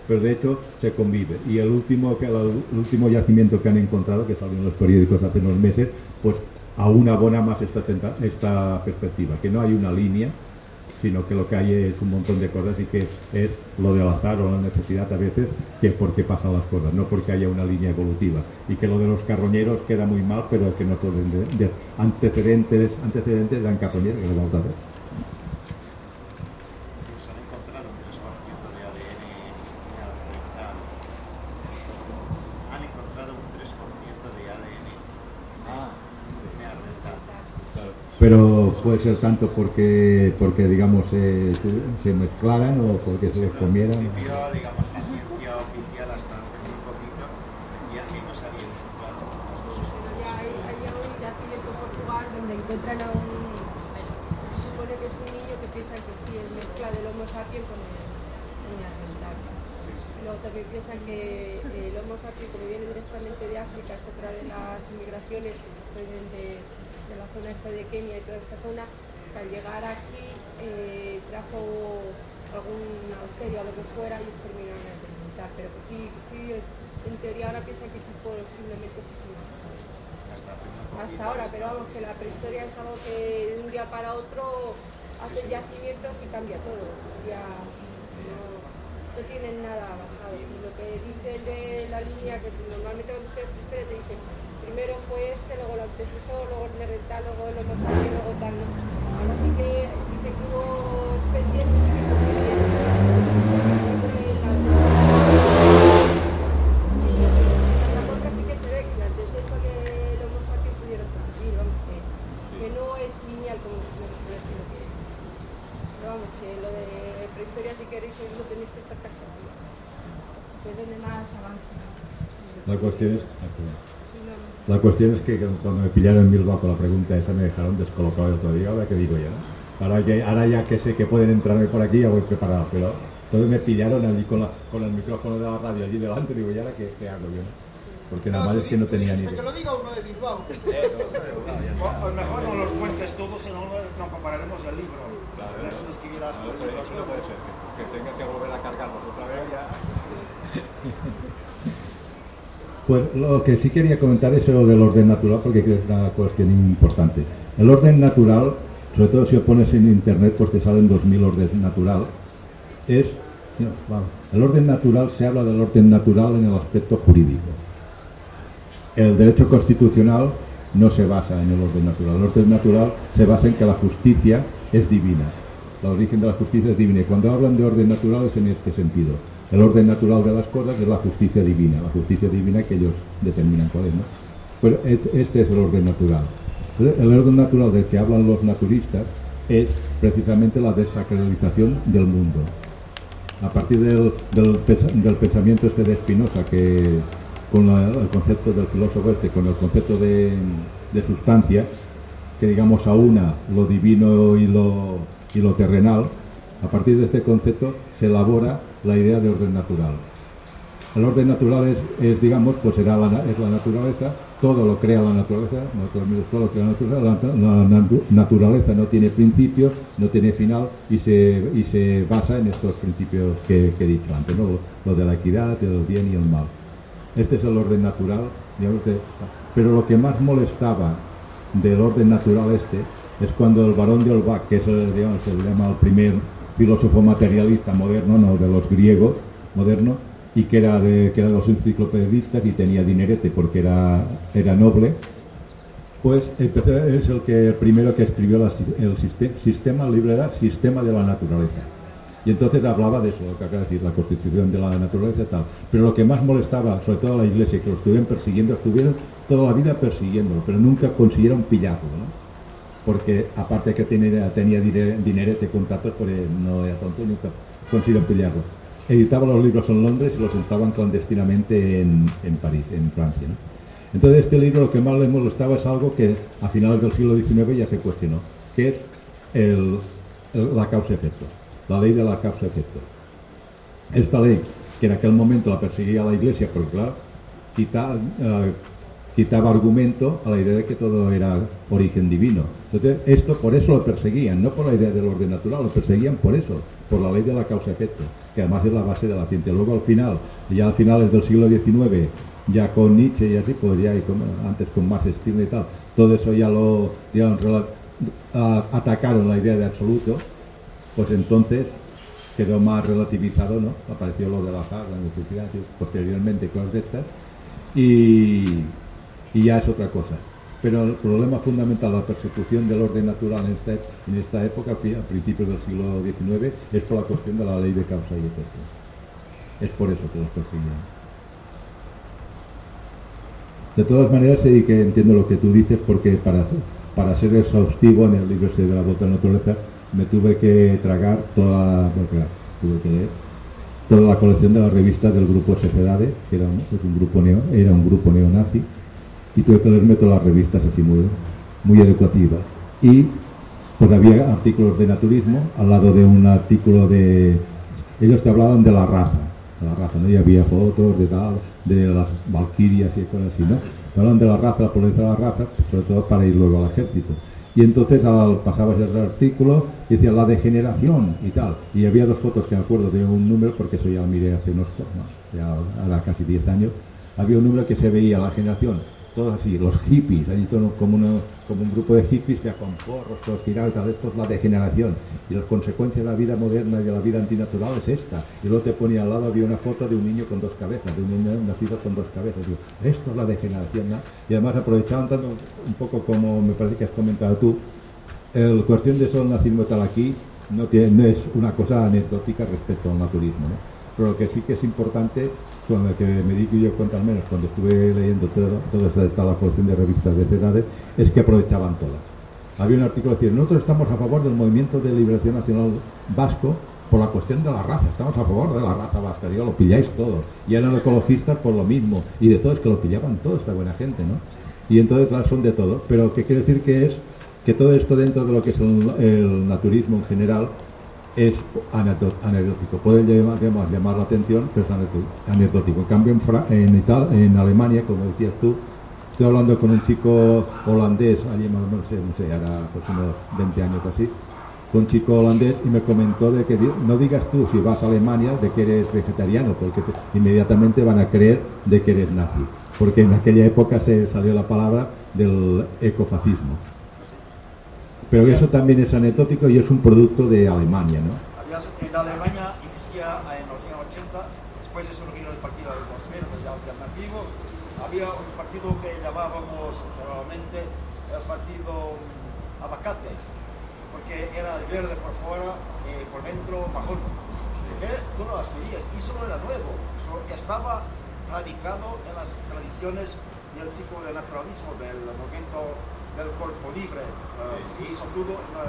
[SPEAKER 2] pero de hecho se convive. Y el último yacimiento que han encontrado, que salió en los periódicos hace unos meses, pues aún abona más esta perspectiva, que no hay una línea, sino que lo que hay es un montón de cosas y que es lo del azar o la necesidad a veces, que es porque pasan las cosas, no porque haya una línea evolutiva. Y que lo de los carroñeros queda muy mal, pero es que no pueden de antecedentes eran carroñeros, que lo vamos a hacer.
[SPEAKER 6] Han encontrado un 3% de ADN neandertal. Han encontrado un 3% de ADN neandertal.
[SPEAKER 2] Pero puede ser tanto porque digamos se mezclaran o porque se les comieran.
[SPEAKER 6] Digamos, la ciencia oficial hasta hace muy poquito decía que no se había encontrado las dos.
[SPEAKER 1] Ya hay un yacimiento en Portugal donde encuentran a un, se supone que es un niño que piensa que sí, es mezcla del Homo sapiens con el neandertal. Luego también piensan que el Homo sapiens, como viene directamente de África, es otra de las inmigraciones que vienen de la zona esta de Kenia y toda esta zona, que al llegar aquí trajo algún bacteria o lo que fuera y exterminaron el neandertal, pero que sí, en teoría ahora piensan que sí posiblemente sí se hasta ahora, pero vamos, que la prehistoria es algo que de un día para otro hace yacimientos y cambia todo. Ya no tienen nada basado. Y lo que dicen de la línea, que normalmente cuando estudias prehistoria te dicen primero fue luego lo antecesor, luego el neandertal, luego el Homo sapiens, luego tal, ¿no? Ahora sí que dice que hubo especies que sí convivieron. La porca sí que se ve que antes de eso el Homo sapiens pudieron convivir, vamos, que no es lineal como se me explica, sino que, pero vamos, que lo de prehistoria si queréis no tenéis que estar casi aquí, que es donde más avanza.
[SPEAKER 2] La cuestión es que cuando me pillaron en Bilbao con la pregunta esa me dejaron descolocado el otro día. Ahora que digo ya, ¿no? Ahora ya que sé que pueden entrarme por aquí ya voy preparado, pero entonces me pillaron allí con el micrófono de la radio allí delante y digo, ¿y ahora qué hago yo? Porque nada más es que no tenía ni idea.
[SPEAKER 9] Que lo diga uno de Bilbao.
[SPEAKER 10] O mejor no los cuentes todos y no compararemos el libro.
[SPEAKER 6] Claro,
[SPEAKER 10] a ver si escribieras tu libro.
[SPEAKER 6] Puede ser que tenga que volver a cargarlos otra vez ya.
[SPEAKER 2] Pues lo que sí quería comentar es lo del orden natural, porque creo que es una cuestión importante. El orden natural, sobre todo si lo pones en internet, pues te salen 2000 orden natural. El orden natural, se habla del orden natural en el aspecto jurídico. El derecho constitucional no se basa en el orden natural. El orden natural se basa en que la justicia es divina. El origen de la justicia es divina. Y cuando hablan de orden natural es en este sentido. El orden natural de las cosas es la justicia divina que ellos determinan cuál es, ¿no? Pues este es el orden natural. El orden natural del que hablan los naturistas es precisamente la desacralización del mundo. A partir del pensamiento este de Spinoza, que con el concepto del filósofo con el concepto de sustancia, que digamos aúna lo divino y lo terrenal, a partir de este concepto se elabora la idea de orden natural. El orden natural es digamos, pues es la naturaleza, todo lo crea la naturaleza, todo lo crea la naturaleza no tiene principio, no tiene final y se basa en estos principios que he dicho antes, ¿no? Lo de la equidad, el bien y el mal. Este es el orden natural, digamos, pero lo que más molestaba del orden natural es cuando el barón de Holbach, que es se le llama el primer filósofo materialista moderno, no de los griegos modernos, y que era de los enciclopedistas y tenía dinerete porque era noble, pues es el primero que escribió el sistema libre, era sistema de la naturaleza. Y entonces hablaba de eso, lo que acaba de decir, la constitución de la naturaleza y tal. Pero lo que más molestaba, sobre todo a la Iglesia, que lo estuvieron toda la vida persiguiéndolo, pero nunca consiguieron pillarlo, ¿no? Porque aparte que tenía dinerete con datos, pues no era tonto y nunca consiguieron pillarlo. Editaba los libros en Londres y los entraban clandestinamente en París, en Francia, ¿no? Entonces este libro lo que más le molestaba es algo que a finales del siglo XIX ya se cuestionó, que es la causa-efecto, la ley de la causa-efecto. Esta ley, que en aquel momento la perseguía la Iglesia, porque claro, quitaba argumento a la idea de que todo era origen divino. Entonces, esto por eso lo perseguían, no por la idea del orden natural, lo perseguían por eso, por la ley de la causa-efecto, que además es la base de la ciencia. Luego al final, ya a finales del siglo XIX, ya con Nietzsche y así, pues ya antes con Max Stirner y tal, todo eso ya lo atacaron la idea de absoluto, pues entonces quedó más relativizado, ¿no? Apareció lo del azar, la necesidad, posteriormente cosas de estas, y ya es otra cosa. Pero el problema fundamental de la persecución del orden natural en esta época, a principios del siglo XIX, es por la cuestión de la ley de causa y efecto. Es por eso que los perseguían. De todas maneras, sí que entiendo lo que tú dices, porque para ser exhaustivo en el libro de la Vuelta a la Naturaleza me tuve que tragar toda la colección de las revistas del grupo Sociedades, que era un grupo neonazi, y tuve que leerme todas las revistas así muy educativas. Y pues había artículos de naturismo al lado de un artículo de... Ellos te hablaban de la raza, ¿no? Y había fotos de las valquirias y cosas así, ¿no? Hablaban de la raza, la pobreza de la raza, sobre todo para ir luego al ejército. Y entonces pasabas el artículo y decía la degeneración y tal. Y había dos fotos que me acuerdo de un número, porque eso ya lo miré hace ya casi 10 años. Había un número que se veía la generación, todos así, los hippies, allí todo como un grupo de hippies ya con porros, todos tirados, tal. Esto es la degeneración. Y las consecuencias de la vida moderna y de la vida antinatural es esta. Y luego te ponía al lado, había una foto de un niño con 2 cabezas, de un niño nacido con 2 cabezas. Digo, esto es la degeneración, ¿no? Y además aprovechaban tanto, un poco como me parece que has comentado tú, la cuestión de solo nazismo tal aquí no es una cosa anecdótica respecto al naturismo, ¿no? Pero lo que sí que es importante, con lo que me di yo cuenta al menos cuando estuve leyendo toda la colección de revistas de edades, es que aprovechaban todas. Había un artículo que decía, nosotros estamos a favor del movimiento de liberación nacional vasco por la cuestión de la raza, estamos a favor de la raza vasca, digo, lo pilláis todos. Y eran ecologistas por lo mismo, y de todo es que lo pillaban toda esta buena gente, ¿no? Y entonces, claro, son de todo, pero ¿qué quiere decir que es? Que todo esto dentro de lo que es el naturismo en general es anecdótico. Puede llamar la atención, pero es anecdótico. En cambio, en Alemania, como decías tú, estoy hablando con un chico holandés, allí no sé, ahora pues unos 20 años así, con un chico holandés, y me comentó de que no digas tú, si vas a Alemania, de que eres vegetariano, porque inmediatamente van a creer de que eres nazi. Porque en aquella época se salió la palabra del ecofascismo. Pero eso también es anecdótico y es un producto de Alemania, ¿no?
[SPEAKER 10] En Alemania existía en los años 80, después de surgir el partido de los verdes alternativo, había un partido que llamábamos generalmente el partido abacate, porque era verde por fuera y por dentro marrón. Porque tú no las veías, y eso no era nuevo, eso estaba radicado en las tradiciones del ciclo del naturalismo, del movimiento del cuerpo libre, que hizo todo en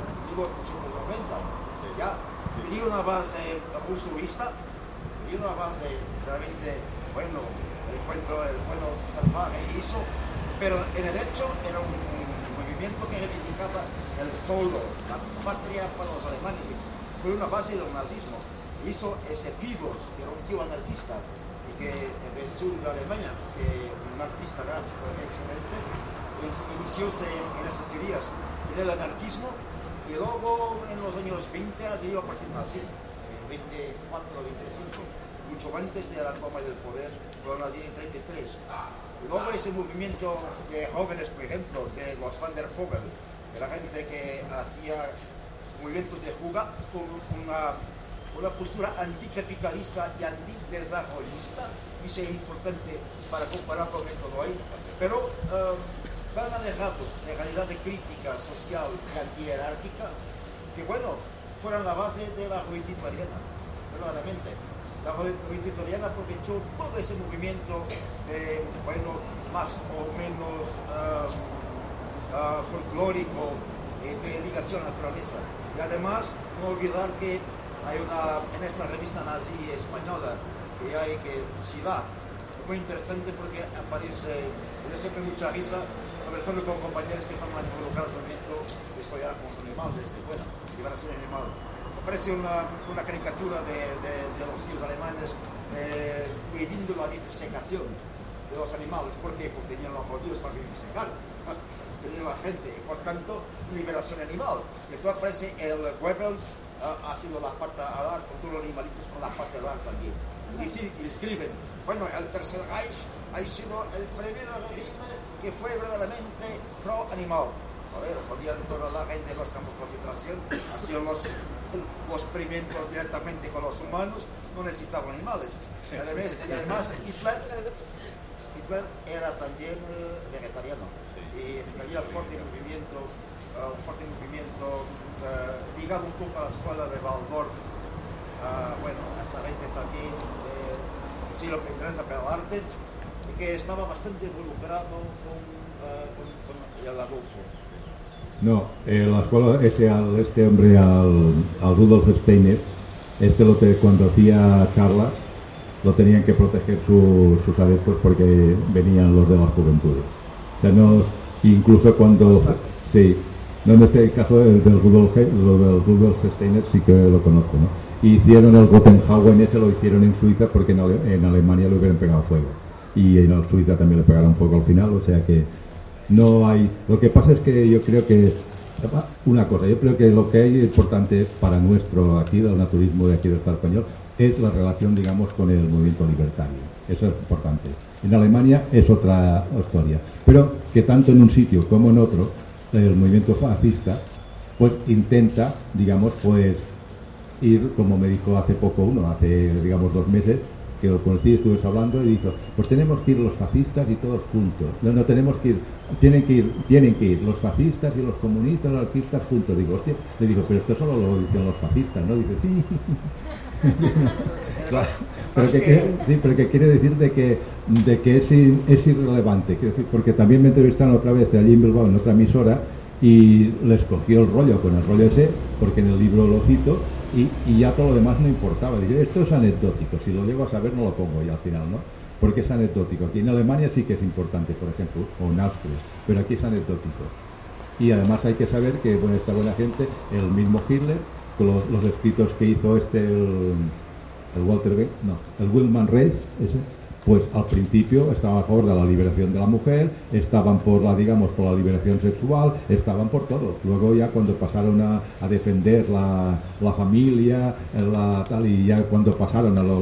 [SPEAKER 10] 1890. Ya tenía una base rusoísta, tenía una base realmente, bueno, el encuentro del bueno salvaje hizo, pero en el hecho era un movimiento que reivindicaba el solo, la patria para los alemanes. Fue una base del nazismo. Hizo ese Figos, que era un tío anarquista, y que del sur de Alemania, que un artista gráfico excelente, inicióse en esas teorías, en el anarquismo, y luego en los años 20 adhirió al partido nazi, en 24 o 25, mucho antes de la toma del poder, fueron nazi en 33. Y luego ese movimiento de jóvenes, por ejemplo, de los Van der Vogel, de la gente que hacía movimientos de fuga con una postura anticapitalista y antidesarrollista, y eso es importante para comparar con esto de hoy, pero van a dejar de realidad de crítica social y antihierárquica, que bueno, fueron la base de la juventud italiana, verdaderamente. La juventud italiana aprovechó todo ese movimiento de, bueno, más o menos folclórico, de ligación a la naturaleza. Y además, no olvidar que hay en esa revista nazi española, que Sila, muy interesante porque aparece, y le siempre mucha risa, conversando con compañeros que están más involucrados en el movimiento, que estudiar con los animales, bueno, liberación animal. Aparece una caricatura de los hijos alemanes viviendo la vivisecación. de los animales. ¿Por qué? Porque tenían los judíos para vivir sin carne. Tenían la gente, y por tanto, liberación animal. Y entonces aparece el Goebbels haciendo la pata a dar, con todos los animalitos con la pata a dar también. Y sí, y escriben, bueno, el Tercer Reich ha sido el primer régimen que fue verdaderamente pro-animal. Joder, jodían toda la gente en los campos de concentración, hacían los experimentos directamente con los humanos, no necesitaban animales. Y además Hitler era también vegetariano. Y había un fuerte movimiento ligado un poco a la escuela de Waldorf. Bueno, esta gente también sí lo que se interesa por el arte y que estaba bastante involucrado con el Adolfo.
[SPEAKER 2] No, la escuela, este hombre, al Rudolf Steiner, cuando hacía charlas, lo tenían que proteger sus adeptos porque venían los de las juventudes. O sea, no, incluso cuando... Sí, no, en este caso del Rudolf Steiner sí que lo conozco, ¿no? Y hicieron el Gotenhauen, ese lo hicieron en Suiza porque en Alemania le hubieran pegado fuego. Y en Suiza también le pegaron fuego al final, o sea que no hay... Lo que pasa es que yo creo que... Una cosa, yo creo que lo que hay importante para nuestro aquí, del naturismo de aquí del Estado español, es la relación, digamos, con el movimiento libertario. Eso es importante. En Alemania es otra historia. Pero que tanto en un sitio como en otro, el movimiento fascista, pues intenta, digamos, pues ir, como me dijo hace poco hace, digamos, 2 meses, que lo conocí, estuve hablando y dijo, pues tenemos que ir los fascistas y todos juntos. No tenemos que ir, tienen que ir los fascistas y los comunistas, los anarquistas juntos. Digo, hostia, le digo, pero esto solo lo dicen los fascistas, ¿no? Dice, sí. Claro, pero que quiere decir de que es irrelevante, quiero decir, porque también me entrevistaron otra vez allí en Bilbao en otra emisora y les cogió el rollo con el rollo ese, porque en el libro lo cito y ya todo lo demás no importaba. Dije, esto es anecdótico, si lo llego a saber no lo pongo ya al final, ¿no? Porque es anecdótico. Aquí en Alemania sí que es importante, por ejemplo, o en Austria, pero aquí es anecdótico. Y además hay que saber que, bueno, esta buena gente, el mismo Hitler, con los escritos que hizo el Wilhelm Reich, pues al principio estaban a favor de la liberación de la mujer, estaban por la liberación sexual, estaban por todo. Luego ya cuando pasaron a defender la familia, y ya cuando pasaron a lo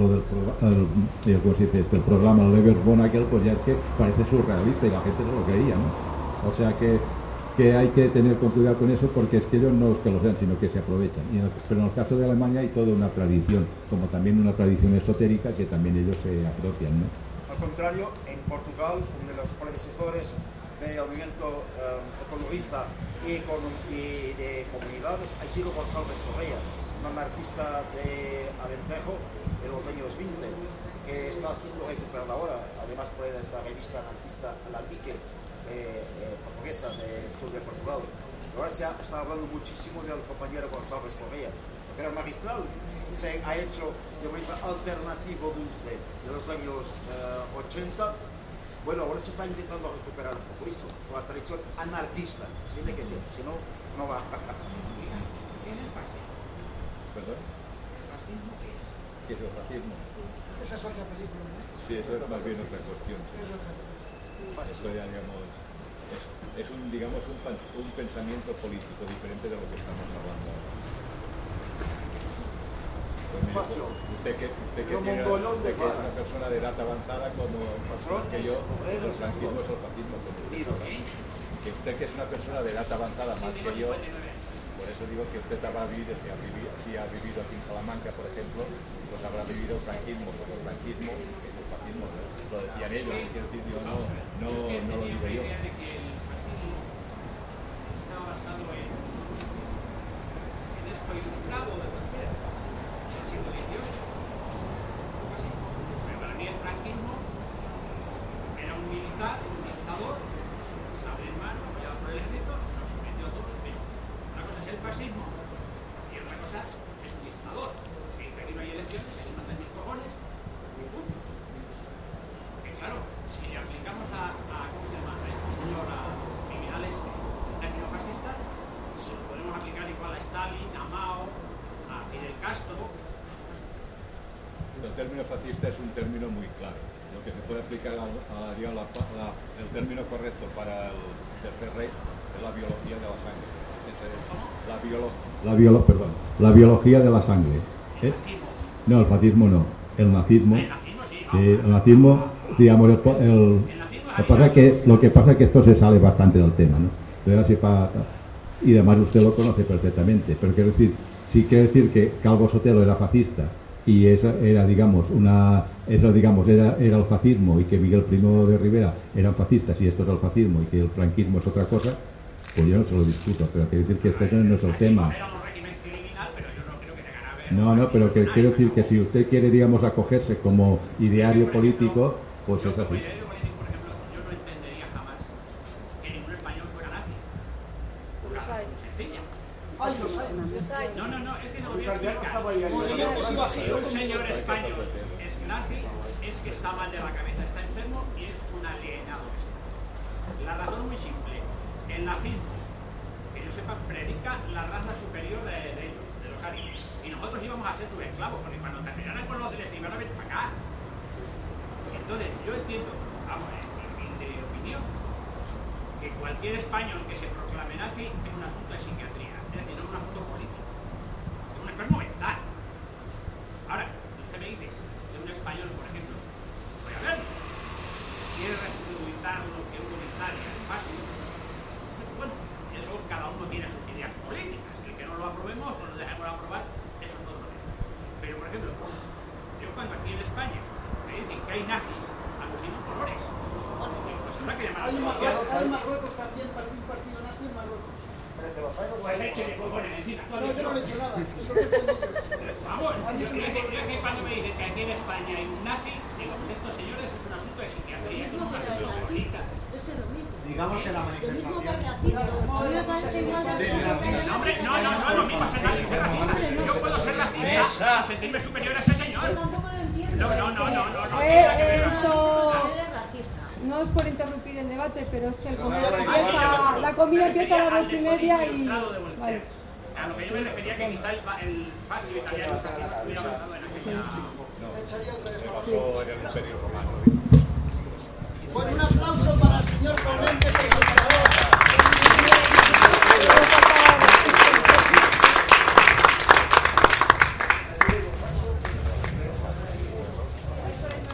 [SPEAKER 2] del programa Lebensborn aquel, pues ya es que parece surrealista y la gente no lo creía, ¿no? O sea que hay que tener con cuidado con eso, porque es que ellos no es que lo sean, sino que se aprovechan. Pero en el caso de Alemania hay toda una tradición, como también una tradición esotérica que también ellos se apropian, ¿no?
[SPEAKER 10] Al contrario, en Portugal, uno de los predecesores del movimiento ecologista y de comunidades ha sido González Correa, un anarquista de Alentejo de los años 20, que está siendo recuperado ahora, además por esa revista anarquista La Pique, portuguesa del sur de Portugal. Ahora se está hablando muchísimo del compañero González Correa, que era magistral, se ha hecho de movimiento alternativo dulce de los años 80. Bueno, ahora se está intentando recuperar un poco eso, la tradición anarquista, tiene que ser, si no, no va.
[SPEAKER 2] ¿Perdón? ¿Qué es el fascismo?
[SPEAKER 9] Esa es otra película, ¿no?
[SPEAKER 2] Sí, eso es más bien otra cuestión. Sí. Esto ya, digamos, es un pensamiento político diferente de lo que estamos hablando. Pues usted que es una persona de edad avanzada como que yo, el franquismo es el fascismo. Que usted que es una persona de edad avanzada más que yo, por eso digo que usted habrá vivido, si ha vivido aquí en Salamanca, por ejemplo, pues habrá vivido el franquismo, porque el franquismo es el fascismo, lo decían ellos, quiero decir, yo no lo digo yo.
[SPEAKER 11] Está basado en esto ilustrado del siglo XVIII. Pero para mí el franquismo era un militar, un dictador, sable en mano, apoyado por el ejército, nos sometió a todos. Una cosa es el fascismo y otra cosa es un dictador. Que dice que no hay elecciones, que no hacen sus cojones, y punto. Que claro, si aplicamos ¿cómo se llama? A este señor, a criminales tecnofascistas, se lo podemos aplicar igual a Stalin, a Mao, a Fidel Castro.
[SPEAKER 2] El término fascista es un término muy claro. Lo que se puede aplicar el término correcto para el tercer rey es la biología de la sangre. La biología de la sangre. No, el fascismo no. El nazismo. El nazismo, digamos, lo que pasa es que esto se sale bastante del tema, ¿no? Y además usted lo conoce perfectamente, pero quiero decir, sí quiere decir que Calvo Sotelo era fascista y eso era, digamos, era el fascismo, y que Miguel Primo de Rivera eran fascistas y esto es el fascismo y que el franquismo es otra cosa, pues yo no se lo discuto, pero quiero decir que este no es el tema. No, pero que quiero decir que si usted quiere, digamos, acogerse como ideario político, pues es así.
[SPEAKER 11] No, es que se volvió a explicar. Un señor español es nazi, es que está mal de la cabeza, está enfermo y es un alienado. La razón muy simple. El nazismo, que yo sepa, predica la raza superior de ellos, de los arios. Y nosotros íbamos a ser sus esclavos, porque cuando terminaran con los del iban a venir para acá. Entonces, yo entiendo, vamos, en mi opinión, que cualquier español que se proclame nazi es un asunto de psiquiatría, es decir, no es un asunto político, es un enfermo mental. Ahora, usted me dice de un español, por ejemplo, voy a ver, quiere resucitar lo que hubo en Italia, es fácil. Bueno, eso cada uno tiene sus ideas políticas, el que no lo aprobemos o lo dejemos aprobar, eso es todo lo que es. Pero, por ejemplo, yo cuando aquí en España me dicen que hay nazis, alucino colores.
[SPEAKER 9] Hay Marruecos también, para un partido nazi en Marruecos.
[SPEAKER 11] Pues échale cojones encima.
[SPEAKER 9] No, yo no le he hecho nada. Eso lo he entendido.
[SPEAKER 11] Vamos, yo que cuando me dicen que aquí en España hay un nazi, digo, pues estos señores es un asunto de psiquiatría, es un asunto político.
[SPEAKER 12] Es que es lo mismo.
[SPEAKER 4] Digamos que la manifestación...
[SPEAKER 12] Lo mismo que el racismo. A mí me parece igual de...
[SPEAKER 11] No, hombre, no, lo mismo ser nazi que racista. Yo puedo ser racista y sentirme superior a ese señor.
[SPEAKER 12] Yo tampoco lo entiendo.
[SPEAKER 11] No.
[SPEAKER 1] No es por interrumpir el debate, pero es que la comida empieza a las 2:30 y... Vale.
[SPEAKER 11] A lo que yo me refería que quizá el fascio italiano hubiera avanzado en aquella...
[SPEAKER 2] No, pasó en el Imperio Romano.
[SPEAKER 9] Bueno, una